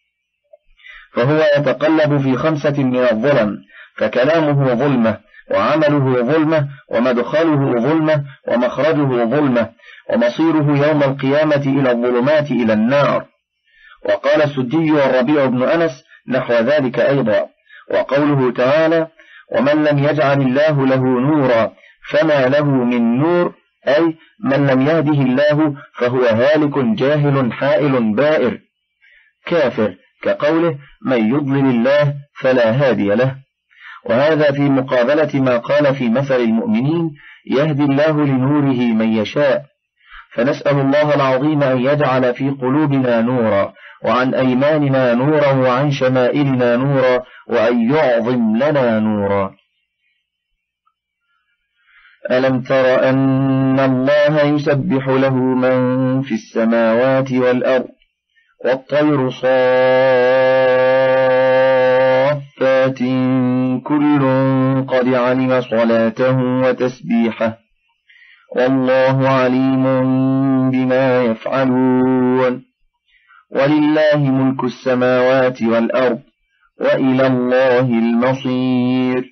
فهو يتقلب في خمسة من الظلم، فكلامه ظلمة وعمله ظلمة ومدخله ظلمة ومخرجه ظلمة ومصيره يوم القيامة إلى الظلمات إلى النار. وقال السدي والربيع بن أنس نحو ذلك أيضا. وقوله تعالى ومن لم يجعل الله له نورا فما له من نور، أي من لم يهده الله فهو هالك جاهل حائل بائر كافر، كقوله من يضلل الله فلا هادي له. وهذا في مقابلة ما قال في مثل المؤمنين يهدي الله لنوره من يشاء. فنسأل الله العظيم أن يجعل في قلوبنا نورا وعن أيماننا نورا وعن شمائلنا نورا وأن يعظم لنا نورا. ألم تر أن الله يسبح له من في السماوات والأرض والطير صافات كل قد علم صلاته وتسبيحه والله عليم بما يفعلون ولله ملك السماوات والأرض وإلى الله المصير.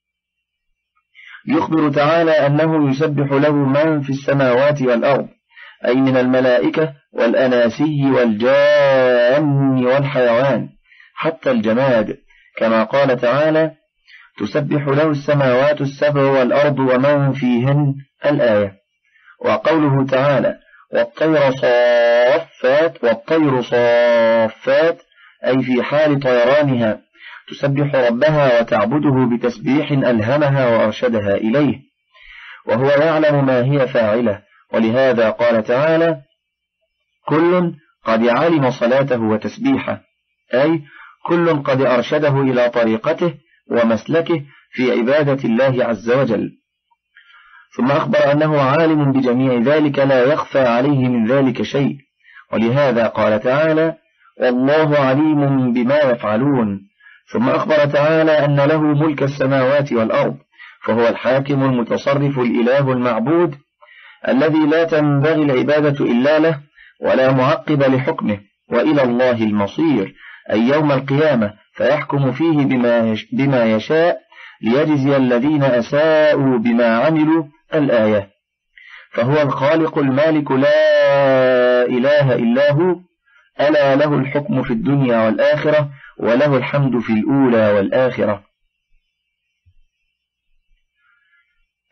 يخبر تعالى أنه يسبح له من في السماوات والأرض، أي من الملائكة والأناسي والجان والحيوان حتى الجماد، كما قال تعالى تسبح له السماوات السبع والأرض ومن فيهن الآية. وقوله تعالى والطير صافات والطير صافات، أي في حال طيرانها تسبح ربها وتعبده بتسبيح ألهمها وأرشدها إليه، وهو يعلم ما هي فاعلة. ولهذا قال تعالى كل قد علم صلاته وتسبيحه، أي كل قد أرشده إلى طريقته ومسلكه في عبادة الله عز وجل. ثم أخبر أنه عالم بجميع ذلك لا يخفى عليه من ذلك شيء، ولهذا قال تعالى والله عليم بما يفعلون. ثم أخبر تعالى أن له ملك السماوات والأرض، فهو الحاكم المتصرف الإله المعبود الذي لا تنبغي العبادة إلا له ولا معقب لحكمه، وإلى الله المصير، أي يوم القيامة، فيحكم فيه بما بما يشاء ليجزي الذين أساءوا بما عملوا الآية. فهو الخالق المالك لا إله إلا هو، ألا له الحكم في الدنيا والآخرة وله الحمد في الأولى والآخرة.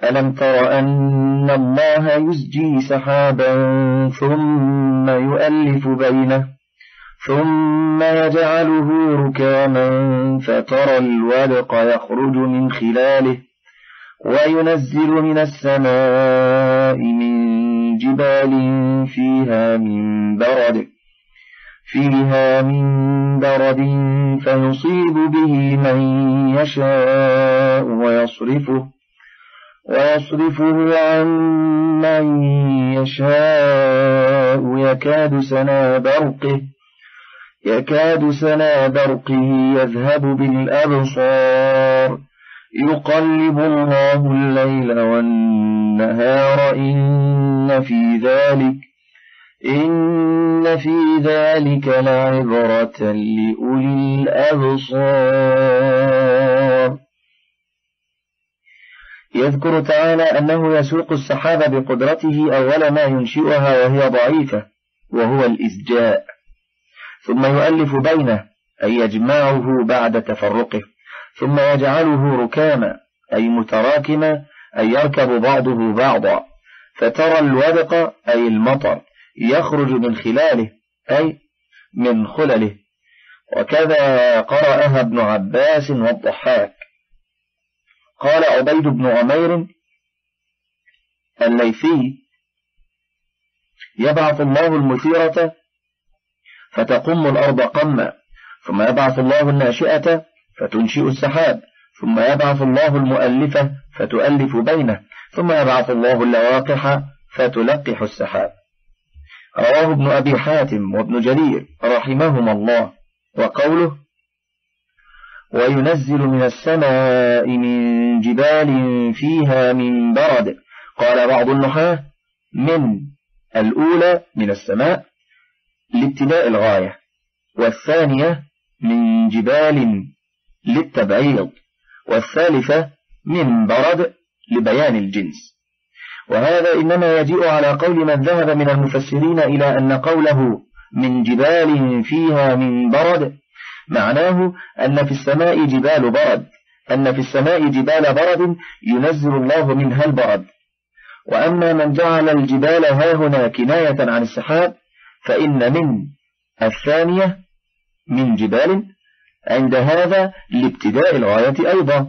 ألم تر أن الله يزجي سحابا ثم يؤلف بينه ثم يجعله ركاما فترى الودق يخرج من خلاله وينزل من السماء من جبال فيها من برد فيها من برد فيصيب به من يشاء ويصرفه ويصرفه عن من يشاء يكاد سنا برقه يكاد سنا برقه يذهب بالأبصار يقلب الله الليل والنهار إن في ذلك إن في ذلك لعبرة لأولي الأبصار. يذكر تعالى أنه يسوق السحاب بقدرته أول ما ينشئها وهي ضعيفة وهو الإزجاء، ثم يؤلف بينه أي يجمعه بعد تفرقه، ثم يجعله ركاما أي متراكما أي يركب بعضه بعضا، فترى الودق أي المطر يخرج من خلاله أي من خلله. وكذا قرأها ابن عباس والضحاك. قال عبيد بن عمير الليثي يبعث الله المثيرة فتقم الأرض قما، ثم يبعث الله الناشئة فتنشئ السحاب، ثم يبعث الله المؤلفة فتؤلف بينه، ثم يبعث الله اللواقح فتلقح السحاب. رواه ابن أبي حاتم وابن جرير رحمهما الله. وقوله وينزل من السماء من جبال فيها من برد، قال بعض النحاة من الأولى من السماء لابتداء الغاية، والثانية من جبال للتبعيض، والثالثة من برد لبيان الجنس. وهذا إنما يجيء على قول من ذهب من المفسرين إلى أن قوله من جبال فيها من برد معناه أن في السماء جبال برد، أن في السماء جبال برد ينزل الله منها البرد. وأما من جعل الجبال هاهنا كناية عن السحاب فإن من الثانية من جبال عند هذا لابتداء الغاية أيضا،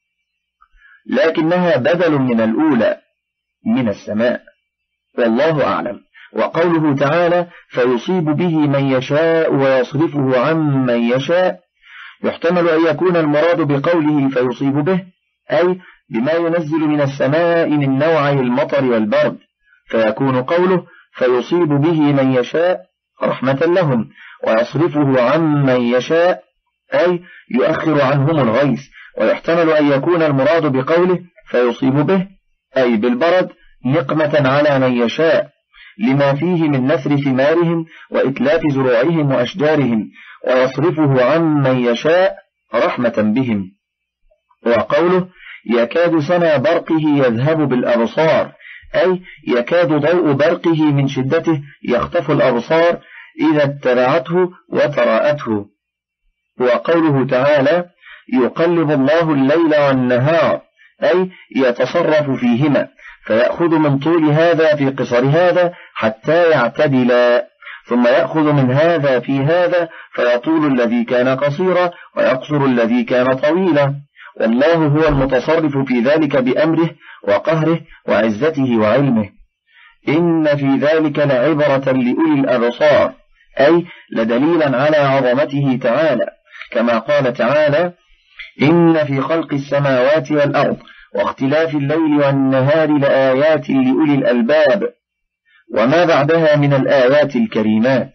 لكنها بدل من الأولى من السماء، والله أعلم. وقوله تعالى فيصيب به من يشاء ويصرفه عن من يشاء، يحتمل أن يكون المراد بقوله فيصيب به أي بما ينزل من السماء من نوعي المطر والبرد، فيكون قوله فيصيب به من يشاء رحمة لهم، ويصرفه عن من يشاء أي يؤخر عنهم الغيث. ويحتمل أن يكون المراد بقوله فيصيب به أي بالبرد نقمة على من يشاء لما فيه من نثر ثمارهم وإتلاف زروعهم وأشجارهم، ويصرفه عن من يشاء رحمة بهم. وقوله يكاد سنا برقه يذهب بالأبصار أي يكاد ضوء برقه من شدته يخطف الأبصار إذا اتبعته وتراءته. وقوله تعالى يقلب الله الليل والنهار أي يتصرف فيهما، فيأخذ من طول هذا في قصر هذا حتى يعتدلا، ثم يأخذ من هذا في هذا فيطول الذي كان قصيرا ويقصر الذي كان طويلا، والله هو المتصرف في ذلك بأمره وقهره وعزته وعلمه. إن في ذلك لعبرة لأولي الأبصار أي لدليلا على عظمته تعالى، كما قال تعالى إن في خلق السماوات والأرض واختلاف الليل والنهار لآيات لأولي الألباب، وما بعدها من الآيات الكريمات.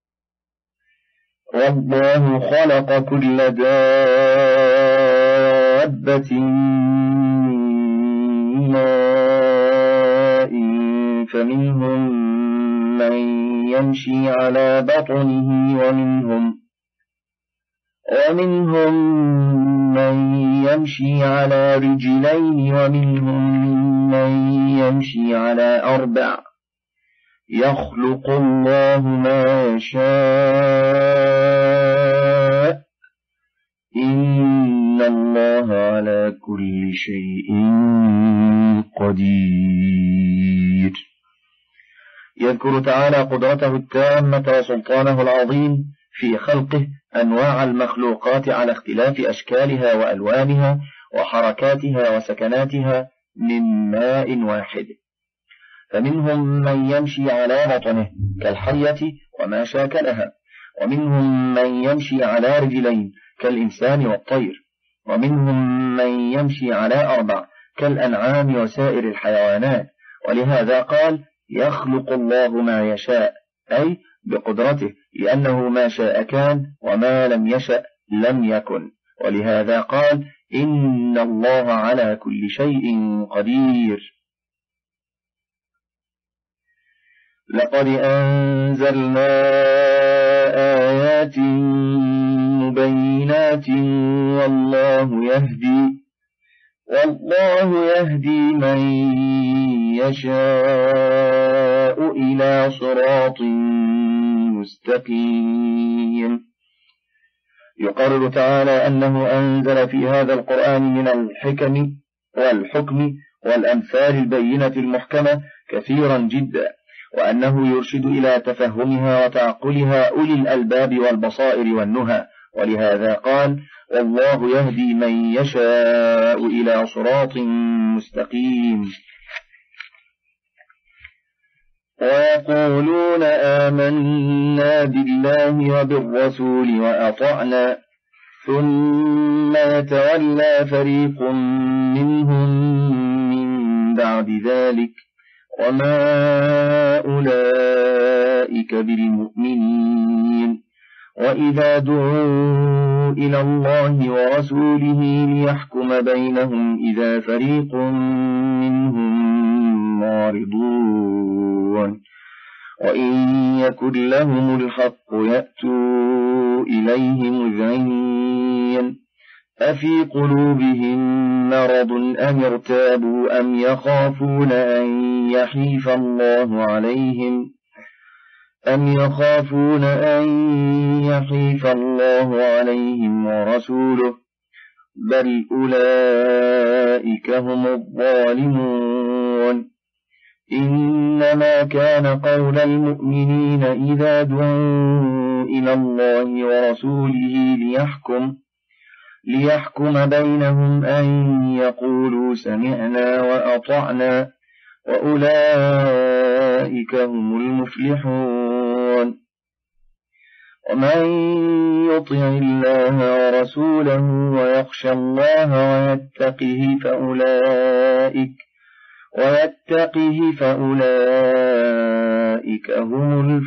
والله خلق كل دابة من ماء فمنهم من يمشي على بطنه ومنهم ومنهم من يمشي على رجلين ومنهم من يمشي على أربع، يخلق الله ما يشاء إن إن الله على كل شيء قدير. يذكر تعالى قدرته التامة وسلطانه العظيم في خلقه أنواع المخلوقات على اختلاف أشكالها وألوانها وحركاتها وسكناتها من ماء واحد، فمنهم من يمشي على بطنه كالحية وما شاكلها، ومنهم من يمشي على رجلين كالإنسان والطير، ومنهم من يمشي على أربع كالأنعام وسائر الحيوانات. ولهذا قال يخلق الله ما يشاء، أي بقدرته، لأنه ما شاء كان وما لم يشأ لم يكن. ولهذا قال إن الله على كل شيء قدير. لقد أنزلنا آيات مبينات والله يهدي والله يهدي من يشاء إلى صراط مستقيم. يقرر تعالى أنه أنزل في هذا القرآن من الحكم والحكم والأمثال البينة المحكمة كثيرا جدا، وأنه يرشد إلى تفهمها وتعقلها أولي الألباب والبصائر والنهى. ولهذا قال والله يهدي من يشاء إلى صراط مستقيم. ويقولون آمنا بالله وبالرسول وأطعنا ثم يتولى فريق منهم من بعد ذلك وما أولئك بالمؤمنين. وإذا دعوا إلى الله ورسوله ليحكم بينهم إذا فريق منهم معرضون، وإن يكن لهم الحق يأتوا إليه مذعنين. أفي قلوبهم مرض أم ارتابوا أم يخافون أن يحيف الله عليهم أم يخافون أن يحيف الله عليهم ورسوله بل أولئك هم الظالمون. إنما كان قول المؤمنين إذا دعوا إلى الله ورسوله ليحكم ليحكم بينهم أن يقولوا سمعنا وأطعنا وأولئك هم المفلحون. ومن يطع الله ورسوله ويخشى الله ويتقه فأولئك ويتقه فأولئك هم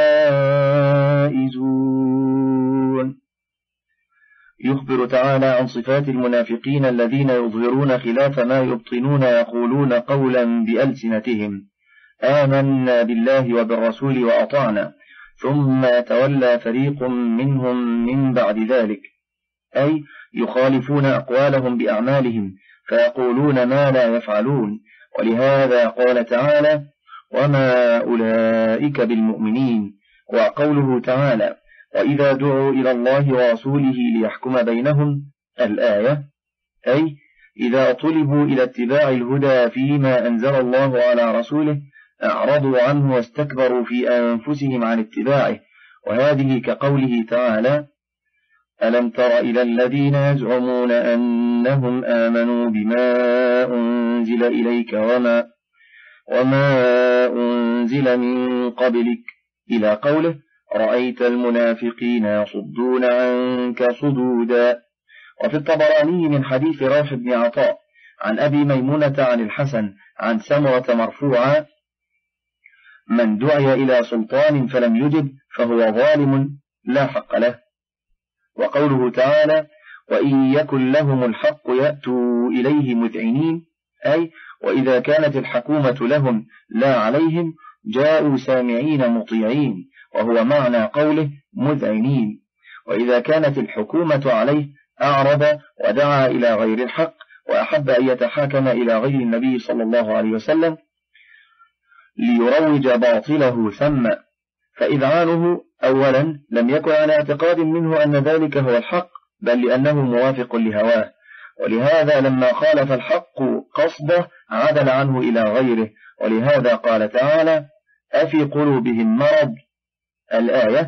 الفائزون. يخبر تعالى عن صفات المنافقين الذين يظهرون خلاف ما يبطنون، يقولون قولا بألسنتهم آمنا بالله وبالرسول وأطعنا ثم يتولى فريق منهم من بعد ذلك، أي يخالفون أقوالهم بأعمالهم فيقولون ما لا يفعلون. ولهذا قال تعالى وما أولئك بالمؤمنين. وقوله تعالى وإذا دعوا إلى الله ورسوله ليحكم بينهم الآية، أي إذا طلبوا إلى اتباع الهدى فيما أنزل الله على رسوله أعرضوا عنه واستكبروا في أنفسهم عن اتباعه. وهذه كقوله تعالى ألم تر إلى الذين يزعمون أنهم آمنوا بما أنزل إليك وما, وما أنزل من قبلك إلى قوله رأيت المنافقين يصدون عنك صدودا. وفي الطبراني من حديث روح بن عطاء عن أبي ميمونة عن الحسن عن سمرة مرفوعا من دعي إلى سلطان فلم يجب فهو ظالم لا حق له. وقوله تعالى وإن يكن لهم الحق يأتوا إليه مذعنين، أي وإذا كانت الحكومة لهم لا عليهم جاءوا سامعين مطيعين، وهو معنى قوله مذعنين. وإذا كانت الحكومة عليه أعرض ودعا إلى غير الحق وأحب أن يتحاكم إلى غير النبي صلى الله عليه وسلم ليروج باطله ثم. فإذعانه أولا لم يكن على اعتقاد منه أن ذلك هو الحق، بل لأنه موافق لهواه، ولهذا لما خالف الحق قصده عدل عنه إلى غيره، ولهذا قال تعالى: أفي قلوبهم مرض، الآية،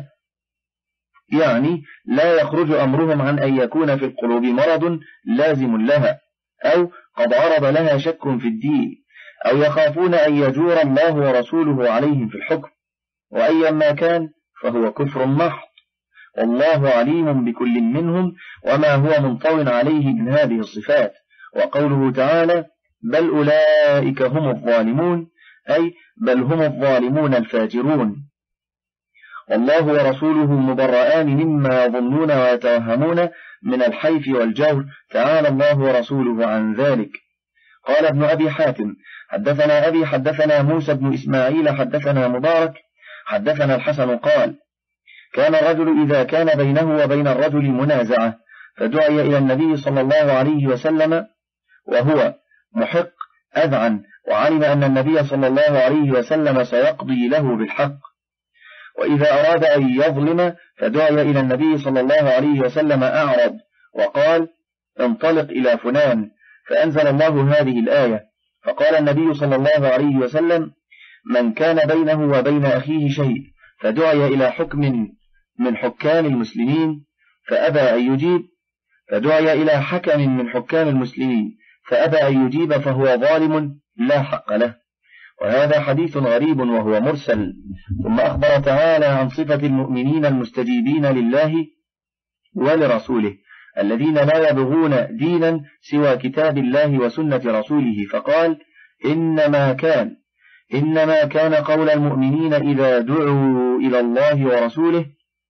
يعني لا يخرج أمرهم عن أن يكون في القلوب مرض لازم لها، أو قد عرض لها شك في الدين، أو يخافون أن يجور الله ورسوله عليهم في الحكم، وأيا ما كان فهو كفر محض، والله عليم بكل منهم وما هو منطو عليه من هذه الصفات. وقوله تعالى: بل أولئك هم الظالمون، أي بل هم الظالمون الفاجرون، والله ورسوله مبرآن مما يظنون ويتوهمون من الحيف والجور، تعالى الله ورسوله عن ذلك. قال ابن أبي حاتم: حدثنا أبي حدثنا موسى بن إسماعيل حدثنا مبارك حدثنا الحسن قال: كان الرجل إذا كان بينه وبين الرجل منازعة فدعي إلى النبي صلى الله عليه وسلم وهو محق أذعن، وعلم أن النبي صلى الله عليه وسلم سيقضي له بالحق، وإذا أراد أن يظلم فدعي إلى النبي صلى الله عليه وسلم أعرض وقال: انطلق إلى فلان، فأنزل الله هذه الآية، فقال النبي صلى الله عليه وسلم: من كان بينه وبين أخيه شيء فدعي إلى حكم من حكام المسلمين فأبى أن يجيب، فدعي إلى حكم من حكام المسلمين فأبى أن يجيب فهو ظالم لا حق له. وهذا حديث غريب وهو مرسل. ثم أخبر تعالى عن صفة المؤمنين المستجيبين لله ولرسوله الذين لا يبغون دينا سوى كتاب الله وسنة رسوله، فقال: إنما كان إنما كان قول المؤمنين إذا دعوا إلى الله ورسوله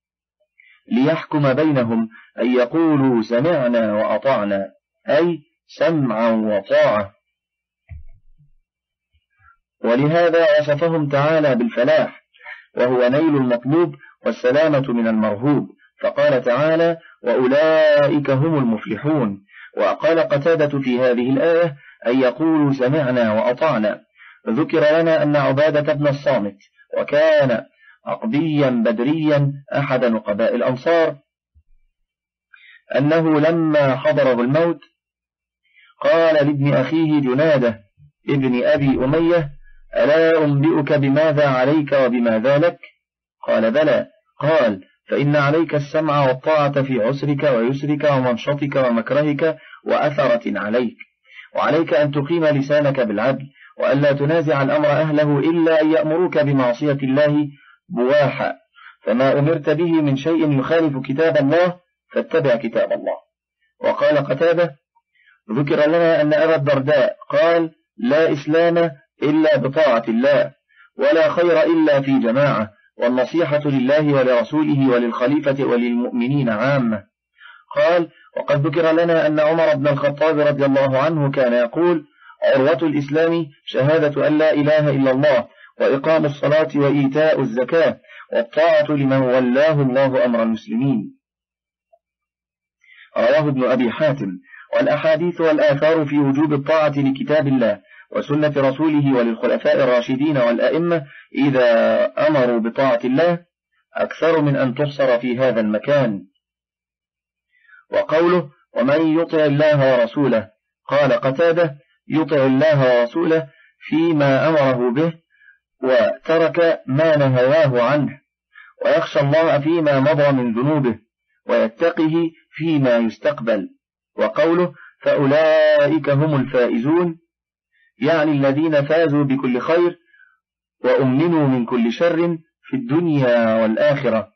ليحكم بينهم أن يقولوا سمعنا وأطعنا، أي سمعا وطاعة. ولهذا وصفهم تعالى بالفلاح، وهو نيل المطلوب والسلامة من المرهوب، فقال تعالى: وأولئك هم المفلحون. وقال قتادة في هذه الآية: أن يقولوا سمعنا وأطعنا. ذكر لنا أن عبادة بن الصامت، وكان عقبيا بدريا أحد نقباء الأنصار، أنه لما حضره الموت قال لابن أخيه جنادة ابن أبي أمية: ألا أنبئك بماذا عليك وبماذا لك؟ قال: بلى. قال: فإن عليك السمع والطاعة في عسرك ويسرك ومنشطك ومكرهك وأثرة عليك، وعليك أن تقيم لسانك بالعدل، وألا تنازع الأمر أهله إلا أن يأمروك بمعصية الله بواحا، فما أمرت به من شيء يخالف كتاب الله فاتبع كتاب الله. وقال قتادة: ذكر لنا أن أبا الدرداء قال: لا إسلام إلا بطاعة الله، ولا خير إلا في جماعة، والنصيحة لله ولرسوله وللخليفة وللمؤمنين عامة. قال: وقد ذكر لنا أن عمر بن الخطاب رضي الله عنه كان يقول: عروة الإسلام شهادة أن لا إله إلا الله، وإقام الصلاة وإيتاء الزكاة، والطاعة لمن ولاه الله أمر المسلمين. رواه ابن أبي حاتم. والأحاديث والآثار في وجوب الطاعة لكتاب الله وسنة رسوله وللخلفاء الراشدين والأئمة إذا أمروا بطاعة الله أكثر من أن تحصر في هذا المكان. وقوله: ومن يطع الله ورسوله، قال قتادة: يطع الله ورسوله فيما أمره به وترك ما نهواه عنه، ويخشى الله فيما مضى من ذنوبه، ويتقه فيما يستقبل. وقوله: فأولئك هم الفائزون، يعني الذين فازوا بكل خير وأمنوا من كل شر في الدنيا والآخرة.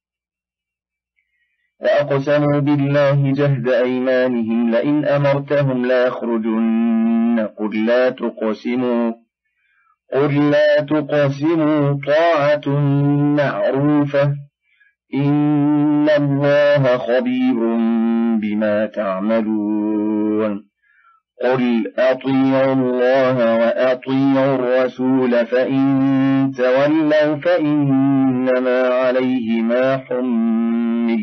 وأقسموا بالله جهد أيمانهم لئن أمرتهم لا يخرجن قل لا تقسموا قل لا تقسموا طاعة معروفة إن الله خبير بما تعملون. قل أطيعوا الله وأطيعوا الرسول فإن تولوا فإنما عليه ما حمل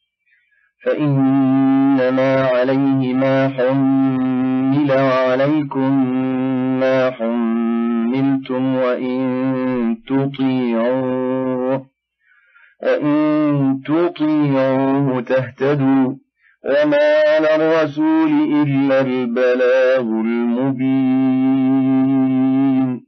فإنما عليه ما حمل وعليكم ما حملتم وإن تطيعوه وإن تطيعوه تهتدوا وما على الرسول إلا البلاغ المبين.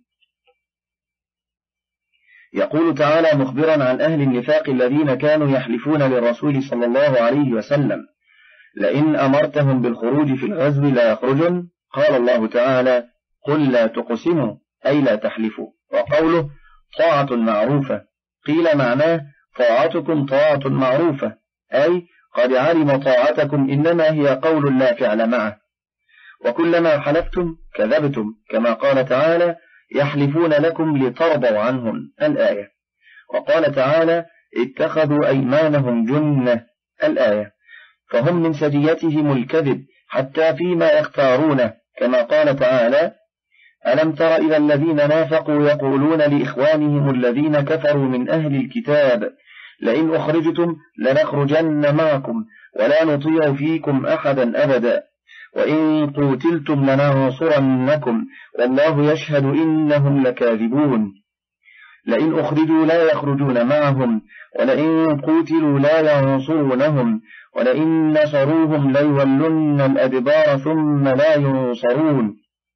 يقول تعالى مخبرا عن أهل النفاق الذين كانوا يحلفون للرسول صلى الله عليه وسلم: لئن أمرتهم بالخروج في الغزو لا يخرجن. قال الله تعالى: قل لا تقسموا أي لا تحلفوا. وقوله طاعة معروفة قيل معناه طاعتكم طاعة معروفة، أي قد علم طاعتكم إنما هي قول لا فعل معه. وكلما حلفتم كذبتم، كما قال تعالى: يحلفون لكم لترضوا عنهم الآية. وقال تعالى: اتخذوا أيمانهم جنة الآية. فهم من سجيتهم الكذب حتى فيما يختارونه، كما قال تعالى: ألم تر إلى الذين نافقوا يقولون لإخوانهم الذين كفروا من أهل الكتاب لئن أخرجتم لنخرجن معكم ولا نطيع فيكم أحدا أبدا وإن قوتلتم لننصرنكم والله يشهد إنهم لكاذبون. لئن أخرجوا لا يخرجون معهم ولئن قوتلوا لا ينصرونهم ولئن نصروهم ليولن الأدبار ثم لا ينصرون.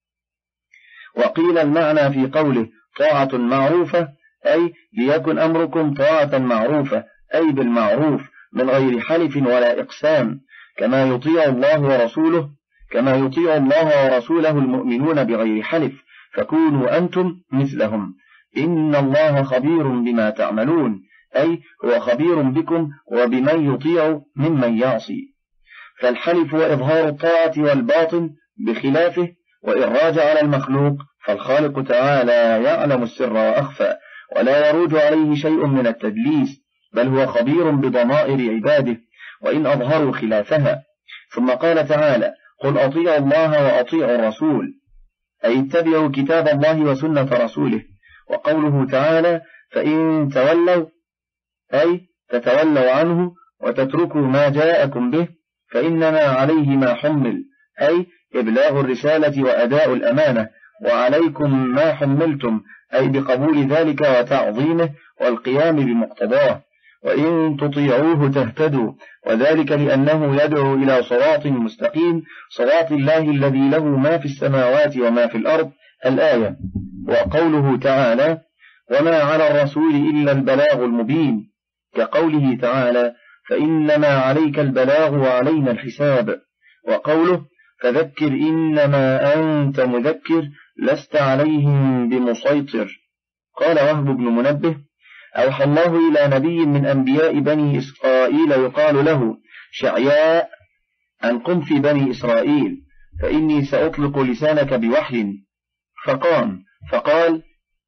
وقيل المعنى في قوله طاعة معروفة أي ليكن أمركم طاعة معروفة، أي بالمعروف من غير حلف ولا إقسام، كما يطيع الله ورسوله كما يطيع الله ورسوله المؤمنون بغير حلف، فكونوا أنتم مثلهم إن الله خبير بما تعملون، أي هو خبير بكم وبمن يطيع ممن يعصي. فالحلف وإظهار الطاعة والباطن بخلافه، وإن راجع على المخلوق فالخالق تعالى يعلم السر وأخفى ولا يروج عليه شيء من التدليس، بل هو خبير بضمائر عباده وإن أظهروا خلافها. ثم قال تعالى: قل أطيعوا الله وأطيعوا الرسول، أي اتبعوا كتاب الله وسنة رسوله. وقوله تعالى: فإن تولوا أي تتولوا عنه وتتركوا ما جاءكم به فإنما عليه ما حمل، أي إبلاغ الرسالة وأداء الأمانة، وعليكم ما حملتم، أي بقبول ذلك وتعظيمه والقيام بمقتضاه. وإن تطيعوه تهتدوا، وذلك لأنه يدعو إلى صراط مستقيم، صراط الله الذي له ما في السماوات وما في الأرض الآية. وقوله تعالى: وما على الرسول إلا البلاغ المبين، كقوله تعالى: فإنما عليك البلاغ وعلينا الحساب. وقوله: فذكر إنما أنت مذكر لست عليهم بمسيطر. قال وهب بن منبه: أوحى الله إلى نبي من أنبياء بني إسرائيل يقال له شعياء أن قم في بني إسرائيل فإني سأطلق لسانك بوحي، فقام فقال: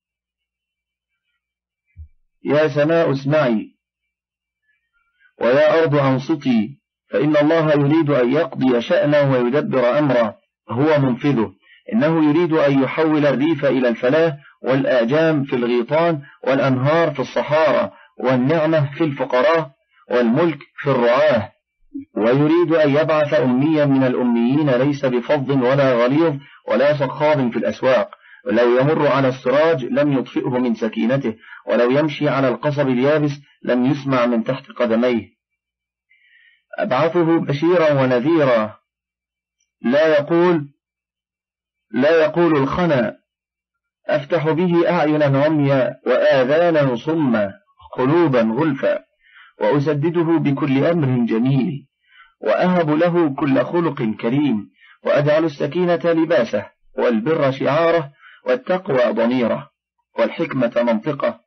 يا سماء اسمعي ويا أرض أنصتي، فإن الله يريد أن يقضي شأنه ويدبر أمره، هو منفذه. إنه يريد أن يحول الريف إلى الفلاة والآجام في الغيطان والأنهار في الصحارى والنعمة في الفقراء والملك في الرعاة، ويريد أن يبعث أميا من الأميين ليس بفظ ولا غليظ ولا صخاب في الأسواق، لو يمر على السراج لم يطفئه من سكينته، ولو يمشي على القصب اليابس لم يسمع من تحت قدميه. أبعثه بشيرا ونذيرا، لا يقول لا يقول الخنا، أفتح به أعينا عميا وآذانا صما قلوبا غلفا، وأسدده بكل أمر جميل، وأهب له كل خلق كريم، وأجعل السكينة لباسه والبر شعاره والتقوى ضميره والحكمة منطقه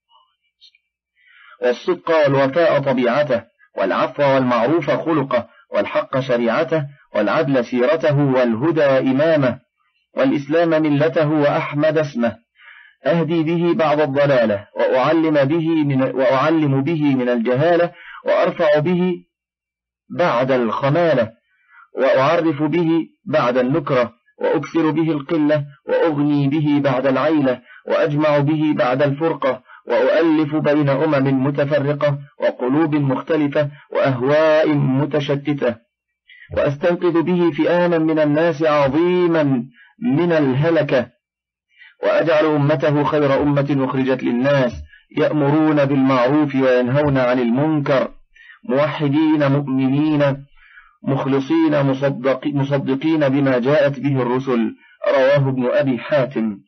والصدق والوفاء طبيعته والعفو والمعروف خلقه والحق شريعته والعدل سيرته والهدى إمامه والإسلام ملته وأحمد اسمه، أهدي به بعض الضلالة وأعلم به من, وأعلم به من الجهالة، وأرفع به بعد الخمالة، وأعرف به بعد النكرة، وأكثر به القلة، وأغني به بعد العيلة، وأجمع به بعد الفرقة، وأؤلف بين أمم متفرقة وقلوب مختلفة وأهواء متشتتة، وأستنقذ به فئاما من الناس عظيما من الهلكة، وأجعل أمته خير أمة أخرجت للناس، يأمرون بالمعروف وينهون عن المنكر، موحدين مؤمنين مخلصين مصدق مصدقين بما جاءت به الرسل. رواه ابن أبي حاتم.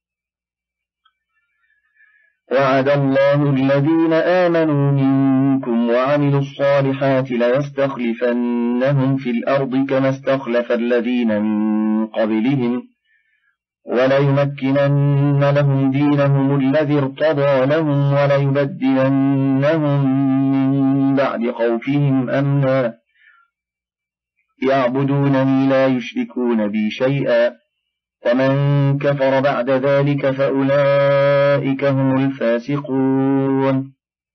وعد الله الذين آمنوا منكم وعملوا الصالحات ليستخلفنهم في الأرض كما استخلف الذين من قبلهم وليمكنن لهم دينهم الذي ارتضى لهم وليبدلنهم من بعد خوفهم أمنا يعبدونني لا يشركون بي شيئا ومن كفر بعد ذلك فأولئك هم الفاسقون.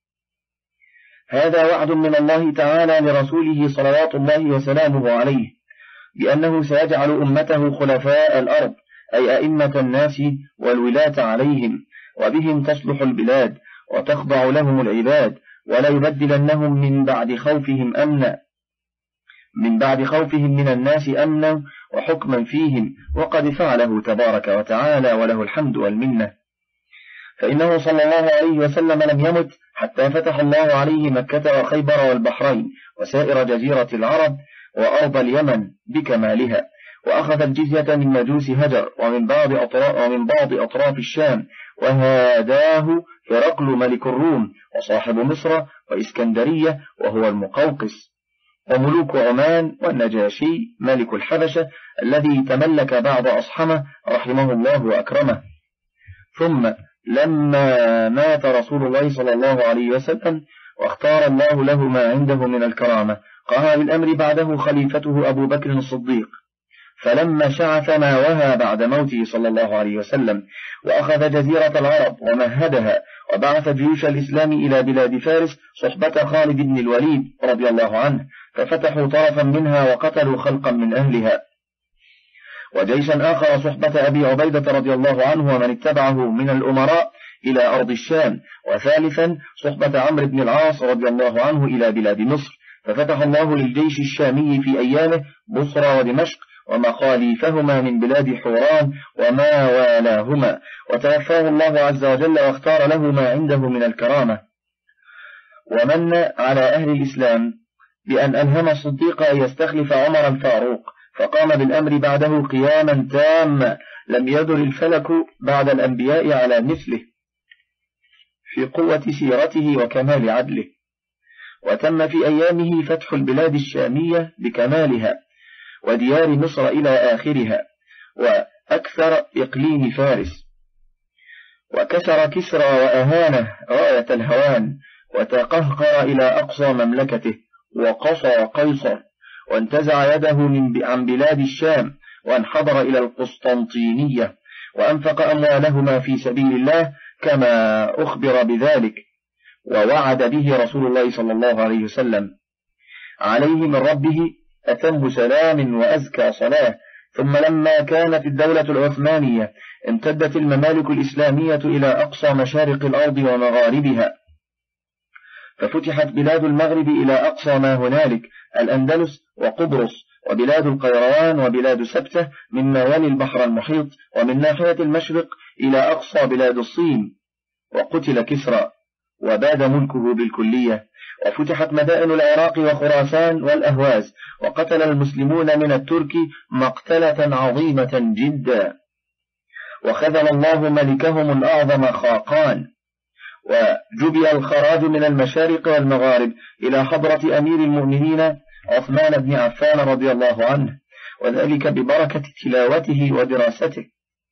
هذا وعد من الله تعالى لرسوله صلوات الله وسلامه عليه بأنه سيجعل أمته خلفاء الأرض أي أئمة الناس والولاة عليهم، وبهم تصلح البلاد وتخضع لهم العباد، ولا يبدلنهم من بعد خوفهم أمنا من بعد خوفهم من الناس أمنا وحكما فيهم، وقد فعله تبارك وتعالى وله الحمد والمنة. فإنه صلى الله عليه وسلم لم يمت حتى فتح الله عليه مكة وخيبر والبحرين وسائر جزيرة العرب وأرض اليمن بكمالها، وأخذ الجزية من مجوس هجر ومن بعض أطراف, ومن بعض أطراف الشام، وهاداه هرقل ملك الروم وصاحب مصر وإسكندرية وهو المقوقس، وملوك عمان والنجاشي ملك الحبشة الذي تملك بعض أصحمه رحمه الله وأكرمه. ثم لما مات رسول الله صلى الله عليه وسلم واختار الله له ما عنده من الكرامة قام بالأمر بعده خليفته أبو بكر الصديق، فلما شعث ما وهى بعد موته صلى الله عليه وسلم وأخذ جزيرة العرب ومهدها وبعث جيوش الإسلام إلى بلاد فارس صحبة خالد بن الوليد رضي الله عنه، ففتحوا طرفا منها وقتلوا خلقا من أهلها، وجيشا آخر صحبة أبي عبيدة رضي الله عنه ومن اتبعه من الأمراء إلى أرض الشام، وثالثا صحبة عمرو بن العاص رضي الله عنه إلى بلاد مصر، ففتح الله للجيش الشامي في أيامه بصرى ودمشق ومخاليفهما من بلاد حوران وما والاهما، وتوفاه الله عز وجل واختار له ما عنده من الكرامة، ومن على أهل الإسلام بأن ألهم الصديق أن يستخلف عمر الفاروق، فقام بالأمر بعده قياما تاما لم يدر الفلك بعد الأنبياء على مثله في قوة سيرته وكمال عدله، وتم في أيامه فتح البلاد الشامية بكمالها وديار مصر إلى آخرها وأكثر إقليم فارس، وكسر كسرى وأهانه غاية الهوان، وتقهقر إلى أقصى مملكته، وقصى قيصر وانتزع يده من عن بلاد الشام وانحدر إلى القسطنطينية، وأنفق أموالهما في سبيل الله كما أخبر بذلك ووعد به رسول الله صلى الله عليه وسلم عليه من ربه أتم سلام وأزكى صلاة. ثم لما كانت الدولة العثمانية امتدت الممالك الإسلامية إلى أقصى مشارق الأرض ومغاربها، ففتحت بلاد المغرب إلى أقصى ما هنالك الأندلس وقبرص وبلاد القيروان وبلاد سبتة مما يلي البحر المحيط، ومن ناحية المشرق إلى أقصى بلاد الصين، وقتل كسرى وباد ملكه بالكلية، وفتحت مدائن العراق وخراسان والأهواز، وقتل المسلمون من الترك مقتلة عظيمة جدا، وخذل الله ملكهم الأعظم خاقان، وجبي الخراج من المشارق والمغارب إلى حضرة أمير المؤمنين عثمان بن عفان رضي الله عنه، وذلك ببركة تلاوته ودراسته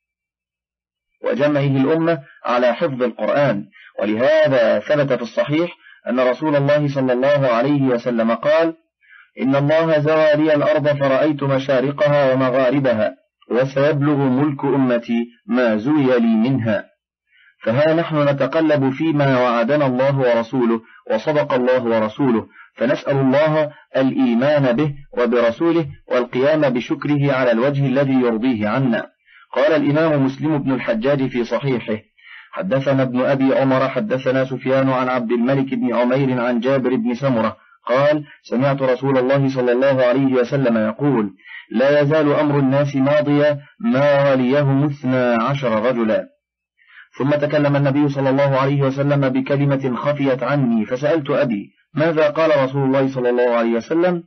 وجمعه الأمة على حفظ القرآن. ولهذا ثبت في الصحيح أن رسول الله صلى الله عليه وسلم قال: إن الله زوى لي الأرض فرأيت مشارقها ومغاربها، وسيبلغ ملك أمتي ما زوي لي منها. فها نحن نتقلب فيما وعدنا الله ورسوله، وصدق الله ورسوله، فنسأل الله الإيمان به وبرسوله والقيام بشكره على الوجه الذي يرضيه عنا. قال الإمام مسلم بن الحجاج في صحيحه: حدثنا ابن أبي عمر حدثنا سفيان عن عبد الملك بن عمير عن جابر بن سمرة قال: سمعت رسول الله صلى الله عليه وسلم يقول: لا يزال أمر الناس ماضيا ما وليهم اثنا عشر رجلا. ثم تكلم النبي صلى الله عليه وسلم بكلمة خفيت عني، فسألت أبي: ماذا قال رسول الله صلى الله عليه وسلم؟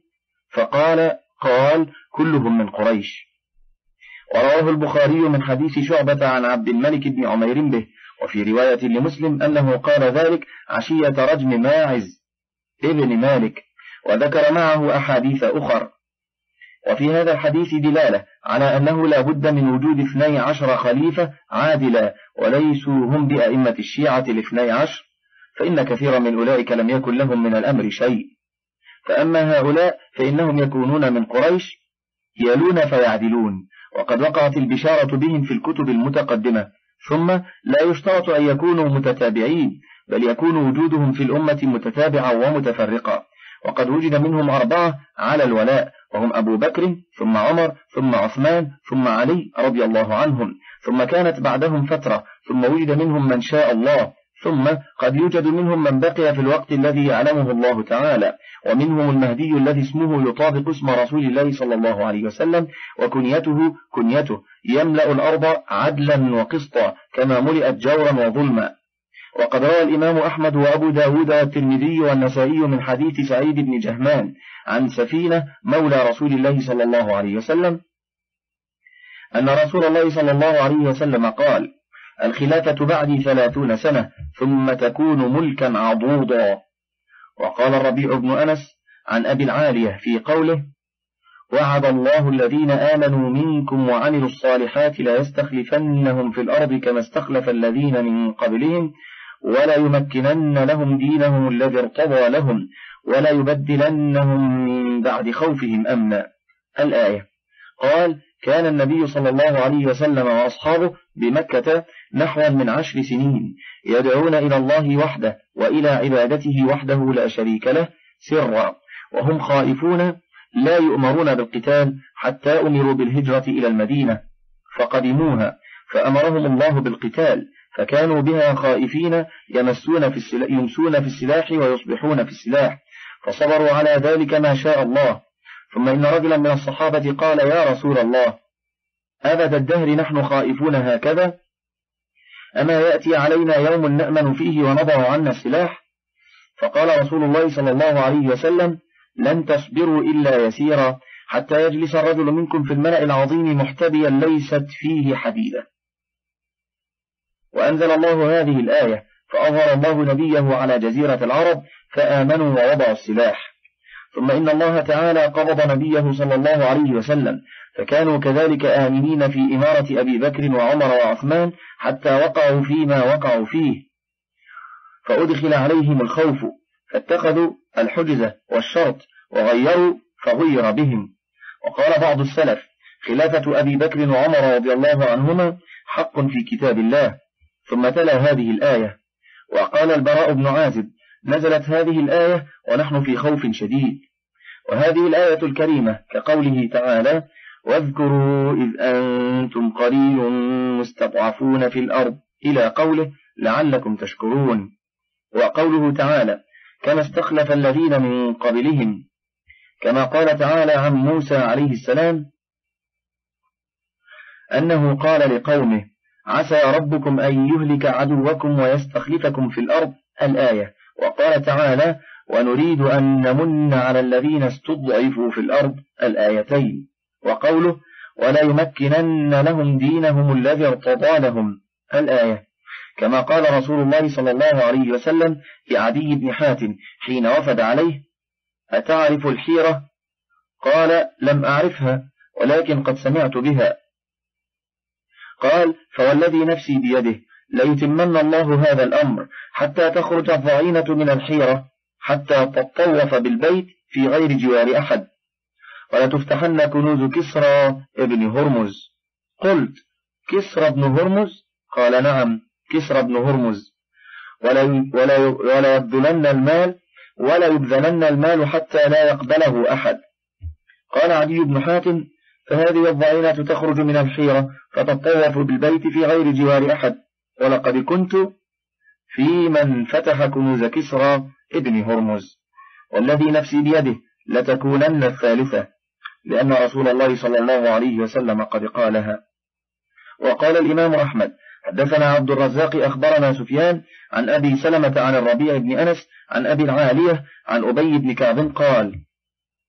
فقال قال كلهم من قريش. ورواه البخاري من حديث شعبة عن عبد الملك بن عمير به، وفي رواية لمسلم أنه قال ذلك عشية رجم ماعز ابن مالك، وذكر معه أحاديث أخر. وفي هذا الحديث دلالة على أنه لا بد من وجود اثني عشر خليفة عادلا، وليسوا هم بأئمة الشيعة الاثني عشر، فإن كثيرا من أولئك لم يكن لهم من الأمر شيء. فأما هؤلاء فإنهم يكونون من قريش يلون فيعدلون، وقد وقعت البشارة بهم في الكتب المتقدمة. ثم لا يشترط أن يكونوا متتابعين، بل يكون وجودهم في الأمة متتابعا ومتفرقا. وقد وجد منهم أربعة على الولاء، وهم أبو بكر ثم عمر ثم عثمان ثم علي رضي الله عنهم، ثم كانت بعدهم فترة، ثم وجد منهم من شاء الله، ثم قد يوجد منهم من بقي في الوقت الذي يعلمه الله تعالى، ومنهم المهدي الذي اسمه يطابق اسم رسول الله صلى الله عليه وسلم، وكنيته كنيته يملأ الأرض عدلا وقسطا كما ملئت جورا وظلما. وقد روى الإمام أحمد وأبو داود والترمذي والنسائي من حديث سعيد بن جهمان عن سفينة مولى رسول الله صلى الله عليه وسلم أن رسول الله صلى الله عليه وسلم قال: الخلافة بعدي ثلاثون سنة ثم تكون ملكا عضوضا. وقال الربيع بن أنس عن أبي العالية في قوله: وعد الله الذين آمنوا منكم وعملوا الصالحات لا يستخلفنهم في الأرض كما استخلف الذين من قبلهم ولا يمكنن لهم دينهم الذي ارتضى لهم ولا يبدلنهم من بعد خوفهم أمنا. الآية. قال: كان النبي صلى الله عليه وسلم وأصحابه بمكة نحو من عشر سنين يدعون إلى الله وحده وإلى عبادته وحده لا شريك له سرا، وهم خائفون لا يؤمرون بالقتال حتى أمروا بالهجرة إلى المدينة فقدموها فأمرهم الله بالقتال، فكانوا بها خائفين يمسون في السلاح يمسون في السلاح ويصبحون في السلاح، فصبروا على ذلك ما شاء الله. ثم إن رجلا من الصحابة قال: يا رسول الله، أبد الدهر نحن خائفون هكذا؟ أما يأتي علينا يوم نأمن فيه ونضع عنا السلاح؟ فقال رسول الله صلى الله عليه وسلم: لن تصبروا إلا يسيرا حتى يجلس الرجل منكم في الملأ العظيم محتبيا ليست فيه حديدة. وأنزل الله هذه الآية، فأظهر الله نبيه على جزيرة العرب فآمنوا ووضعوا السلاح. ثم إن الله تعالى قبض نبيه صلى الله عليه وسلم، فكانوا كذلك آمنين في إمارة أبي بكر وعمر وعثمان حتى وقعوا فيما وقعوا فيه، فأدخل عليهم الخوف فاتخذوا الحجزة والشرط وغيروا فغير بهم. وقال بعض السلف: خلافة أبي بكر وعمر رضي الله عنهما حق في كتاب الله. ثم تلا هذه الآية. وقال البراء بن عازب: نزلت هذه الآية ونحن في خوف شديد. وهذه الآية الكريمة كقوله تعالى: واذكروا إذ أنتم قليل مستضعفون في الأرض إلى قوله لعلكم تشكرون. وقوله تعالى: كما استخلف الذين من قبلهم، كما قال تعالى عن موسى عليه السلام أنه قال لقومه: عسى ربكم أن يهلك عدوكم ويستخلفكم في الأرض. الآية. وقال تعالى: ونريد أن نمن على الذين استضعفوا في الأرض. الآيتين. وقوله: ولا يمكنن لهم دينهم الذي ارتضى لهم. الآية. كما قال رسول الله صلى الله عليه وسلم لعدي بن حاتم حين وفد عليه: أتعرف الحيرة؟ قال: لم أعرفها ولكن قد سمعت بها. قال: فوالذي نفسي بيده ليتمن الله هذا الأمر حتى تخرج الضعينة من الحيرة حتى تطوف بالبيت في غير جوار أحد، ولتفتحن كنوز كسرى ابن هرمز. قلت: كسرى ابن هرمز؟ قال: نعم، كسرى ابن هرمز. ولا ولا ولا يبذلن المال ولا يبذلن المال حتى لا يقبله أحد. قال عدي بن حاتم: فهذه الضعينة تخرج من الحيرة فتطوف بالبيت في غير جوار أحد، ولقد كنت في من فتح كنوز كسرى ابن هرمز، والذي نفسي بيده لتكونن الثالثة، لأن رسول الله صلى الله عليه وسلم قد قالها. وقال الإمام أحمد: حدثنا عبد الرزاق أخبرنا سفيان عن أبي سلمة عن الربيع بن أنس عن أبي العالية عن أبي بن كعب قال: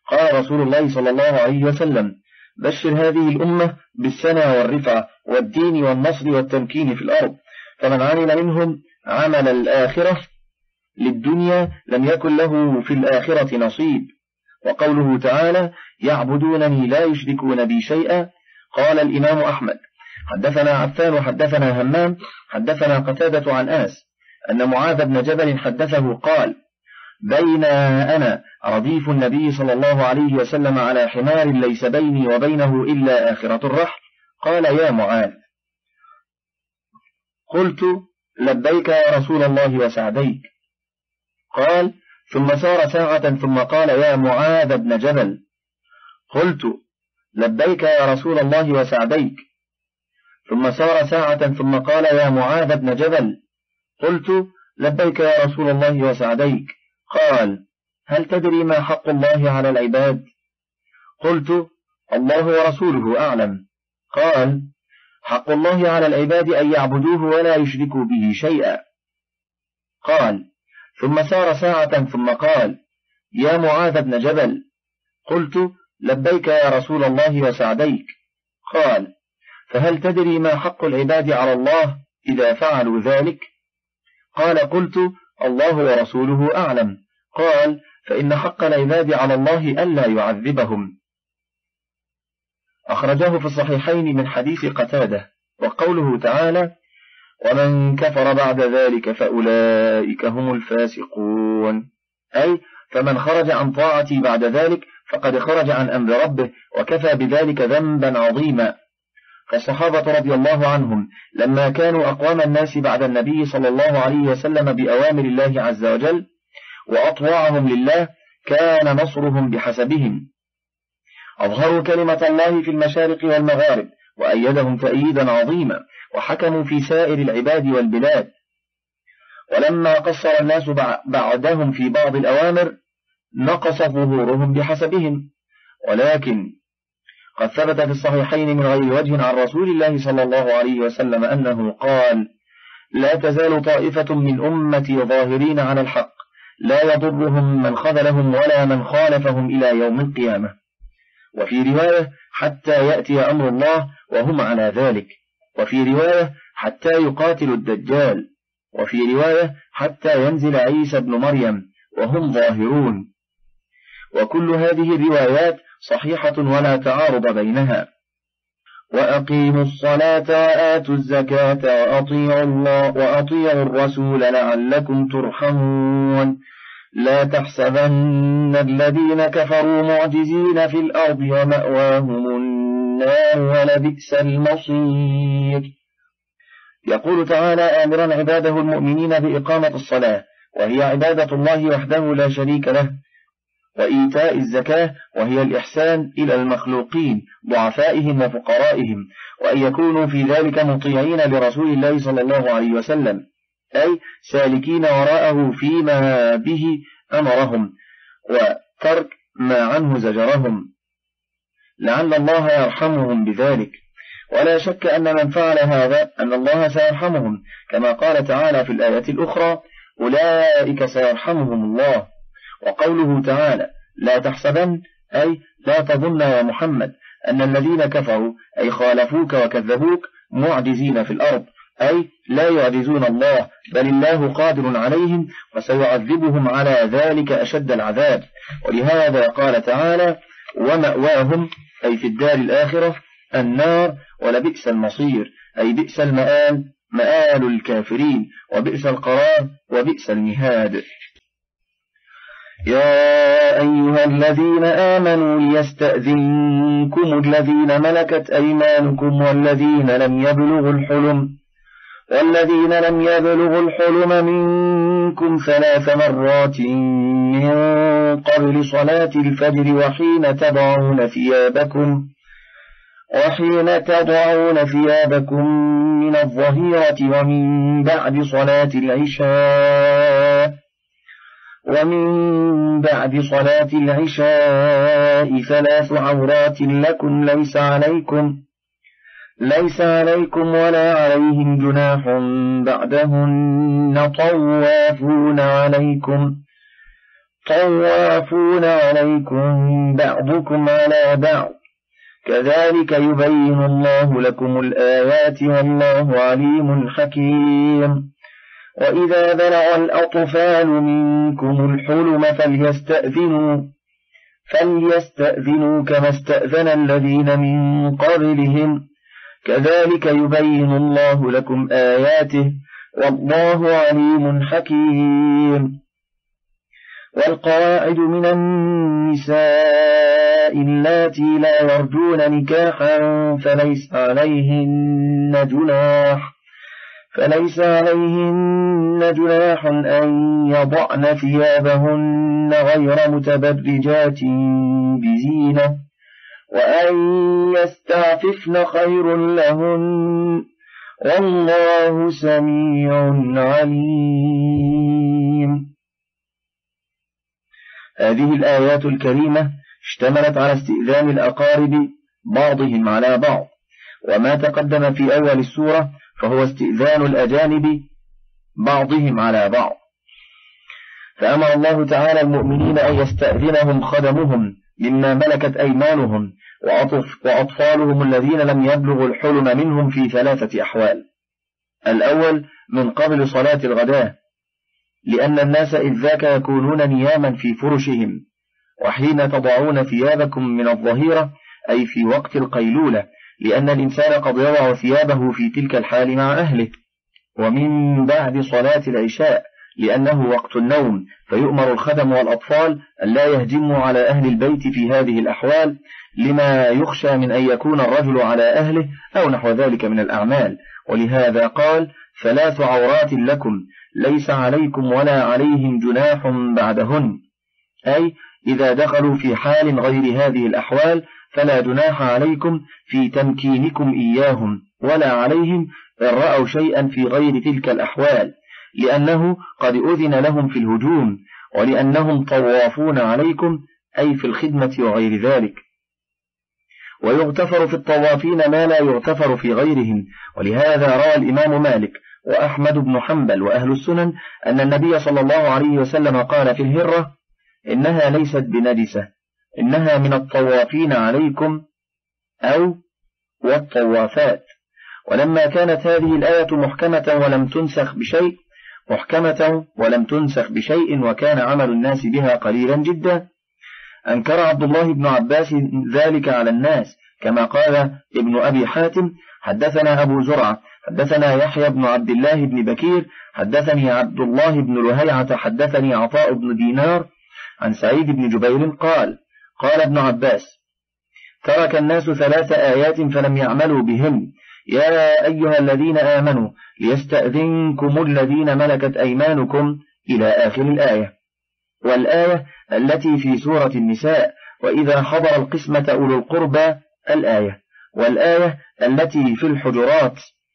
قال رسول الله صلى الله عليه وسلم: بشر هذه الأمة بالسنة والرفعة والدين والنصر والتمكين في الأرض، فمن عمل منهم عمل الآخرة للدنيا لم يكن له في الآخرة نصيب. وقوله تعالى: يعبدونني لا يشركون بي شيئا. قال الإمام أحمد: حدثنا عفان وحدثنا همام حدثنا قتادة عن أنس أن معاذ بن جبل حدثه قال: بين أنا رديف النبي صلى الله عليه وسلم على حمار ليس بيني وبينه إلا آخرة الرحل، قال: يا معاذ. قلت: لبيك يا رسول الله وسعديك. قال: ثم سار ساعة ثم قال: يا معاذ بن جبل. قلت: لبيك يا رسول الله وسعديك. ثم سار ساعة ثم قال: يا معاذ بن جبل. قلت: لبيك يا رسول الله وسعديك. قال: هل تدري ما حق الله على العباد؟ قلت: الله ورسوله أعلم. قال: حق الله على العباد أن يعبدوه ولا يشركوا به شيئا. قال: ثم سار ساعة ثم قال: يا معاذ بن جبل. قلت: لبيك يا رسول الله وسعديك. قال: فهل تدري ما حق العباد على الله إذا فعلوا ذلك؟ قال: قلت: الله ورسوله أعلم. قال: فإن حق العباد على الله ألا يعذبهم. أخرجه في الصحيحين من حديث قتادة. وقوله تعالى: ومن كفر بعد ذلك فأولئك هم الفاسقون، أي فمن خرج عن طاعتي بعد ذلك فقد خرج عن أمر ربه، وكفى بذلك ذنبا عظيما. فالصحابة رضي الله عنهم لما كانوا أقوام الناس بعد النبي صلى الله عليه وسلم بأوامر الله عز وجل وأطواعهم لله كان نصرهم بحسبهم، أظهروا كلمة الله في المشارق والمغارب وأيدهم تأييدا عظيما، وحكموا في سائر العباد والبلاد. ولما قصر الناس بعدهم في بعض الأوامر نقص ظهورهم بحسبهم. ولكن قد ثبت في الصحيحين من غير وجه عن رسول الله صلى الله عليه وسلم أنه قال: لا تزال طائفة من أمتي ظاهرين على الحق لا يضرهم من خذلهم ولا من خالفهم إلى يوم القيامة. وفي رواية: حتى يأتي أمر الله وهم على ذلك. وفي رواية: حتى يقاتلوا الدجال. وفي رواية: حتى ينزل عيسى بن مريم وهم ظاهرون. وكل هذه الروايات صحيحة ولا تعارض بينها. وأقيموا الصلاة وآتوا الزكاة وأطيعوا الله وأطيعوا الرسول لعلكم ترحمون. لا تحسبن الذين كفروا معجزين في الأرض ومأواهم النار ولبئس المصير. يقول تعالى آمرا عباده المؤمنين بإقامة الصلاة، وهي عبادة الله وحده لا شريك له، وإيتاء الزكاة، وهي الإحسان إلى المخلوقين ضعفائهم وفقرائهم، وأن يكونوا في ذلك مطيعين لرسول الله صلى الله عليه وسلم، أي سالكين وراءه فيما به أمرهم وترك ما عنه زجرهم، لعل الله يرحمهم بذلك. ولا شك أن من فعل هذا أن الله سيرحمهم، كما قال تعالى في الآية الأخرى: أولئك سيرحمهم الله. وقوله تعالى: لا تحسبن، أي لا تظن يا محمد أن الذين كفروا أي خالفوك وكذبوك معجزين في الأرض، أي لا يعجزون الله، بل الله قادر عليهم وسيعذبهم على ذلك أشد العذاب. ولهذا قال تعالى: ومأواهم، أي في الدار الآخرة، النار، ولبئس المصير، أي بئس المآل، مآل الكافرين، وبئس القرار، وبئس المهاد. يا أيها الذين آمنوا ليستأذنكم الذين ملكت أيمانكم والذين لم يبلغوا الحلم والذين لم يبلغوا الحلم منكم ثلاث مرات من قبل صلاة الفجر وحين تضعون ثيابكم وحين تضعون ثيابكم من الظهيرة ومن بعد صلاة العشاء ومن بعد صلاة العشاء ثلاث عورات لكم ليس عليكم ليس عليكم ولا عليهم جناح بعدهن طوافون عليكم طوافون عليكم بعضكم على بعض كذلك يبين الله لكم الآيات والله عليم حكيم. وإذا بلغ الأطفال منكم الحلم فليستأذنوا فليستأذنوا كما استأذن الذين من قبلهم كذلك يبين الله لكم آياته والله عليم حكيم. والقواعد من النساء اللاتي لا يرجون نكاحا فليس عليهن جناح فليس عليهن جناح أن يضعن ثيابهن غير متبرجات بزينة وأن يستعففن خير لهن والله سميع عليم. هذه الآيات الكريمة اشتملت على استئذان الأقارب بعضهم على بعض، وما تقدم في أول السورة فهو استئذان الأجانب بعضهم على بعض. فأمر الله تعالى المؤمنين أن يستأذنهم خدمهم مما ملكت أيمانهم وأطفالهم الذين لم يبلغوا الحلم منهم في ثلاثة أحوال. الأول من قبل صلاة الغداء، لأن الناس إذ ذاك يكونون نياما في فرشهم، وحين تضعون ثيابكم من الظهيرة أي في وقت القيلولة، لأن الإنسان قد يضع ثيابه في تلك الحال مع أهله. ومن بعد صلاة العشاء لأنه وقت النوم، فيؤمر الخدم والأطفال أن لا يهجموا على أهل البيت في هذه الأحوال لما يخشى من أن يكون الرجل على أهله أو نحو ذلك من الأعمال. ولهذا قال ثلاث عورات لكم ليس عليكم ولا عليهم جناح بعدهن، أي إذا دخلوا في حال غير هذه الأحوال فلا جناح عليكم في تمكينكم إياهم ولا عليهم إن رأوا شيئا في غير تلك الأحوال، لأنه قد أذن لهم في الهجوم، ولأنهم طوافون عليكم أي في الخدمة وغير ذلك. ويغتفر في الطوافين ما لا يغتفر في غيرهم. ولهذا روى الإمام مالك وأحمد بن حنبل وأهل السنن أن النبي صلى الله عليه وسلم قال في الهرة إنها ليست بنجسة، إنها من الطوافين عليكم أو والطوافات. ولما كانت هذه الآية محكمة ولم تنسخ بشيء محكمة ولم تنسخ بشيء وكان عمل الناس بها قليلا جدا، أنكر عبد الله بن عباس ذلك على الناس، كما قال ابن أبي حاتم حدثنا أبو زرعة حدثنا يحيى بن عبد الله بن بكير حدثني عبد الله بن لهيعة حدثني عطاء بن دينار عن سعيد بن جبير قال قال ابن عباس ترك الناس ثلاث آيات فلم يعملوا بهم: يا أيها الذين آمنوا ليستأذنكم الذين ملكت أيمانكم إلى آخر الآية. والآية التي في سورة النساء وإذا حضر القسمة أولو القربى الآية. والآية التي في الحجرات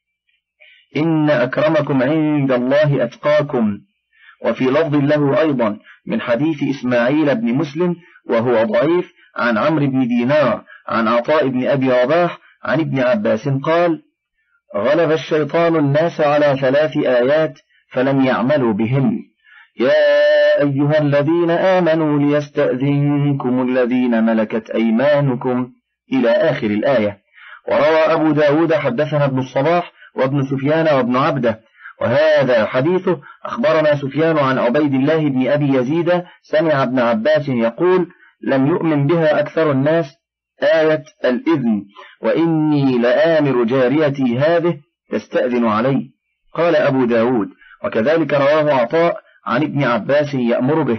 إن أكرمكم عند الله أتقاكم. وفي لفظ له أيضا من حديث إسماعيل بن مسلم وهو ضعيف عن عمرو بن دينار عن عطاء بن أبي رباح عن ابن عباس قال: غلب الشيطان الناس على ثلاث آيات فلم يعملوا بهن: يا أيها الذين آمنوا ليستأذنكم الذين ملكت أيمانكم إلى آخر الآية. وروى أبو داود حدثنا ابن الصباح وابن سفيان وابن عبده، وهذا حديثه: أخبرنا سفيان عن عبيد الله بن أبي يزيد سمع ابن عباس يقول: لم يؤمن بها أكثر الناس آية الإذن، وإني لآمر جاريتي هذه تستأذن علي. قال أبو داود: وكذلك رواه عطاء عن ابن عباس يأمر به.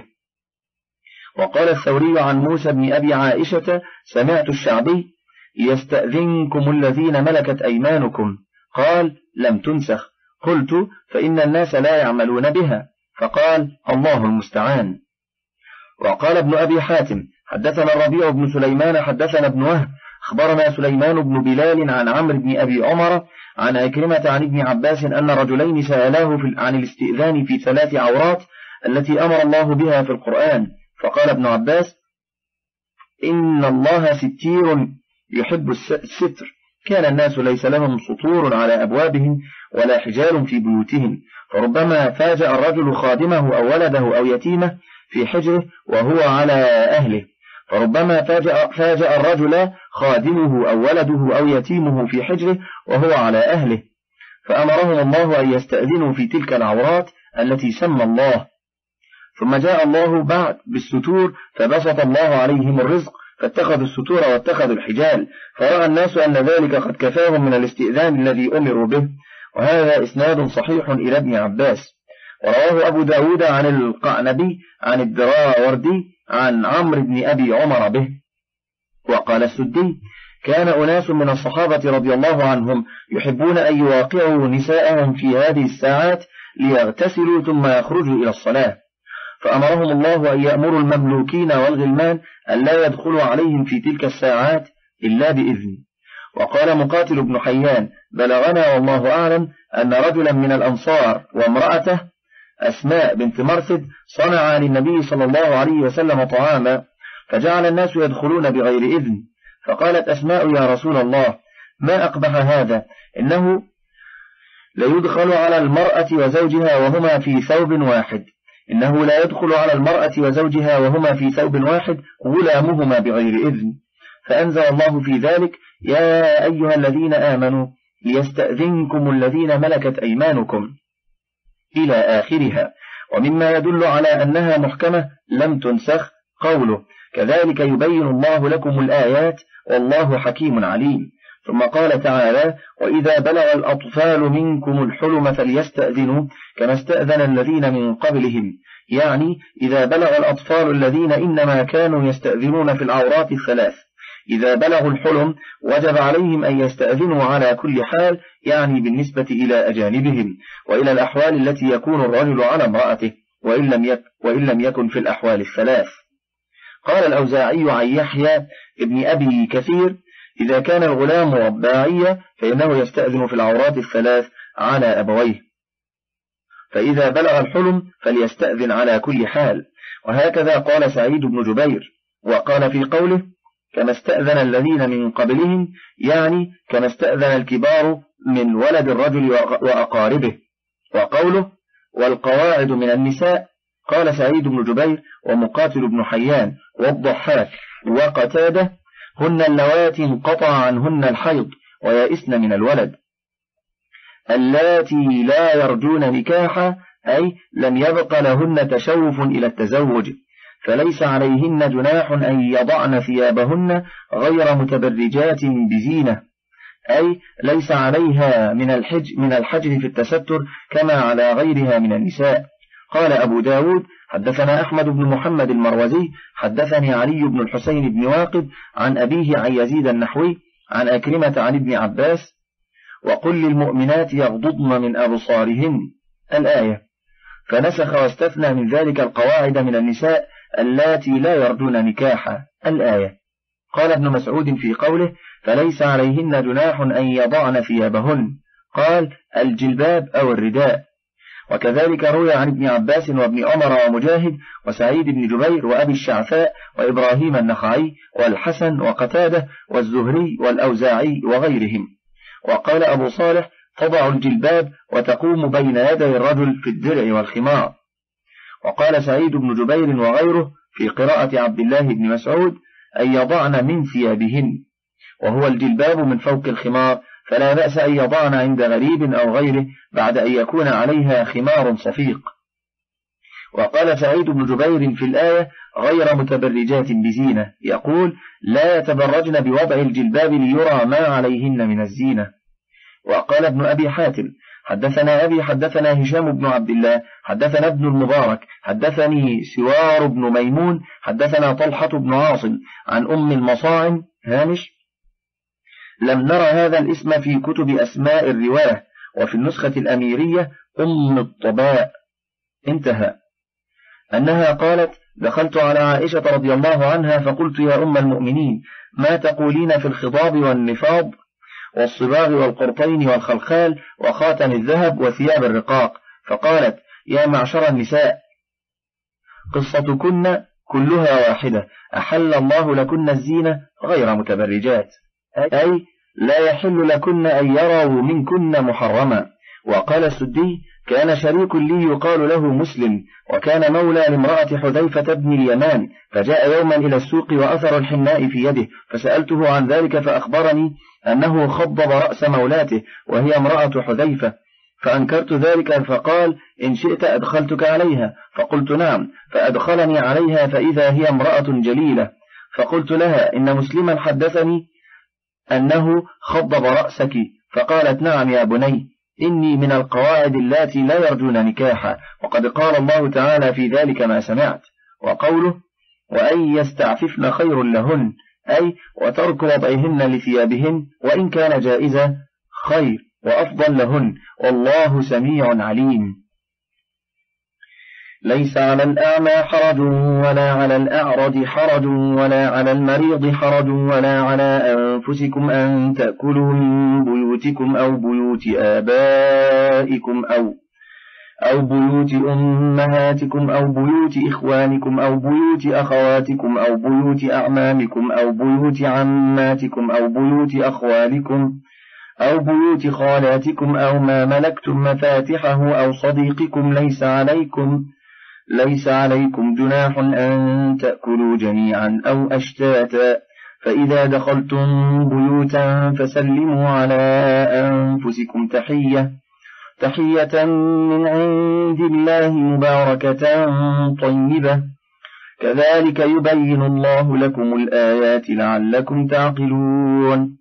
وقال الثوري عن موسى بن أبي عائشة: سمعت الشعبي: يستأذنكم الذين ملكت أيمانكم. قال: لم تنسخ. قلت: فإن الناس لا يعملون بها. فقال: الله المستعان. وقال ابن أبي حاتم حدثنا الربيع بن سليمان حدثنا ابن وهب أخبرنا سليمان بن بلال عن عمرو بن أبي عمر عن عكرمة عن ابن عباس أن رجلين سألاه عن الاستئذان في ثلاث عورات التي أمر الله بها في القرآن. فقال ابن عباس: إن الله ستير يحب الستر. كان الناس ليس لهم سطور على أبوابهم ولا حجال في بيوتهم، فربما فاجأ الرجل خادمه أو ولده أو يتيمه في حجره وهو على أهله، فربما فاجأ, فاجأ الرجل خادمه أو ولده أو يتيمه في حجره وهو على أهله، فأمرهم الله أن يستأذنوا في تلك العورات التي سمى الله. ثم جاء الله بعد بالستور فبسط الله عليهم الرزق فاتخذوا الستور واتخذوا الحجال، فرأى الناس أن ذلك قد كفاهم من الاستئذان الذي أمروا به. وهذا إسناد صحيح إلى ابن عباس. ورواه أبو داود عن القعنبي عن الدراوردي عن عمرو بن أبي عمر به. وقال السدي: كان أناس من الصحابة رضي الله عنهم يحبون أن يواقعوا نساءهم في هذه الساعات ليغتسلوا ثم يخرجوا إلى الصلاة، فأمرهم الله أن يأمروا المملوكين والغلمان أن لا يدخلوا عليهم في تلك الساعات إلا بإذن. وقال مقاتل بن حيان: بلغنا والله أعلم أن رجلا من الأنصار وامرأته أسماء بنت مرثد صنع للنبي صلى الله عليه وسلم طعاما، فجعل الناس يدخلون بغير إذن، فقالت أسماء: يا رسول الله، ما أقبح هذا، إنه ليدخل على المرأة وزوجها وهما في ثوب واحد، إنه لا يدخل على المرأة وزوجها وهما في ثوب واحد غلامهما بغير إذن. فأنزل الله في ذلك: يا أيها الذين آمنوا ليستأذنكم الذين ملكت أيمانكم إلى آخرها. ومما يدل على أنها محكمة لم تنسخ قوله: كذلك يبين الله لكم الآيات والله حكيم عليم. ثم قال تعالى: وإذا بلغ الأطفال منكم الحلم فليستأذنوا كما استأذن الذين من قبلهم، يعني إذا بلغ الأطفال الذين إنما كانوا يستأذنون في العورات الثلاث، إذا بلغوا الحلم وجب عليهم أن يستأذنوا على كل حال، يعني بالنسبة إلى أجانبهم وإلى الأحوال التي يكون الرجل على امرأته، وإن لم يكن, وإن لم يكن في الأحوال الثلاث. قال الأوزاعي عن يحيى ابن أبي كثير: إذا كان الغلام رباعيا فإنه يستأذن في العورات الثلاث على أبويه، فإذا بلغ الحلم فليستأذن على كل حال. وهكذا قال سعيد بن جبير. وقال في قوله: كما استأذن الذين من قبلهم، يعني كما استأذن الكبار من ولد الرجل وأقاربه. وقوله: والقواعد من النساء، قال سعيد بن جبير ومقاتل بن حيان والضحاك وقتاده: هن اللواتي انقطع عنهن الحيض ويئسن من الولد، اللاتي لا يرجون نكاحا، أي لم يبق لهن تشوف إلى التزوج، فليس عليهن جناح أن يضعن ثيابهن غير متبرجات بزينة، أي ليس عليها من الحج من الحجر في التستر كما على غيرها من النساء. قال أبو داود: حدثنا أحمد بن محمد المروزي حدثني علي بن الحسين بن واقد عن أبيه عن يزيد النحوي عن أكرمة عن ابن عباس: وقل للمؤمنات يغضضن من أبصارهن، الآية، فنسخ واستثنى من ذلك القواعد من النساء اللاتي لا يرجون نكاحا، الآية. قال ابن مسعود في قوله: فليس عليهن جناح أن يضعن ثيابهن، قال: الجلباب أو الرداء. وكذلك روي عن ابن عباس وابن عمر ومجاهد وسعيد بن جبير وأبي الشعثاء وإبراهيم النخعي والحسن وقتاده والزهري والأوزاعي وغيرهم. وقال أبو صالح: تضع الجلباب وتقوم بين يدي الرجل في الدرع والخمار. وقال سعيد بن جبير وغيره في قراءة عبد الله بن مسعود: أن يضعن من ثيابهن، وهو الجلباب من فوق الخمار، فلا بأس أن يضعن عند غريب أو غيره بعد أن يكون عليها خمار صفيق. وقال سعيد بن جبير في الآية: غير متبرجات بزينة، يقول: لا يتبرجن بوضع الجلباب ليرى ما عليهن من الزينة. وقال ابن أبي حاتم: حدثنا أبي حدثنا هشام بن عبد الله حدثنا ابن المبارك حدثني سوار بن ميمون حدثنا طلحة بن عاصم عن أم المصاعم هامش: لم نرى هذا الاسم في كتب أسماء الرواة، وفي النسخة الأميرية أم الطباء، انتهى. أنها قالت: دخلت على عائشة رضي الله عنها فقلت: يا أم المؤمنين، ما تقولين في الخضاب والنفاض والصباغ والقرطين والخلخال وخاتم الذهب وثياب الرقاق؟ فقالت: يا معشر النساء، قصتكن كلها واحدة، أحل الله لكن الزينة غير متبرجات، أي لا يحل لكن أن يروا منكن محرما، وقال السدي: كان شريك لي يقال له مسلم، وكان مولى لامرأة حذيفة بن اليمان، فجاء يوما إلى السوق وأثر الحناء في يده، فسألته عن ذلك فأخبرني أنه خضب رأس مولاته وهي امرأة حذيفة، فأنكرت ذلك، فقال: إن شئت أدخلتك عليها، فقلت: نعم، فأدخلني عليها فإذا هي امرأة جليلة، فقلت لها: إن مسلما حدثني أنه خضب رأسك، فقالت: نعم يا بني، إني من القواعد اللاتي لا يرجون نكاحا، وقد قال الله تعالى في ذلك ما سمعت. وقوله: وأن يستعففن خير لهن، أي وترك وضعهن لثيابهن وإن كان جائزة خير وأفضل لهن، والله سميع عليم. ليس على الأعمى حرج ولا على الأعرج حرج ولا على المريض حرج ولا على أنفسكم أن تأكلوا من بيوتكم أو بيوت آبائكم أو أو بيوت أمهاتكم أو بيوت إخوانكم أو بيوت أخواتكم أو بيوت أعمامكم أو بيوت عماتكم أو بيوت أخوالكم أو بيوت خالاتكم أو ما ملكتم مفاتحه أو صديقكم. ليس عليكم ليس عليكم جناح أن تأكلوا جميعا أو أشتاتا، فإذا دخلتم بيوتا فسلموا على أنفسكم تحية تحية من عند الله مباركة طيبة، كذلك يبين الله لكم الآيات لعلكم تعقلون.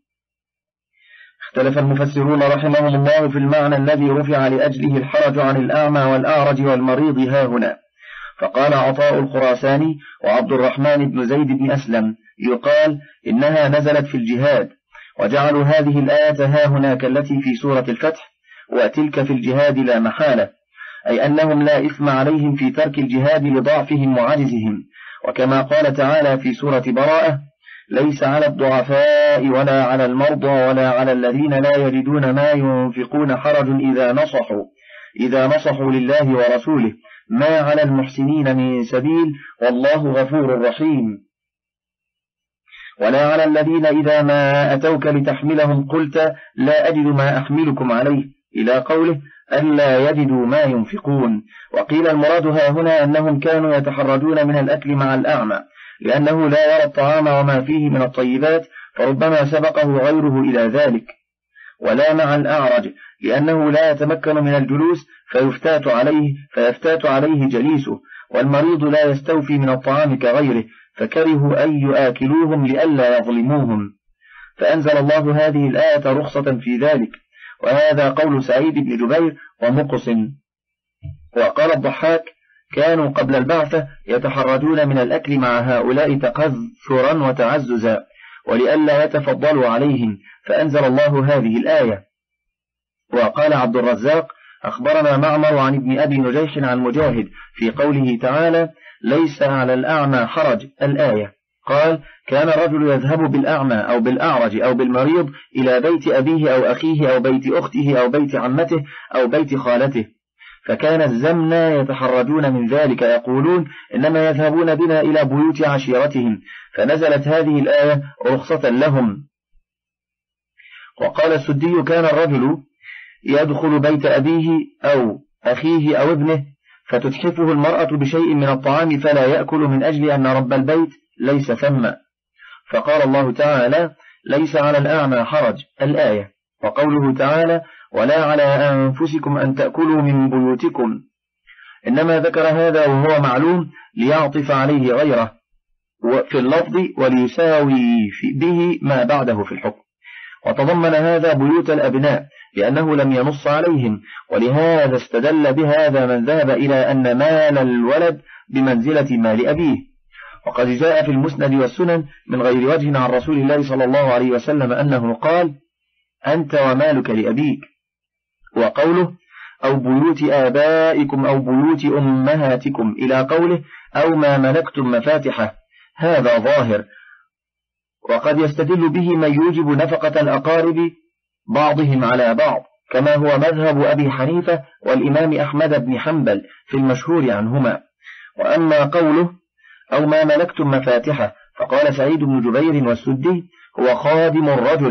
اختلف المفسرون رحمهم الله في المعنى الذي رفع لأجله الحرج عن الأعمى والأعرج والمريض هاهنا، فقال عطاء الخراساني وعبد الرحمن بن زيد بن أسلم: يقال إنها نزلت في الجهاد، وجعلوا هذه الآية هاهنا كالتي في سورة الفتح، وتلك في الجهاد لا محالة، أي أنهم لا إثم عليهم في ترك الجهاد لضعفهم وعجزهم، وكما قال تعالى في سورة براءة: ليس على الضعفاء ولا على المرضى ولا على الذين لا يجدون ما ينفقون حرج إذا نصحوا إذا نصحوا لله ورسوله، ما على المحسنين من سبيل والله غفور رحيم. ولا على الذين إذا ما أتوك لتحملهم قلت لا أجد ما أحملكم عليه، إلى قوله ألا يجدوا ما ينفقون. وقيل المراد ها هنا أنهم كانوا يتحرجون من الأكل مع الأعمى، لأنه لا يرى الطعام وما فيه من الطيبات، فربما سبقه غيره إلى ذلك. ولا مع الأعرج، لأنه لا يتمكن من الجلوس فيفتات عليه فيفتات عليه جليسه، والمريض لا يستوفي من الطعام كغيره، فكرهوا أن يآكلوهم لئلا يظلموهم، فأنزل الله هذه الآية رخصة في ذلك. وهذا قول سعيد بن جبير ومقسم. وقال الضحاك: كانوا قبل البعثة يتحرجون من الأكل مع هؤلاء تقذرا وتعززا، ولئلا يتفضلوا عليهم، فأنزل الله هذه الآية. وقال عبد الرزاق: أخبرنا معمر عن ابن أبي نجيح عن مجاهد في قوله تعالى: ليس على الأعمى حرج، الآية، قال: كان الرجل يذهب بالأعمى أو بالأعرج أو بالمريض إلى بيت أبيه أو أخيه أو بيت أخته أو بيت عمته أو بيت خالته، فكان الزمن يتحرجون من ذلك، يقولون إنما يذهبون بنا إلى بيوت عشيرتهم، فنزلت هذه الآية رخصة لهم. وقال السدي: كان الرجل يدخل بيت أبيه أو أخيه أو ابنه فتتحفه المرأة بشيء من الطعام فلا يأكل من أجل أن رب البيت ليس ثم، فقال الله تعالى: ليس على الأعمى حرج، الآية. وقوله تعالى: ولا على أنفسكم أن تأكلوا من بيوتكم، إنما ذكر هذا وهو معلوم ليعطف عليه غيره في اللفظ وليساوي به ما بعده في الحكم. وتضمن هذا بيوت الأبناء لأنه لم ينص عليهم، ولهذا استدل بهذا من ذهب إلى أن مال الولد بمنزلة مال أبيه. وقد جاء في المسند والسنن من غير وجه عن رسول الله صلى الله عليه وسلم أنه قال: أنت ومالك لأبيك. وقوله: أو بيوت آبائكم أو بيوت أمهاتكم إلى قوله: أو ما ملكتم مفاتحه، هذا ظاهر، وقد يستدل به من يوجب نفقة الأقارب بعضهم على بعض، كما هو مذهب أبي حنيفة والإمام أحمد بن حنبل في المشهور عنهما. وأما قوله: أو ما ملكتم مفاتحه، فقال سعيد بن جبير والسدي: هو خادم الرجل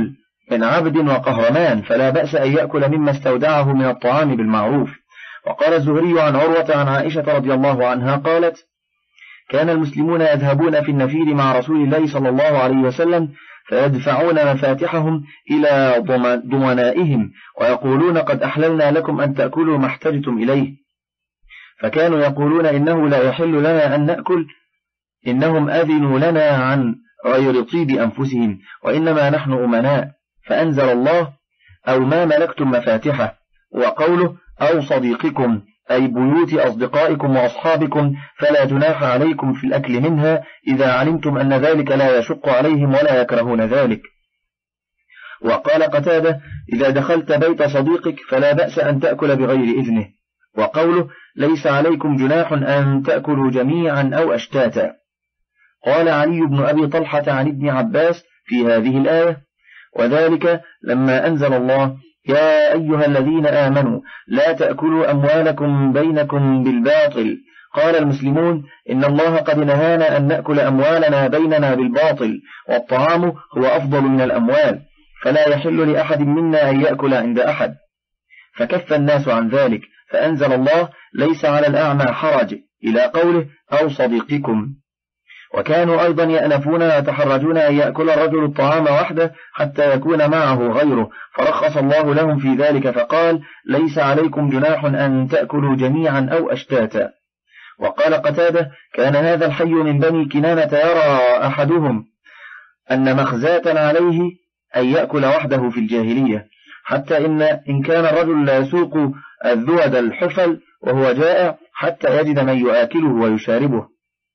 من عبد وقهرمان، فلا بأس أن يأكل مما استودعه من الطعام بالمعروف. وقال الزهري عن عروة عن عائشة رضي الله عنها قالت: كان المسلمون يذهبون في النفير مع رسول الله صلى الله عليه وسلم فيدفعون مفاتحهم إلى ضمنائهم ويقولون: قد أحللنا لكم أن تأكلوا ما احتجتم إليه. فكانوا يقولون: إنه لا يحل لنا أن نأكل، إنهم أذنوا لنا عن غير طيب أنفسهم، وإنما نحن أمناء. فأنزل الله: أو ما ملكتم مفاتحه. وقوله: أو صديقكم، أي بيوت أصدقائكم وأصحابكم، فلا جناح عليكم في الأكل منها إذا علمتم أن ذلك لا يشق عليهم ولا يكرهون ذلك. وقال قتادة: إذا دخلت بيت صديقك فلا بأس أن تأكل بغير إذنه. وقوله: ليس عليكم جناح أن تأكلوا جميعا أو أشتاتا. قال علي بن أبي طلحة عن ابن عباس في هذه الآية: وذلك لما أنزل الله: يا أيها الذين آمنوا لا تأكلوا أموالكم بينكم بالباطل. قال المسلمون: إن الله قد نهانا أن نأكل أموالنا بيننا بالباطل، والطعام هو أفضل من الأموال، فلا يحل لأحد منا أن يأكل عند أحد. فكف الناس عن ذلك، فأنزل الله: ليس على الأعمى حرج، إلى قوله: أو صديقكم. وكانوا أيضا يأنفون ويتحرجون أن يأكل الرجل الطعام وحده حتى يكون معه غيره، فرخص الله لهم في ذلك فقال: ليس عليكم جناح أن تأكلوا جميعا أو أشتاتا. وقال قتادة: كان هذا الحي من بني كنانة يرى أحدهم أن مخزاة عليه أن يأكل وحده في الجاهلية، حتى إن, إن كان الرجل لا يسوق الذود الحفل وهو جائع حتى يجد من يؤكله ويشاربه.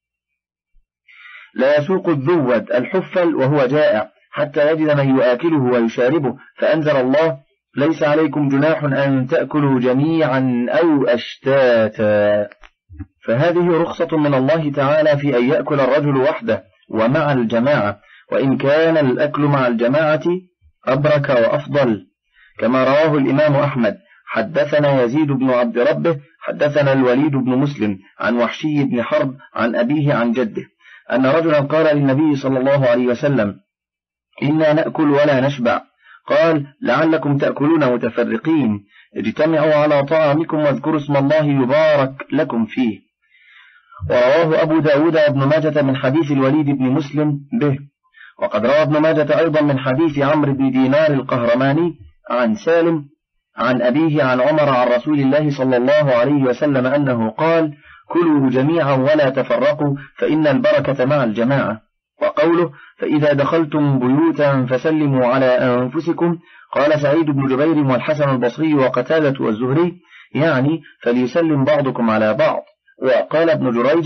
لا يسوق الذود الحفل وهو جائع حتى يجد من يؤكله ويشاربه، فأنزل الله: ليس عليكم جناح أن تأكلوا جميعا أو أشتاتا. فهذه رخصة من الله تعالى في أن يأكل الرجل وحده ومع الجماعة، وإن كان الأكل مع الجماعة أبرك وأفضل، كما رواه الإمام أحمد: حدثنا يزيد بن عبد ربه حدثنا الوليد بن مسلم عن وحشي بن حرب عن أبيه عن جده أن رجلا قال للنبي صلى الله عليه وسلم: إنا نأكل ولا نشبع. قال: لعلكم تأكلون متفرقين، اجتمعوا على طعامكم واذكروا اسم الله يبارك لكم فيه. ورواه أبو داود ابن ماجة من حديث الوليد بن مسلم به. وقد روى ابن ماجة أيضا من حديث عمرو بن دينار القهرماني عن سالم عن أبيه عن عمر عن رسول الله صلى الله عليه وسلم أنه قال: كلوا جميعا ولا تفرقوا، فإن البركة مع الجماعة. وقوله: فإذا دخلتم بيوتا فسلموا على أنفسكم. قال سعيد بن جبير والحسن البصري وقتادة والزهري: يعني فليسلم بعضكم على بعض. وقال ابن جريج: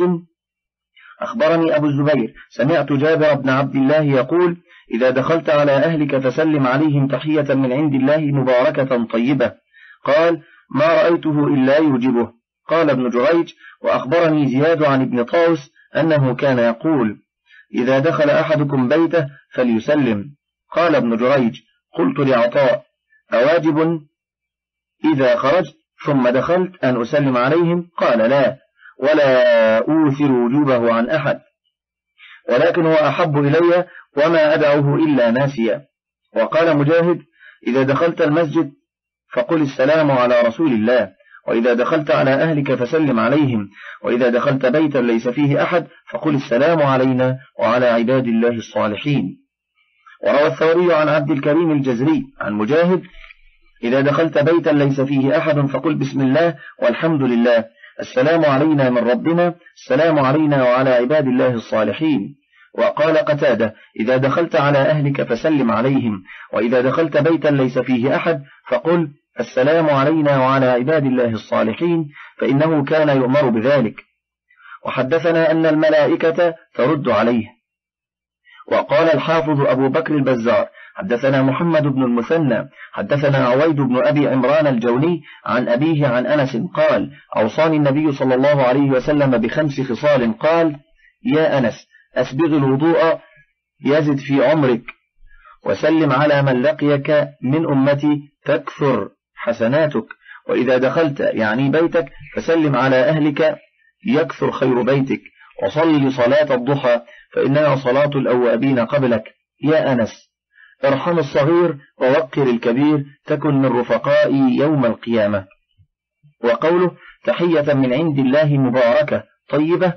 أخبرني أبو الزبير سمعت جابر بن عبد الله يقول: إذا دخلت على أهلك فسلم عليهم تحية من عند الله مباركة طيبة. قال: ما رأيته إلا يوجبه. قال ابن جريج: وأخبرني زياد عن ابن طاوس أنه كان يقول: إذا دخل أحدكم بيته فليسلم. قال ابن جريج: قلت لعطاء: أواجب إذا خرجت ثم دخلت أن أسلم عليهم؟ قال: لا، ولا أوثر وجوبه عن أحد، ولكن هو أحب إلي وما أدعوه إلا ناسيا. وقال مجاهد: إذا دخلت المسجد فقل السلام على رسول الله، وإذا دخلت على أهلك فسلم عليهم، وإذا دخلت بيتا ليس فيه أحد فقل السلام علينا وعلى عباد الله الصالحين. وروى الثوري عن عبد الكريم الجزري عن مجاهد: إذا دخلت بيتا ليس فيه أحد فقل بسم الله والحمد لله، السلام علينا من ربنا، السلام علينا وعلى عباد الله الصالحين. وقال قتادة: إذا دخلت على أهلك فسلم عليهم، وإذا دخلت بيتا ليس فيه أحد فقل السلام علينا وعلى عباد الله الصالحين، فإنه كان يؤمر بذلك. وحدثنا أن الملائكة ترد عليه. وقال الحافظ أبو بكر البزار: حدثنا محمد بن المثنى حدثنا عويد بن أبي عمران الجوني عن أبيه عن أنس قال: أوصاني النبي صلى الله عليه وسلم بخمس خصال. قال: يا أنس، أسبغ الوضوء يزد في عمرك، وسلم على من لقيك من أمتي تكثر حسناتك، وإذا دخلت يعني بيتك فسلم على أهلك يكثر خير بيتك، وصل صلاة الضحى فإنها صلاة الأوابين قبلك. يا أنس، ارحم الصغير ووقر الكبير تكن من رفقائي يوم القيامة. وقوله تحية من عند الله مباركة طيبة.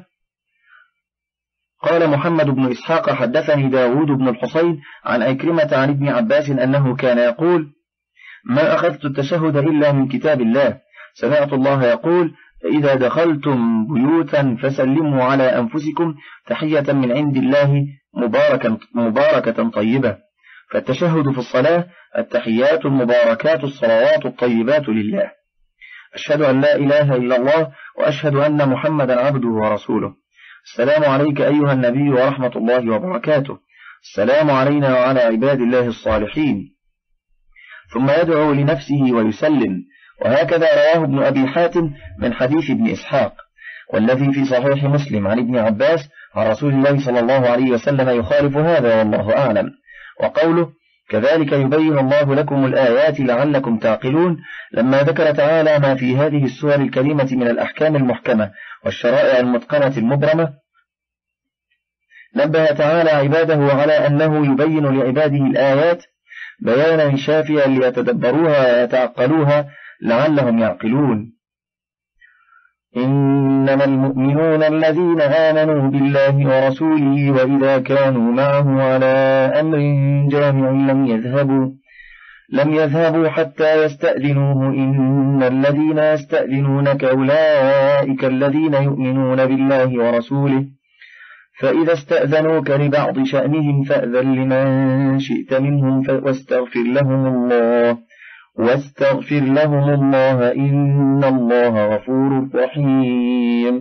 قال محمد بن إسحاق حدثني داود بن الحصين عن أكرمة عن ابن عباس أنه كان يقول ما أخذت التشهد إلا من كتاب الله، سمعت الله يقول فإذا دخلتم بيوتا فسلموا على أنفسكم تحية من عند الله مباركة, مباركة طيبة. فالتشهد في الصلاة التحيات المباركات الصلوات الطيبات لله. أشهد أن لا إله إلا الله وأشهد أن محمدا عبده ورسوله. السلام عليك أيها النبي ورحمة الله وبركاته. السلام علينا وعلى عباد الله الصالحين. ثم يدعو لنفسه ويسلم. وهكذا رواه ابن أبي حاتم من حديث ابن إسحاق، والذي في صحيح مسلم عن ابن عباس عن رسول الله صلى الله عليه وسلم يخالف هذا والله أعلم. وقوله كذلك يبين الله لكم الآيات لعلكم تعقلون لما ذكر تعالى ما في هذه السور الكريمة من الأحكام المحكمة والشرائع المتقنة المبرمة، نبه تعالى عباده على أنه يبين لعباده الآيات بيانا شافيا ليتدبروها ويتعقلوها لعلهم يعقلون. إنما المؤمنون الذين آمنوا بالله ورسوله وإذا كانوا معه على أمر جامع لم يذهبوا لم يذهبوا حتى يستأذنوه إن الذين يستأذنونك أولئك الذين يؤمنون بالله ورسوله فإذا استأذنوك لبعض شأنهم فأذن لمن شئت منهم واستغفر لهم الله واستغفر لهم الله إن الله غفور رحيم.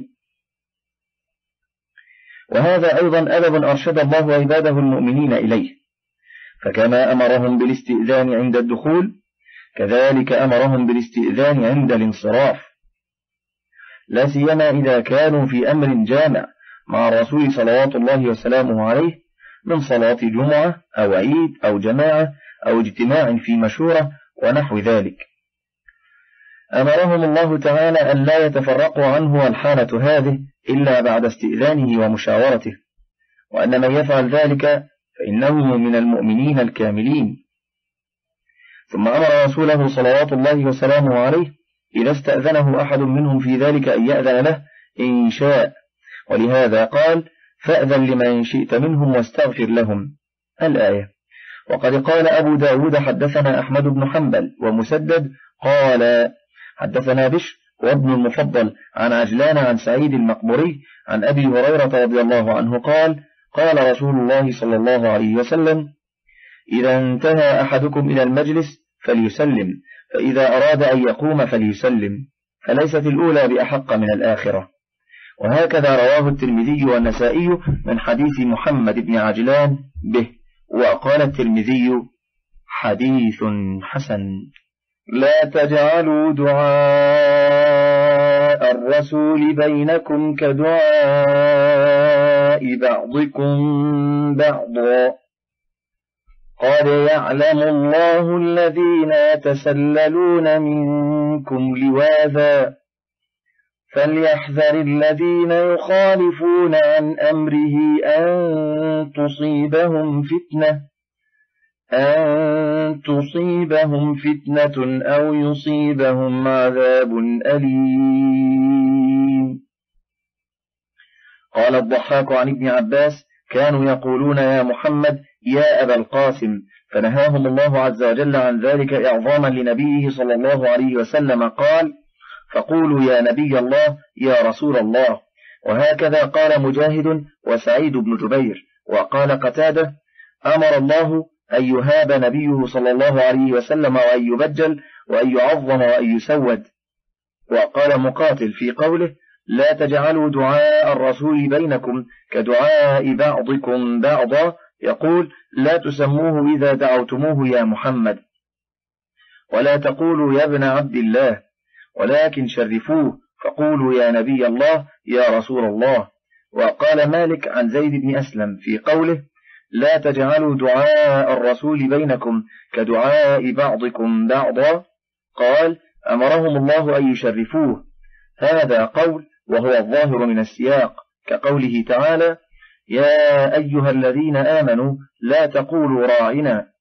وهذا أيضا أدب أرشد الله عباده المؤمنين إليه، فكما أمرهم بالاستئذان عند الدخول كذلك أمرهم بالاستئذان عند الانصراف، لا سيما إذا كانوا في أمر جامع مع الرسول صلوات الله وسلامه عليه من صلاة جمعة أو عيد أو جماعة أو اجتماع في مشورة ونحو ذلك. أمرهم الله تعالى أن لا يتفرقوا عنه والحالة هذه إلا بعد استئذانه ومشاورته، وأن من يفعل ذلك فإنه من المؤمنين الكاملين. ثم أمر رسوله صلوات الله وسلامه عليه إذا استأذنه أحد منهم في ذلك أن يأذن له إن شاء، ولهذا قال فأذن لمن شئت منهم واستغفر لهم الآية. وقد قال أبو داود حدثنا أحمد بن حنبل ومسدد قال حدثنا بشر وابن المفضل عن عجلان عن سعيد المقبري عن أبي هريرة رضي الله عنه قال قال رسول الله صلى الله عليه وسلم إذا انتهى أحدكم إلى المجلس فليسلم، فإذا أراد أن يقوم فليسلم، فليست الأولى بأحق من الآخرة. وهكذا رواه الترمذي والنسائي من حديث محمد بن عجلان به. وقال الترمذي حديث حسن. لا تجعلوا دعاء الرسول بينكم كدعاء بعضكم بعضا قد يعلم الله الذين يتسللون منكم لواذا فليحذر الذين يخالفون عن أمره أن تصيبهم فتنة أن تصيبهم فتنة أو يصيبهم عذاب أليم. قال الضحاك عن ابن عباس كانوا يقولون يا محمد يا أبا القاسم، فنهاهم الله عز وجل عن ذلك إعظاما لنبيه صلى الله عليه وسلم قال فقولوا يا نبي الله يا رسول الله. وهكذا قال مجاهد وسعيد بن جبير. وقال قتادة أمر الله أن يهاب نبيه صلى الله عليه وسلم وأن يبجل وأن يعظم وأن يسود. وقال مقاتل في قوله لا تجعلوا دعاء الرسول بينكم كدعاء بعضكم بعضا يقول لا تسموه إذا دعوتموه يا محمد، ولا تقولوا يا ابن عبد الله، ولكن شرفوه فقولوا يا نبي الله يا رسول الله. وقال مالك عن زيد بن أسلم في قوله لا تجعلوا دعاء الرسول بينكم كدعاء بعضكم بعضا قال أمرهم الله أن يشرفوه. هذا قول وهو الظاهر من السياق كقوله تعالى يا أيها الذين آمنوا لا تقولوا راعنا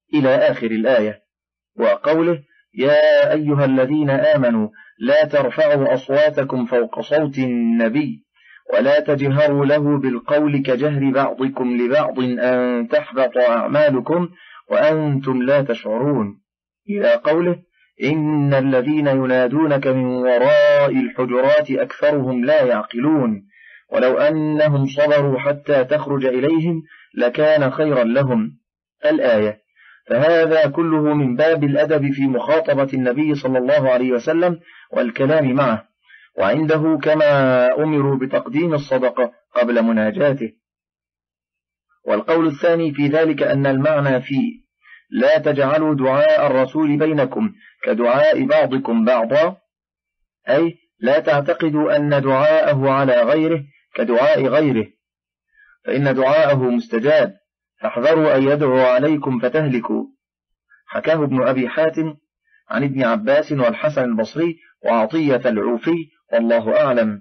إلى آخر الآية. وقوله يا أيها الذين آمنوا لا ترفعوا أصواتكم فوق صوت النبي ولا تجهروا له بالقول كجهر بعضكم لبعض أن تحبط أعمالكم وأنتم لا تشعرون، إلى قوله إن الذين ينادونك من وراء الحجرات أكثرهم لا يعقلون ولو أنهم صبروا حتى تخرج إليهم لكان خيرا لهم، الآية. فهذا كله من باب الأدب في مخاطبة النبي صلى الله عليه وسلم والكلام معه، وعنده كما أمروا بتقديم الصدقة قبل مناجاته. والقول الثاني في ذلك أن المعنى فيه لا تجعلوا دعاء الرسول بينكم كدعاء بعضكم بعضا، أي لا تعتقدوا أن دعاءه على غيره كدعاء غيره، فإن دعاءه مستجاب، فاحذروا أن يدعو عليكم فتهلكوا. حكاه ابن أبي حاتم عن ابن عباس والحسن البصري وعطية العوفي والله أعلم.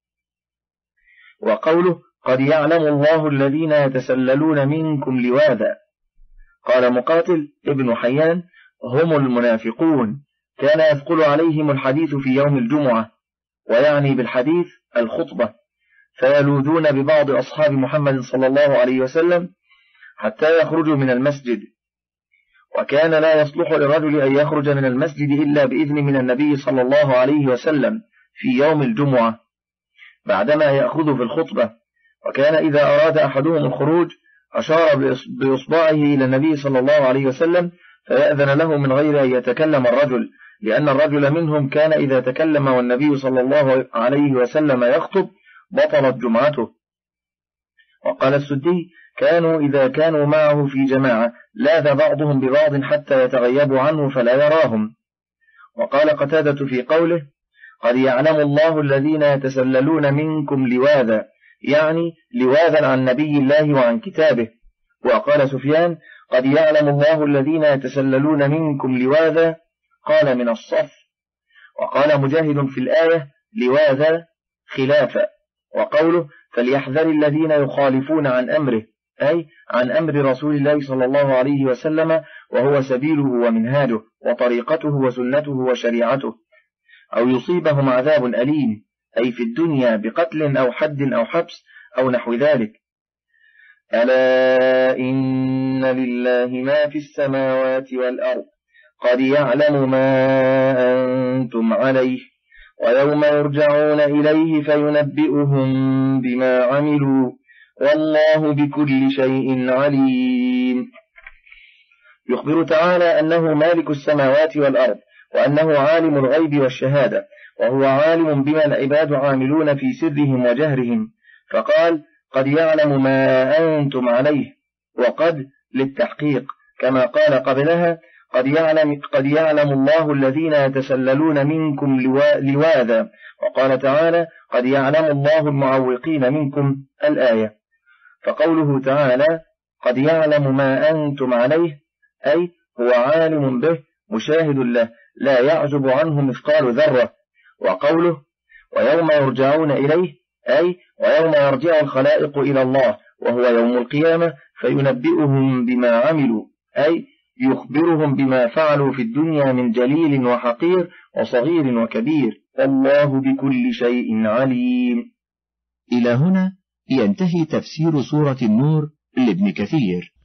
وقوله قد يعلم الله الذين يتسللون منكم لواذا، قال مقاتل ابن حيان هم المنافقون، كان يثقل عليهم الحديث في يوم الجمعة، ويعني بالحديث الخطبة، فيلوذون ببعض أصحاب محمد صلى الله عليه وسلم حتى يخرجوا من المسجد، وكان لا يصلح للرجل أن يخرج من المسجد إلا بإذن من النبي صلى الله عليه وسلم في يوم الجمعة بعدما يأخذ في الخطبة، وكان إذا أراد أحدهم الخروج أشار بإصبعه إلى النبي صلى الله عليه وسلم فيأذن له من غير أن يتكلم الرجل، لأن الرجل منهم كان إذا تكلم والنبي صلى الله عليه وسلم يخطب بطلت جمعته. وقال السدي كانوا إذا كانوا معه في جماعة لاذ بعضهم ببعض حتى يتغيبوا عنه فلا يراهم. وقال قتادة في قوله قد يعلم الله الذين يتسللون منكم لواذا، يعني لواذا عن نبي الله وعن كتابه. وقال سفيان قد يعلم الله الذين يتسللون منكم لواذا، قال من الصف. وقال مجاهد في الآية لواذا خلافا. وقوله فليحذر الذين يخالفون عن أمره، أي عن أمر رسول الله صلى الله عليه وسلم، وهو سبيله ومنهاجه وطريقته وسنته وشريعته، أو يصيبهم عذاب أليم، أي في الدنيا بقتل أو حد أو حبس أو نحو ذلك. ألا إن لله ما في السماوات والأرض قد يعلم ما أنتم عليه ويوم يرجعون إليه فينبئهم بما عملوا والله بكل شيء عليم. يخبر تعالى أنه مالك السماوات والأرض، وأنه عالم الغيب والشهادة، وهو عالم بما العباد عاملون في سرهم وجهرهم، فقال قد يعلم ما أنتم عليه، وقد للتحقيق كما قال قبلها قد يعلم, قد يعلم الله الذين يتسللون منكم لواذا، وقال تعالى قد يعلم الله المعوقين منكم، الآية. فقوله تعالى قد يعلم ما أنتم عليه، أي هو عالم به مشاهد له لا يعزب عنه مثقال ذرة. وقوله ويوم يرجعون إليه، أي ويوم يرجع الخلائق إلى الله وهو يوم القيامة فينبئهم بما عملوا، أي يخبرهم بما فعلوا في الدنيا من جليل وحقير وصغير وكبير، والله بكل شيء عليم. إلى هنا ينتهي تفسير سورة النور لابن كثير.